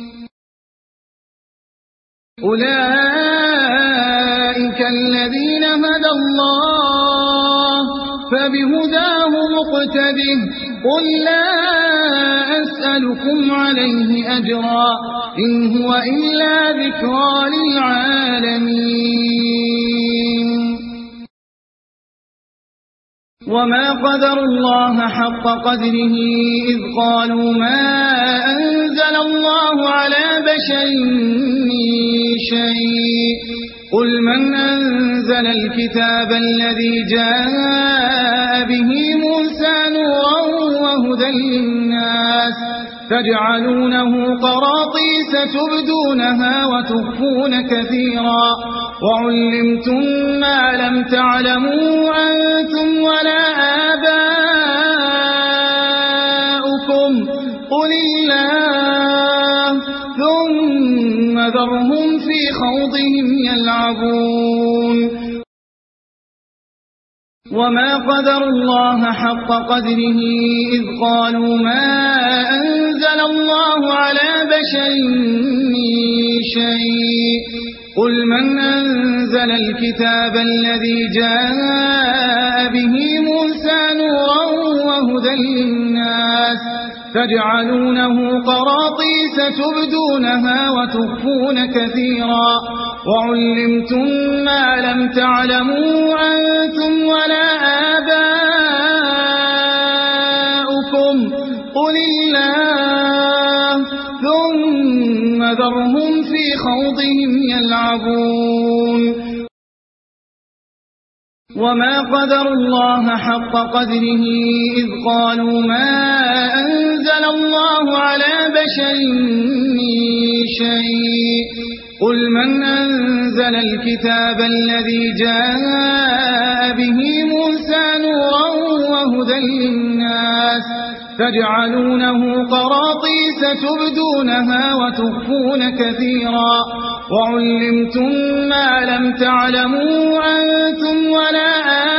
S1: أولئك الذين هدى الله فبهداه مقتده قل لا أسألكم أسألكم عليه أجرا إن هو إلا ذكرى للعالمين. وما قدر الله حق قدره إذ قالوا ما أنزل الله على بشر من شيء قل من أنزل الكتاب الذي جاء به موسى نورا وهدى للناس تجعلونه قراطيس تبدونها وتخفون كثيرا وعلمتم ما لم تعلموا أنتم ولا آباؤكم قل الله ثم ذرهم في خوضهم يلعبون. وما قدر الله حق قدره إذ قالوا ما أنزل الله على بشر من شيء قل من أنزل الكتاب الذي جاء به موسى نورا وهدى للناس تجعلونه قراطيس تبدونها وتخفون كثيرا وعلمتم ما لم تعلموا أنتم ولا آباؤكم قل الله ثم ذرهم في خوضهم يلعبون. وما قدر الله حق قدره إذ قالوا ما أنزل الله على بشر من شيء قل من أنزل الكتاب الذي جاء به موسى نورا وهدى للناس تجعلونه قراطيس تبدونها وتخفون كثيرا وعلمتم ما لم تعلموا أنتم ولا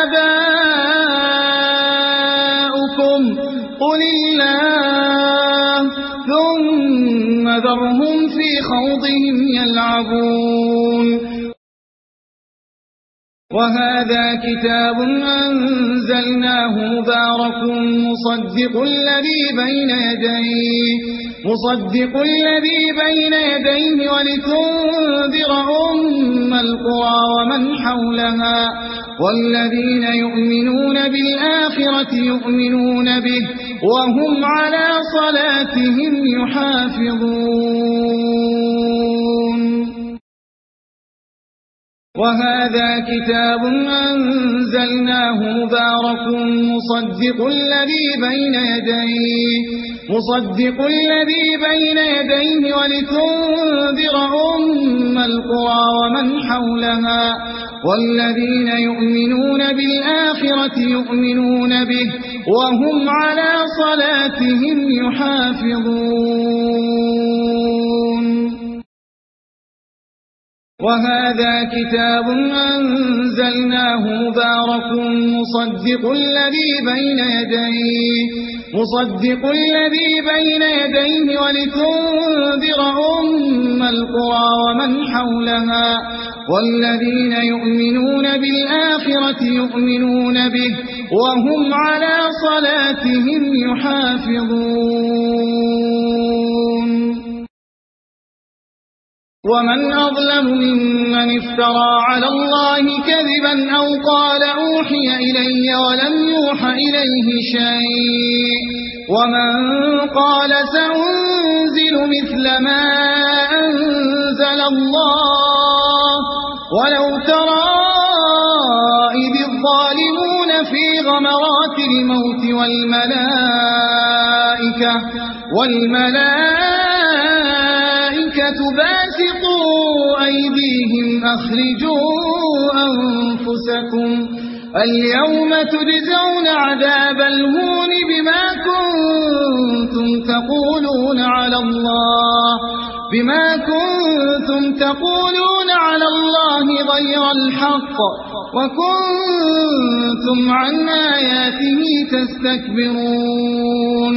S1: آباؤكم قل الله ثم ذرهم في خوضهم يلعبون. وهذا كتاب أنزلناه مبارك مصدق الذي بين يديه مصدق الذي بين يديه ولتنذر أم القرى ومن حولها والذين يؤمنون بالآخرة يؤمنون به وهم على صلاتهم يحافظون. وهذا كتاب أنزلناه مبارك مصدق الذي بين يديه مصدق الذي بين يديه ولتنذر أم القرى ومن حولها والذين يؤمنون بالآخرة يؤمنون به وهم على صلاتهم يحافظون. وهذا كتاب أنزلناه مبارك مصدق الذي بين يديه مصدق الذي بين يديه ولتنذر أم القرى ومن حولها والذين يؤمنون بالآخرة يؤمنون به وهم على صلاتهم يحافظون. ومن أظلم ممن افترى على الله كذبا أو قال أوحي إلي ولم يوح إليه شيء ومن قال سأنزل مثل ما أنزل الله ولو ترى إذ الظالمون في غمرات الموت والملائكة والملائكة باسطوا أيديهم أخرجوا أنفسكم اليوم تجزون عذاب الهون بما كنتم تقولون على الله بما كنتم تقولون على الله غير الحق وكنتم عن آياته تستكبرون.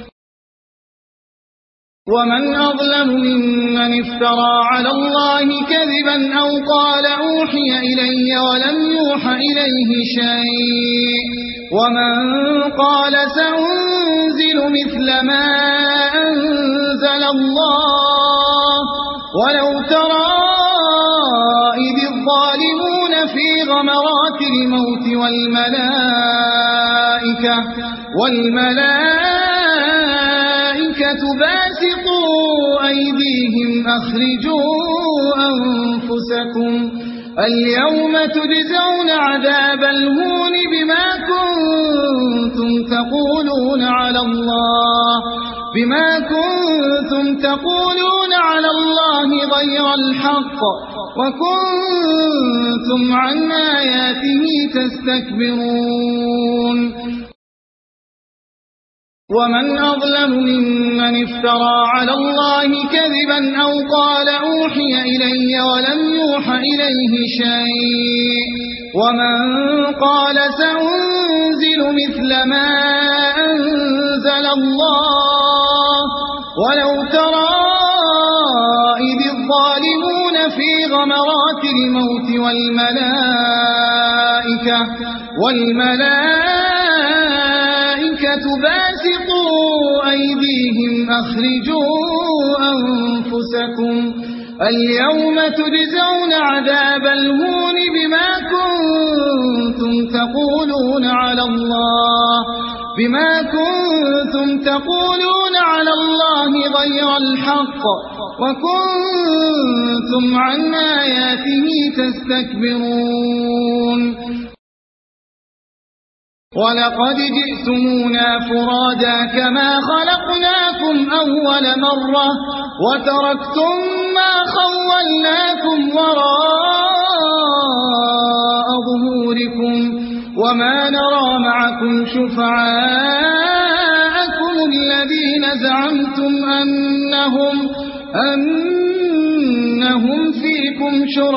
S1: ومن أظلم ممن افترى على الله كذبا أو قال أوحي إلي ولم يوح إليه شيء ومن قال سأنزل مثل ما أنزل الله ولو ترى إذ الظالمون في غمرات الموت والملائكة والملائكة باسطوا أيديهم أخرجوا أنفسكم اليوم تجزون عذاب الهون بما كنتم تقولون على الله بما كنتم تقولون على الله غير الحق وكنتم عن آياته تستكبرون ومن أظلم ممن افترى على الله كذبا أو قال أوحي إلي ولم يوح إليه شيء ومن قال سأنزل مثل ما أنزل الله ولو ترى إذ الظالمون في غمرات الموت والملائكة والملائكة باسطوا أيديهم أخرجوا أنفسكم اليوم تجزون عذاب الهون بما كنتم تقولون على الله بما كنتم تقولون على الله غير الحق وكنتم عن آياته تستكبرون ولقد جئتمونا فرادا كما خلقناكم أول مرة وتركتم ما خولناكم وراء ظهوركم وما نرى معكم شفعاءكم الذين زعمتم أنهم, أنهم فيكم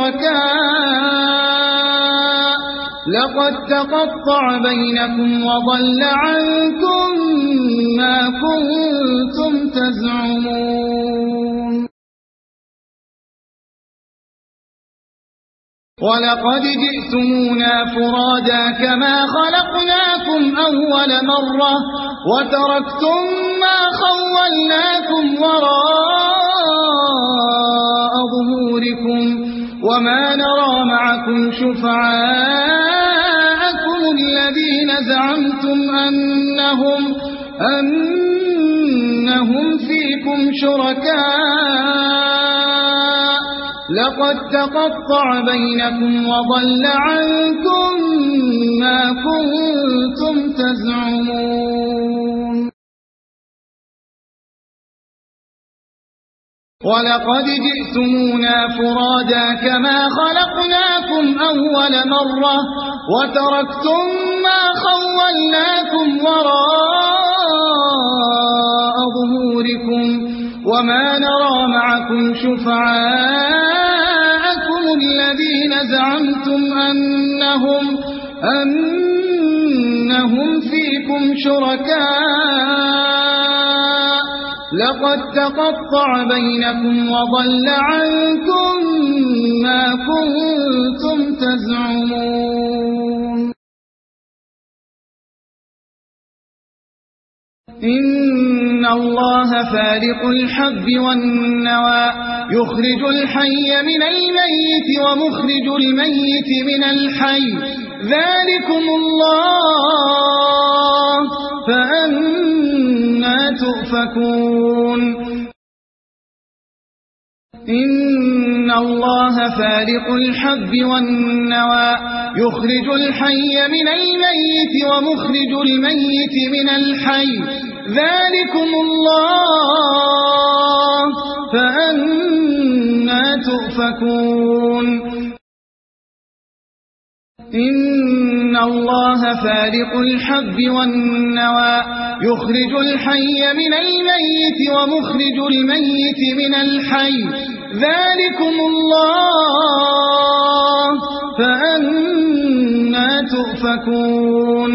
S1: شركاء لقد تقطع بينكم وضل عنكم ما كنتم تزعمون ولقد جئتمونا فرادا كما خلقناكم أول مرة وتركتم ما خولناكم وراء ظهوركم وما نرى معكم شفعاءكم الذين زعمتم أنهم, أنهم فيكم شركاء لقد تقطع بينكم وضل عنكم ما كنتم تزعمون ولقد جئتمونا فرادا كما خلقناكم أول مرة وتركتم ما خولناكم وراء ظهوركم وما نرى معكم شفعاءكم الذين زعمتم أنهم, أنهم فيكم شركاء لقد تقطع بينكم وضل عنكم ما كنتم تزعمون إن الله فالق الحب والنوى يخرج الحي من الميت ومخرج الميت من الحي ذلكم الله فأنا تؤفكون إن الله فالق الحب والنوى يخرج الحي من الميت ومخرج الميت من الحي ذلكم الله فأنا تؤفكون إن الله فالق الحب والنوى يخرج الحي من الميت ومخرج الميت من الحي ذلكم الله فأنا تؤفكون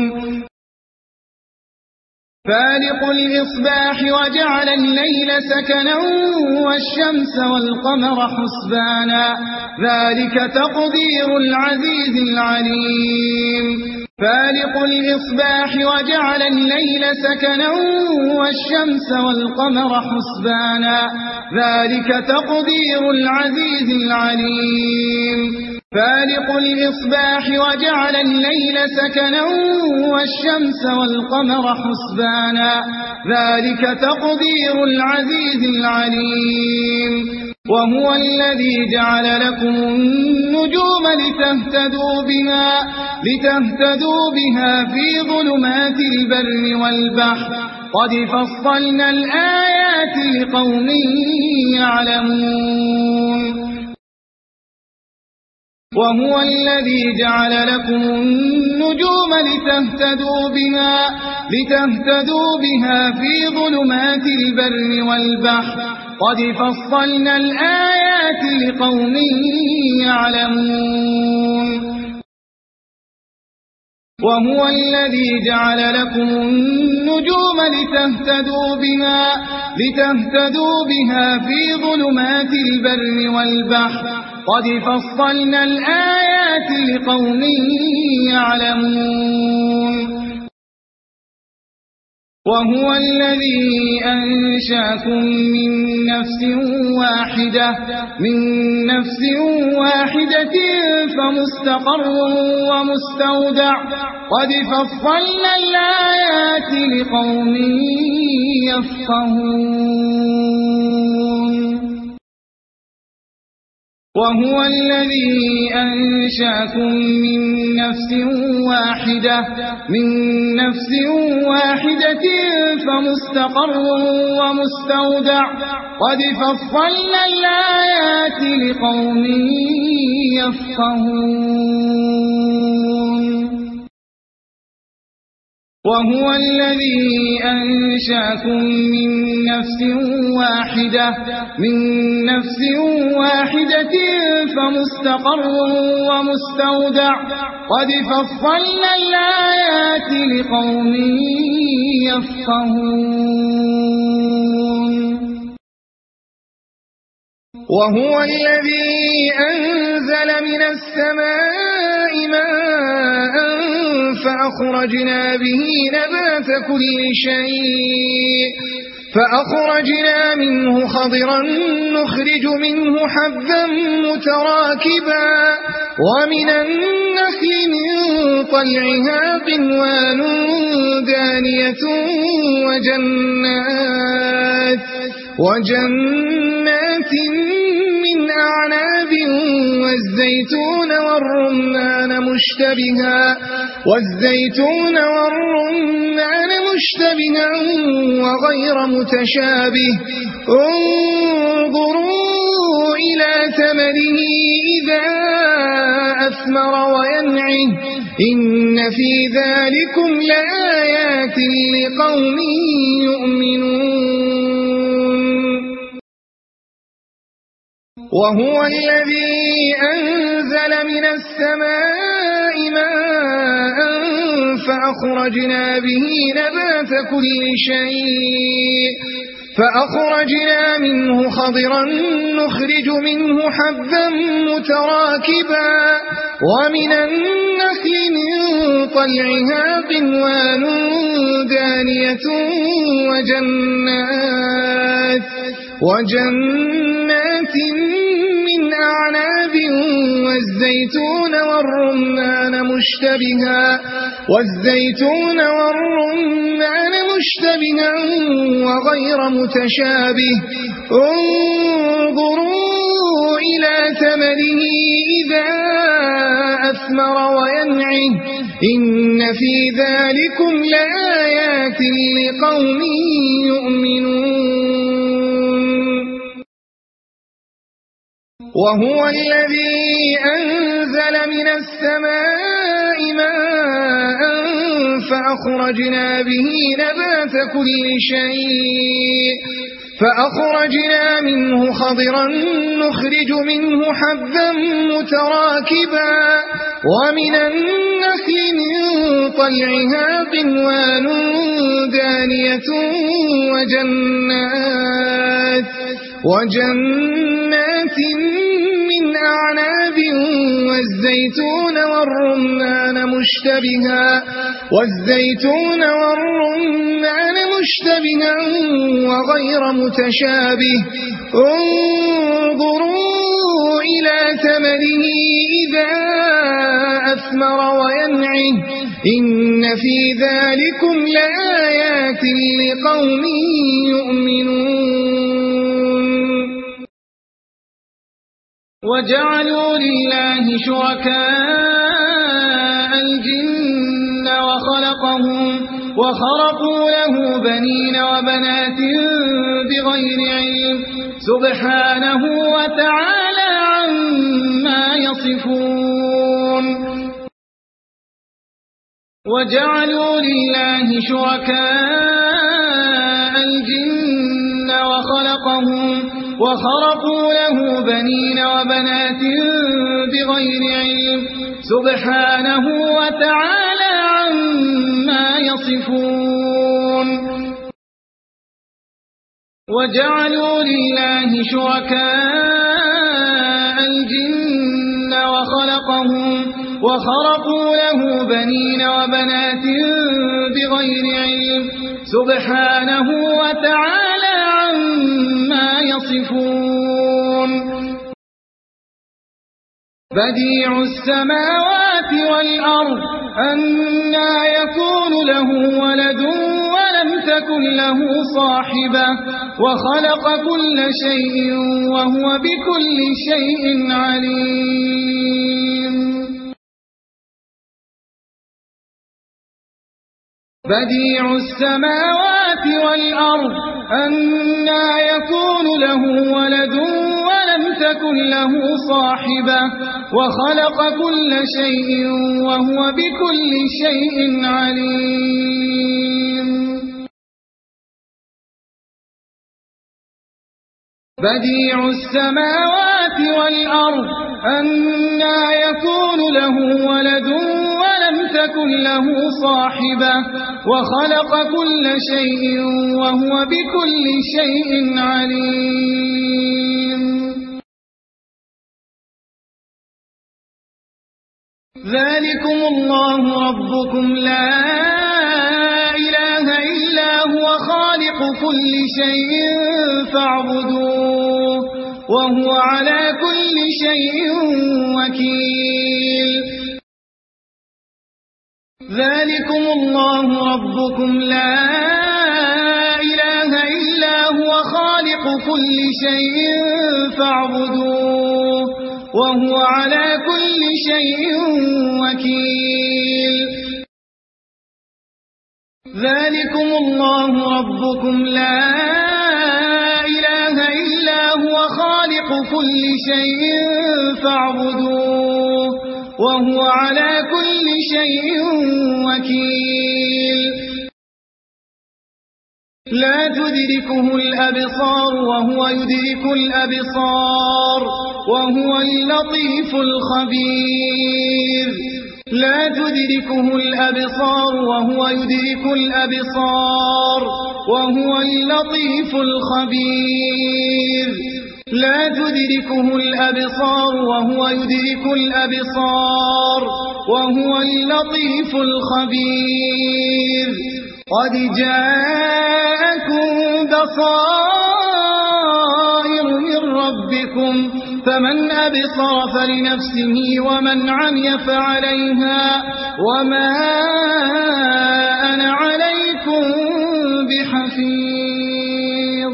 S1: فالق الإصباح وجعل الليل سكنا والشمس والقمر حسبانا ذلك تقدير العزيز العليم فالق الإصباح وجعل الليل سكنا والشمس والقمر حسبانا ذلك تقدير العزيز العليم فالق الإصباح وجعل الليل سكنا والشمس والقمر حسبانا ذلك تقدير العزيز العليم وهو الذي جعل لكم النجوم لتهتدوا بها لتهتدوا بها في ظلمات البر والبحر قد فصلنا الآيات لقوم يعلمون وهو الذي جعل لكم النجوم لتهتدوا بها لتهتدوا بها في ظلمات البر والبحر قد فصلنا الآيات لقوم يعلمون وهو الذي جعل لكم النجوم لتهتدوا بها لتهتدوا بها في ظلمات البر والبحر قد فصلنا الآيات لقوم يعلمون وهو الذي أنشأكم من نفس واحدة من نفس واحدة فمستقر ومستودع قد فصلنا الآيات لقوم يفقهون وهو الذي أنشأكم من نفس واحدة من نفس واحدة فمستقر ومستودع قد فصلنا الآيات لقوم يفقهون وهو الذي أنشأكم من نفس واحدة من نفس واحدة فمستقر ومستودع قد فصلنا الآيات لقوم يفقهون وهو الذي أنزل من السماء ماء فأخرجنا به نبات كل شيء فأخرجنا منه خضرا نخرج منه حبا متراكبا ومن النخل من طلعها قنوان دانية وجنات وجنات من أعناب والزيتون والرمان مشتبها والزيتون والرمان مشتبها وغير متشابه انظروا إلى ثمره إذا أثمر وينعه إن في ذلكم لآيات لقوم يؤمنون وهو الذي أنزل من السماء ماء فأخرجنا به نبات كل شيء فأخرجنا منه خضرا نخرج منه حبا متراكبا ومن النخل من طلعها قنوان دانية وجنات وجنات من أعناب والزيتون والرمان مشتبها والزيتون والرمان مشتبها وغير متشابه انظروا إلى ثمره إذا أثمر وينعه إن في ذلكم لآيات لقوم يؤمنون وهو الذي أنزل من السماء ماء فأخرجنا به نبات كل شيء فأخرجنا منه خضرا نخرج منه حبا متراكبا ومن النخل من طلعها قنوان دانية وجنات وجنات من أعناب والزيتون والرمان مشتبها والزيتون والرمان مشتبها وغير متشابه انظروا إلى ثمره إذا أثمر وينعه إن في ذلكم لآيات لقوم يؤمنون وجعلوا لله شركاء الجن وخلقهم وخرقوا له بنين وبنات بغير علم سبحانه وتعالى عما يصفون وجعلوا لله شركاء الجن وخلقهم وخرقوا له بنين وبنات بغير علم سبحانه وتعالى عما يصفون وجعلوا لله شركاء الجن وخلقهم وخرقوا له بنين وبنات بغير علم سبحانه وتعالى عما يصفون بديع السماوات والأرض أنى يكون له ولد ولم تكن له صاحبة وخلق كل شيء وهو بكل شيء عليم بديع السماوات والأرض أنى يكون له ولد ولم تكن له صاحبة وخلق كل شيء وهو بكل شيء عليم بديع السماوات والأرض أنى يكون له ولد ولم تكن له صاحبة وخلق كل شيء وهو بكل شيء عليم ذلكم الله ربكم لا إله إلا هو خالق كل شيء فاعبدوه وهو على كل شيء وكيل ذلكم الله ربكم لا إله إلا هو خالق كل شيء فاعبدوه وهو على كل شيء وكيل ذلكم الله ربكم لا إله إلا هو خالق كل شيء فاعبدوه وهو على كل شيء وكيل لا تدركه الأبصار وهو يدرك الأبصار وهو اللطيف الخبير لا تدركه الأبصار وهو يدرك الأبصار وهو اللطيف الخبير لا تدركه الأبصار وهو يدرك الأبصار وهو اللطيف الخبير قد جاءكم بصائر من ربكم فمن أبصر فلنفسه ومن عمي فعليها وما أنا عليكم بحفيظ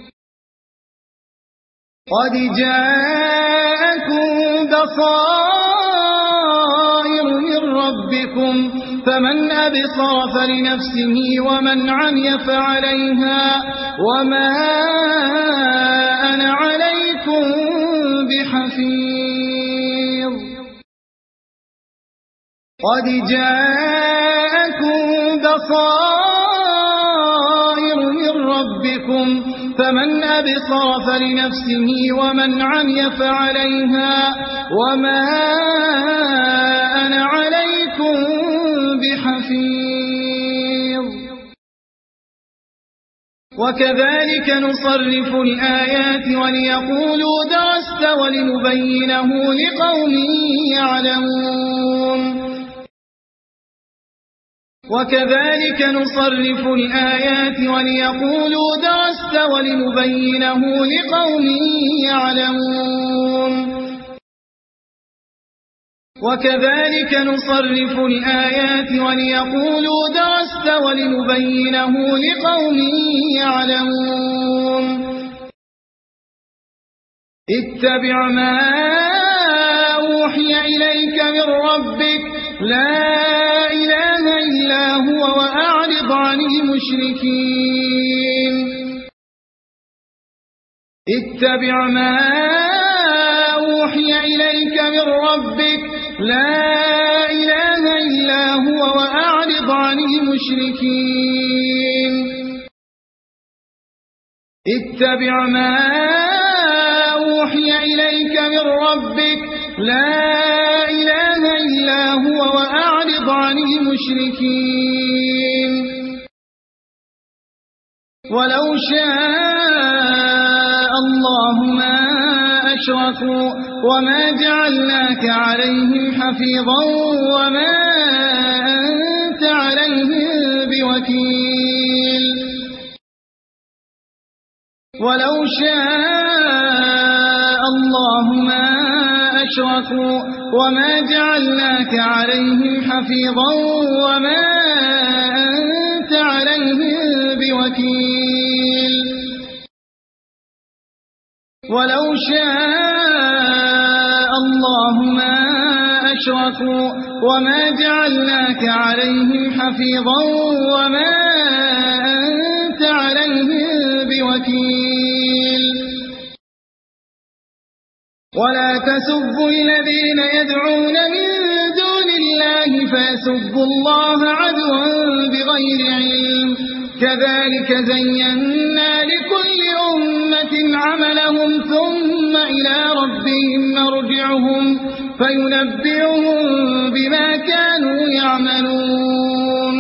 S1: قد جاءكم بصائر من ربكم فمن أبصر فلنفسه ومن عمي فعليها وما أنا عليكم بحفيظ قد جاءكم بصائر من ربكم فمن أبصر فلنفسه ومن عمي فعليها وما أنا عليكم بحفيظ وكذلك نصرف الآيات وليقولوا درست ولنبينه لقوم يعلمون وكذلك نصرف الآيات وليقولوا درست ولنبينه لقوم يعلمون وكذلك نصرف الآيات وليقولوا درست ولنبينه لقوم يعلمون اتبع ما أوحي إليك من ربك لا إله إلا هو وأعرض عن المشركين اتبع ما أوحي إليك من ربك لا إله إلا هو وأعرض عن المشركين اتبع ما أوحي إليك من ربك لا إله إلا هو وأعرض عن المشركين ولو شاء الله ما أشركوا وما جعلناك عليهم حفيظا وما أنت عليهم بوكيل ولو شاء الله ما أشركوا وما جعلناك عليهم حفيظا وما أنت عليهم بوكيل ولو شاء الله ما أشركوا وما جعلناك عليهم حفيظا وما أنت عليهم بوكيل ولا تسبوا الذين يدعون من دون الله فيسبوا الله عدوا بغير علم كذلك زينا لكل أمة عملهم ثم إلى ربهم مرجعهم فينبئهم بما كانوا يعملون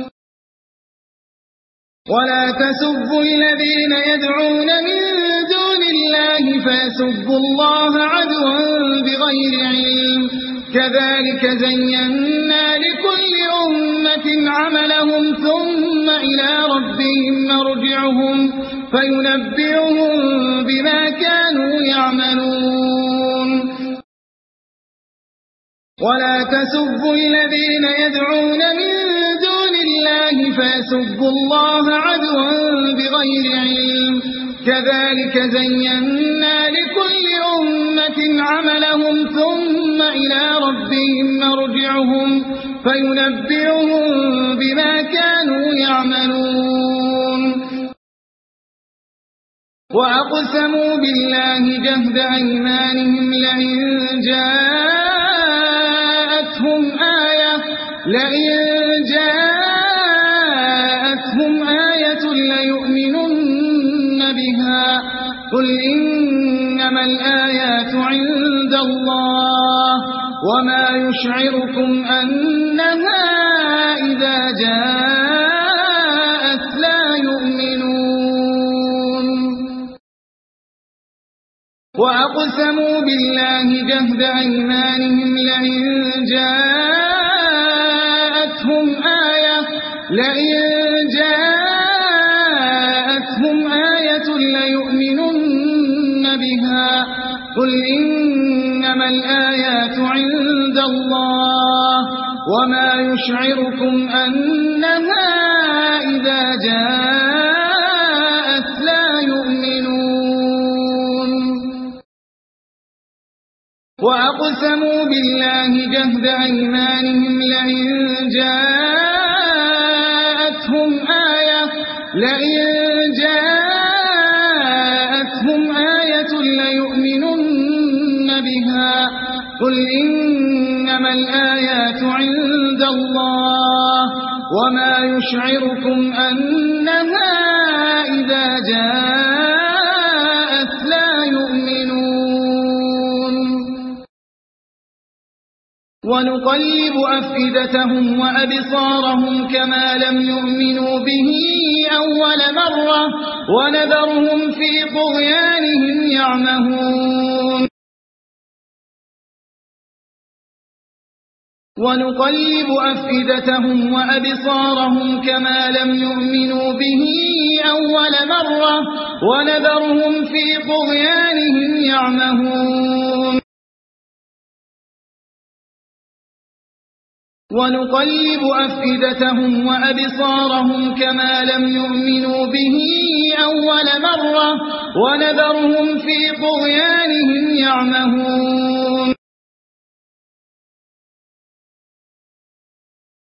S1: ولا تسبوا الذين يدعون من دون الله فيسبوا الله عدوا بغير علم كذلك زينا لكل أمة عملهم ثم إلى ربهم مرجعهم فينبئهم بما كانوا يعملون ولا تسبوا الذين يدعون من دون الله فيسبوا الله عدوا بغير علم كذلك زينا لكل أمة عملهم ثم إلى ربهم مرجعهم فينبئهم بما كانوا يعملون وأقسموا بالله جهد أيمانهم لئن جاءتهم آية لئن جاءتهم آية ليؤمنن بها قل إنما الآيات عند الله وما يشعركم أنها إذا جاءت لا يؤمنون وأقسموا بالله جهد أيمانهم لئن جاءتهم آية لئن جاءتهم آية ليؤمنن بها قل إنما الآيات عند الله وما يشعركم أنها إذا جاءت لا يؤمنون وأقسموا بالله جهد أيمانهم لئن جاءتهم آية لئن جاءتهم آية ليؤمنن بها قل إنما الآيات عند الله وما يشعركم أنها إذا جاءت لا يؤمنون ونقلب أفئدتهم وأبصارهم كما لم يؤمنوا به أول مرة ونذرهم في طغيانهم يعمهون ونقلب أفئدتهم وأبصارهم كما لم يؤمنوا به أول مرة ونذرهم في طغيانهم يعمهون ونقلب أفئدتهم وأبصارهم كما لم يؤمنوا به أول مرة ونذرهم في طغيانهم يعمهون